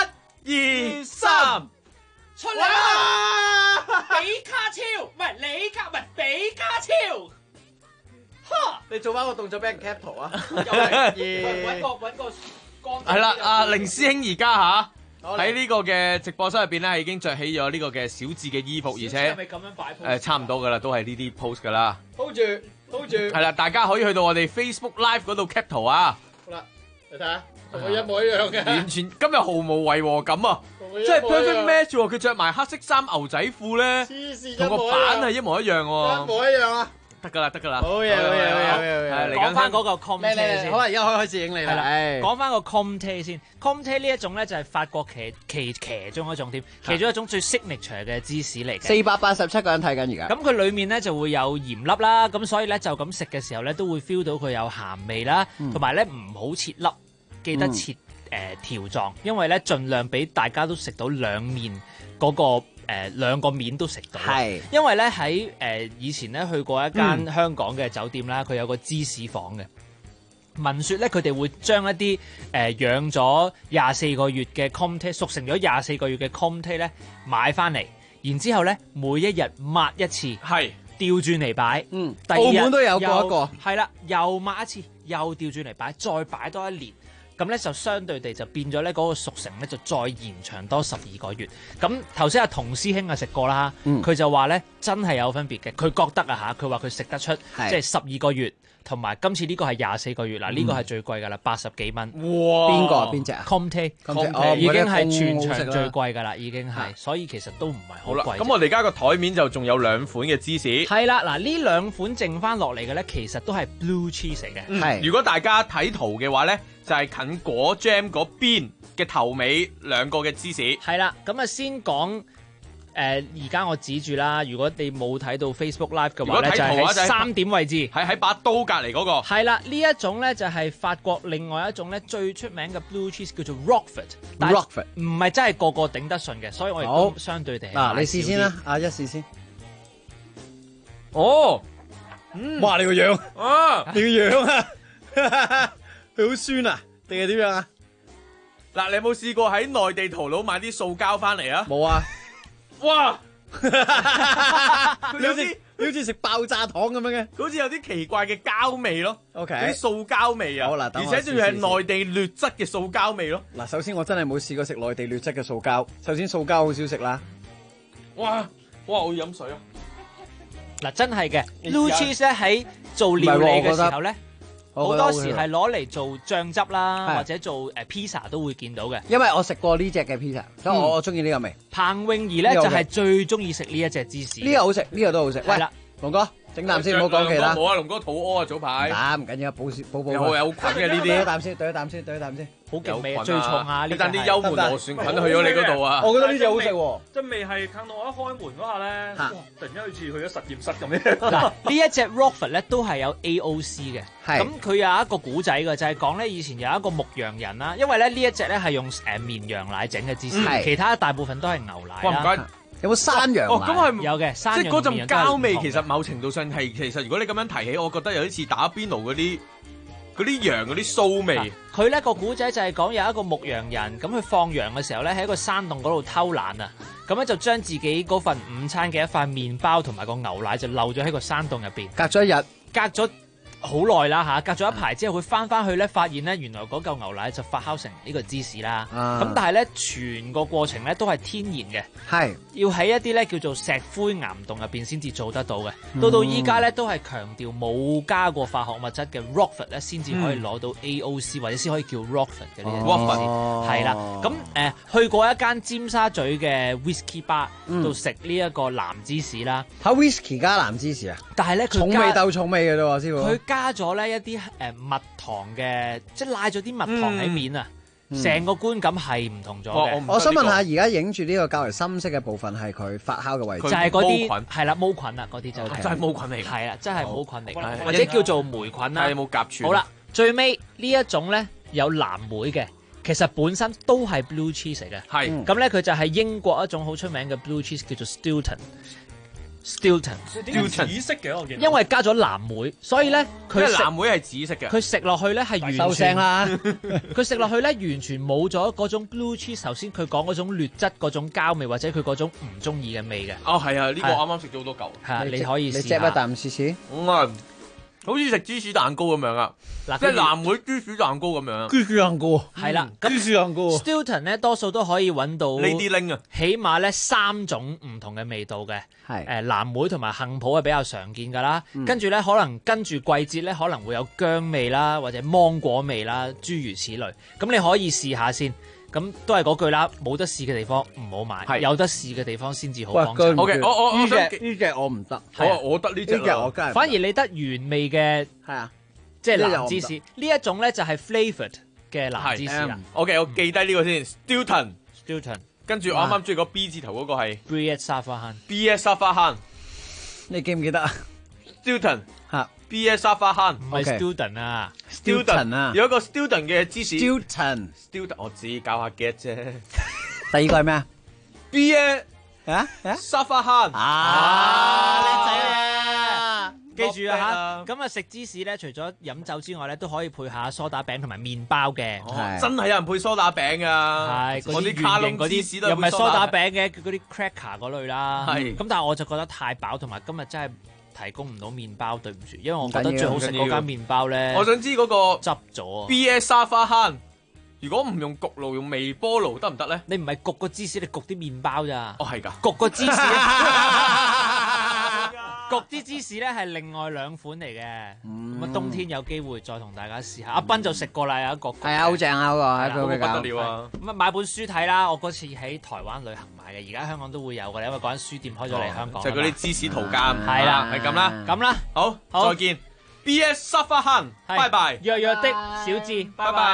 ，1、2、3， 出嚟啦！比卡超，唔係李卡，唔係比卡超。 你做翻個動作俾人 cap 圖啊！ 揾個光。 係啦，阿凌師兄而家嚇。喺呢個嘅直播室入邊咧，已經着起咗呢個嘅小智嘅衣服，而且係咪咁樣擺 pose？ 差唔多噶啦，都係呢啲 pose 噶啦。 hold 住。 係啦，大家可以去到我哋 Facebook Live 嗰度 cap 圖啊。 好啦，你睇下，同佢一模一樣嘅。 完全今日毫無違和感啊！即係 perfect match 喎，佢着埋黑色衫牛仔褲咧，同個版係一模一樣喎。 一模一樣啊！ 得噶啦，得噶啦。 好嘢，好嘢，好嘢。 講翻嗰個 Comté 先。 好啦，而家開始影你啦。 講翻個 Comté 先 ，Comté 呢一種咧就係法國其中一種添，其中一種最 signature 嘅芝士嚟嘅。 487個人睇緊而家。 咁佢裡面咧就會有鹽粒啦，咁所以咧就咁食嘅時候咧都會 feel 到佢有鹹味啦，同埋咧唔好切粒，記得切條狀，因為咧盡量俾大家都食到兩面嗰個。兩個面都食到，因為咧喺以前咧去過一間香港嘅酒店啦，佢有個芝士房嘅。聞說咧佢哋會將一啲養咗24個月嘅 Comté 熟成咗24個月嘅 Comté 咧買翻嚟，然之後咧每一日抹一次， 係調轉嚟擺。第二日澳門都有過一個， 係啦，又抹一次，又調轉嚟擺，再擺多1年。咁咧就相對地就變咗咧嗰個熟成咧就再延長多12個月。咁頭先阿童師兄啊食過啦，佢就話咧真係有分別嘅。佢覺得啊嚇，佢話佢食得出，即係12個月同埋今次呢個係24個月嗱，呢個係最貴㗎啦，80幾蚊。 哇！ 邊個邊隻啊 ？Comté 已經係全場最貴㗎啦，已經係，所以其實都唔係好貴。 咁我哋而家個台面就仲有2款嘅芝士。 係啦，嗱呢2款剩翻落嚟嘅咧，其實都係 blue cheese 嚟嘅。 係，如果大家睇圖嘅話咧，就係近果 jam 嗰邊嘅頭尾2個嘅芝士。 係啦，咁啊先講而家我指住啦，如果你冇睇到 Facebook Live 嘅話咧，就係喺3點位置， 喺把刀隔離嗰個。 係啦，呢一種咧就係法國另外一種咧最出名嘅 blue cheese 叫做 Roquefort。唔係真係個個頂得順嘅，所以我亦都相對地嗱，你試先啦，一試先。 哦， 哇！你個樣啊，你個樣啊，佢好酸啊，定係點樣啊？ 嗱，你有冇試過喺內地淘佬買啲塑膠翻嚟啊？ 冇啊！ 哇！ 你好似食爆炸糖咁樣嘅， 好似有啲奇怪嘅膠味咯。 OK， 啲塑膠味啊， 好啦， 而且仲要係內地劣質嘅塑膠味咯。 嗱，首先我真係冇試過食內地劣質嘅塑膠。首先塑膠好少食啦。 哇！我要飲水啊！ 嗱，真係嘅 blue cheese 咧喺做料理嘅時候咧，好多時係攞嚟做醬汁啦，或者做pizza 都會見到嘅。 因為我食過呢隻嘅 pizza，所以我中意呢個味。 彭詠儀咧就係最中意食呢一隻芝士。 呢個好食，呢個都好食。喂，龍哥，陣整啖先，唔好講其他。 冇啊，龍哥肚屙啊，早排。 唔緊要，補補。 有菌嘅呢啲。 對一啖先，對一啖先，對一啖先。 好勁味啊！最重啊！ 呢單啲幽門螺旋菌去咗你嗰度啊！ 我覺得呢隻好食喎。 真味係近到我一開門嗰下咧，突然間好似去咗實驗室咁樣。 嗱，呢一隻 Rockford 咧都係有 AOC 嘅。咁佢有一個古仔嘅，就係講咧以前有一個牧羊人啦，因為咧呢一隻咧係用綿羊奶整嘅芝士，其他大部分都係牛奶啦。 唔該。 有冇山羊奶？ 咁係有嘅，山羊即係嗰陣膠味，其實某程度上係其實如果你咁樣提起，我覺得有啲似打邊爐嗰啲羊嗰啲騷味。 佢呢個古仔就係講有一個牧羊人，咁佢放羊嘅時候咧喺一個山洞嗰度偷懶啊，咁咧就將自己嗰份午餐嘅一塊麵包同埋個牛奶就漏咗喺個山洞入邊。 隔咗一日， 隔咗好耐啦嚇，隔咗一排之後，佢翻去咧，發現咧原來嗰嚿牛奶就發酵成呢個芝士啦。咁但係咧，全個過程咧都係天然嘅， 係要喺一啲咧叫做石灰岩洞入邊先至做得到嘅。到依家咧都係強調冇加過化學物質嘅 Rockford 咧，先至可以攞到 AOC 或者先可以叫 Rockford 嘅呢隻 Rockford 係啦。咁去過一間尖沙咀嘅 whisky bar 度食呢一個藍芝士啦。 嚇 whisky 加藍芝士啊？ 但係咧佢重味鬥重味嘅啫喎，師傅。 加咗咧一啲蜜糖嘅，即係拉咗啲蜜糖喺面啊，成個觀感係唔同咗嘅。 我想問下，而家影住呢個較為深色嘅部分係佢發酵嘅位置， 就係嗰啲係啦，毛菌啊，嗰啲就係真係毛菌嚟， 係啦，真係毛菌嚟，或者叫做霉菌啦。 有冇甲醛？ 好啦，最尾呢一種咧有藍莓嘅，其實本身都係 blue cheese 嚟嘅。 係咁咧，佢就係英國一種好出名嘅 blue cheese，叫做 Stilton。 紫色嘅我見， 因為加咗藍莓，所以咧佢藍莓係紫色嘅。 佢食落去咧係完全啦，佢食落去咧完全冇咗嗰種 blue cheese 頭先佢講嗰種劣質嗰種膠味，或者佢嗰種唔中意嘅味嘅。 哦，係啊，呢個啱啱食咗好多嚿。 係啊，你可以試下。 你嗒一啖試試。 好似食芝士蛋糕咁樣啊！即係藍莓芝士蛋糕咁樣。 芝士蛋糕係啦， 芝士蛋糕。 Stilton 咧多數都可以揾到呢啲拎啊， 起碼咧3種唔同嘅味道嘅。 係藍莓同埋杏脯係比較常見㗎啦。跟住咧可能跟住季節咧可能會有薑味啦，或者芒果味啦，諸如此類。咁你可以試下先。咁都係嗰句啦，冇得試嘅地方唔好買，有得試嘅地方先至好幫襯。 OK，我呢隻我唔得， 我得呢隻我梗係。 反而你得原味嘅係啊， 即係藍芝士呢一種咧就係 flavoured 嘅藍芝士啦。 OK， 我記低呢個先 ，Stilton，跟住我啱啱中意個 B 字頭嗰個係 Bread Saffron B.S. Saffron， 你記唔記得啊 ？Stilton 嚇 B.S. Saffron 唔係 Stilton 啊 ，Stilton 啊， 有一個 Stilton 嘅芝士 ，Stilton 我只教下 get 啫。 第二個係咩啊 ？B.S. Saffron 叻仔啊！記住啊嚇，咁啊食芝士咧，除咗飲酒之外咧，都可以配下梳打餅同埋麵包嘅。 真係有人配梳打餅啊！ 係嗰啲卡窿芝士都又唔係梳打餅嘅，嗰啲 cracker 嗰類啦。 係咁，但係我就覺得太飽，同埋今日真係提供唔到麵包，對唔住，因為我覺得最好食嗰間麵包咧， 我想知嗰個執咗 B.S. Saffron，如果唔用焗爐，用微波爐得唔得咧？ 你唔係焗個芝士，你焗啲麵包咋？ 哦，係㗎， 焗個芝士。焗啲芝士咧係另外2款嚟嘅，咁啊冬天有機會再同大家試下。阿斌就食過啦，有一個係啊，好正啊嗰個，喺佢不得了啊！ 咁啊買本書睇啦，我嗰次喺台灣旅行買嘅，而家香港都會有嘅，因為嗰間書店開咗嚟香港。 就係嗰啲芝士圖鑑， 係啦， 係咁啦， 咁啦， 好，再見 ，B.S. Saffron，拜拜， 弱弱的小智， 拜拜。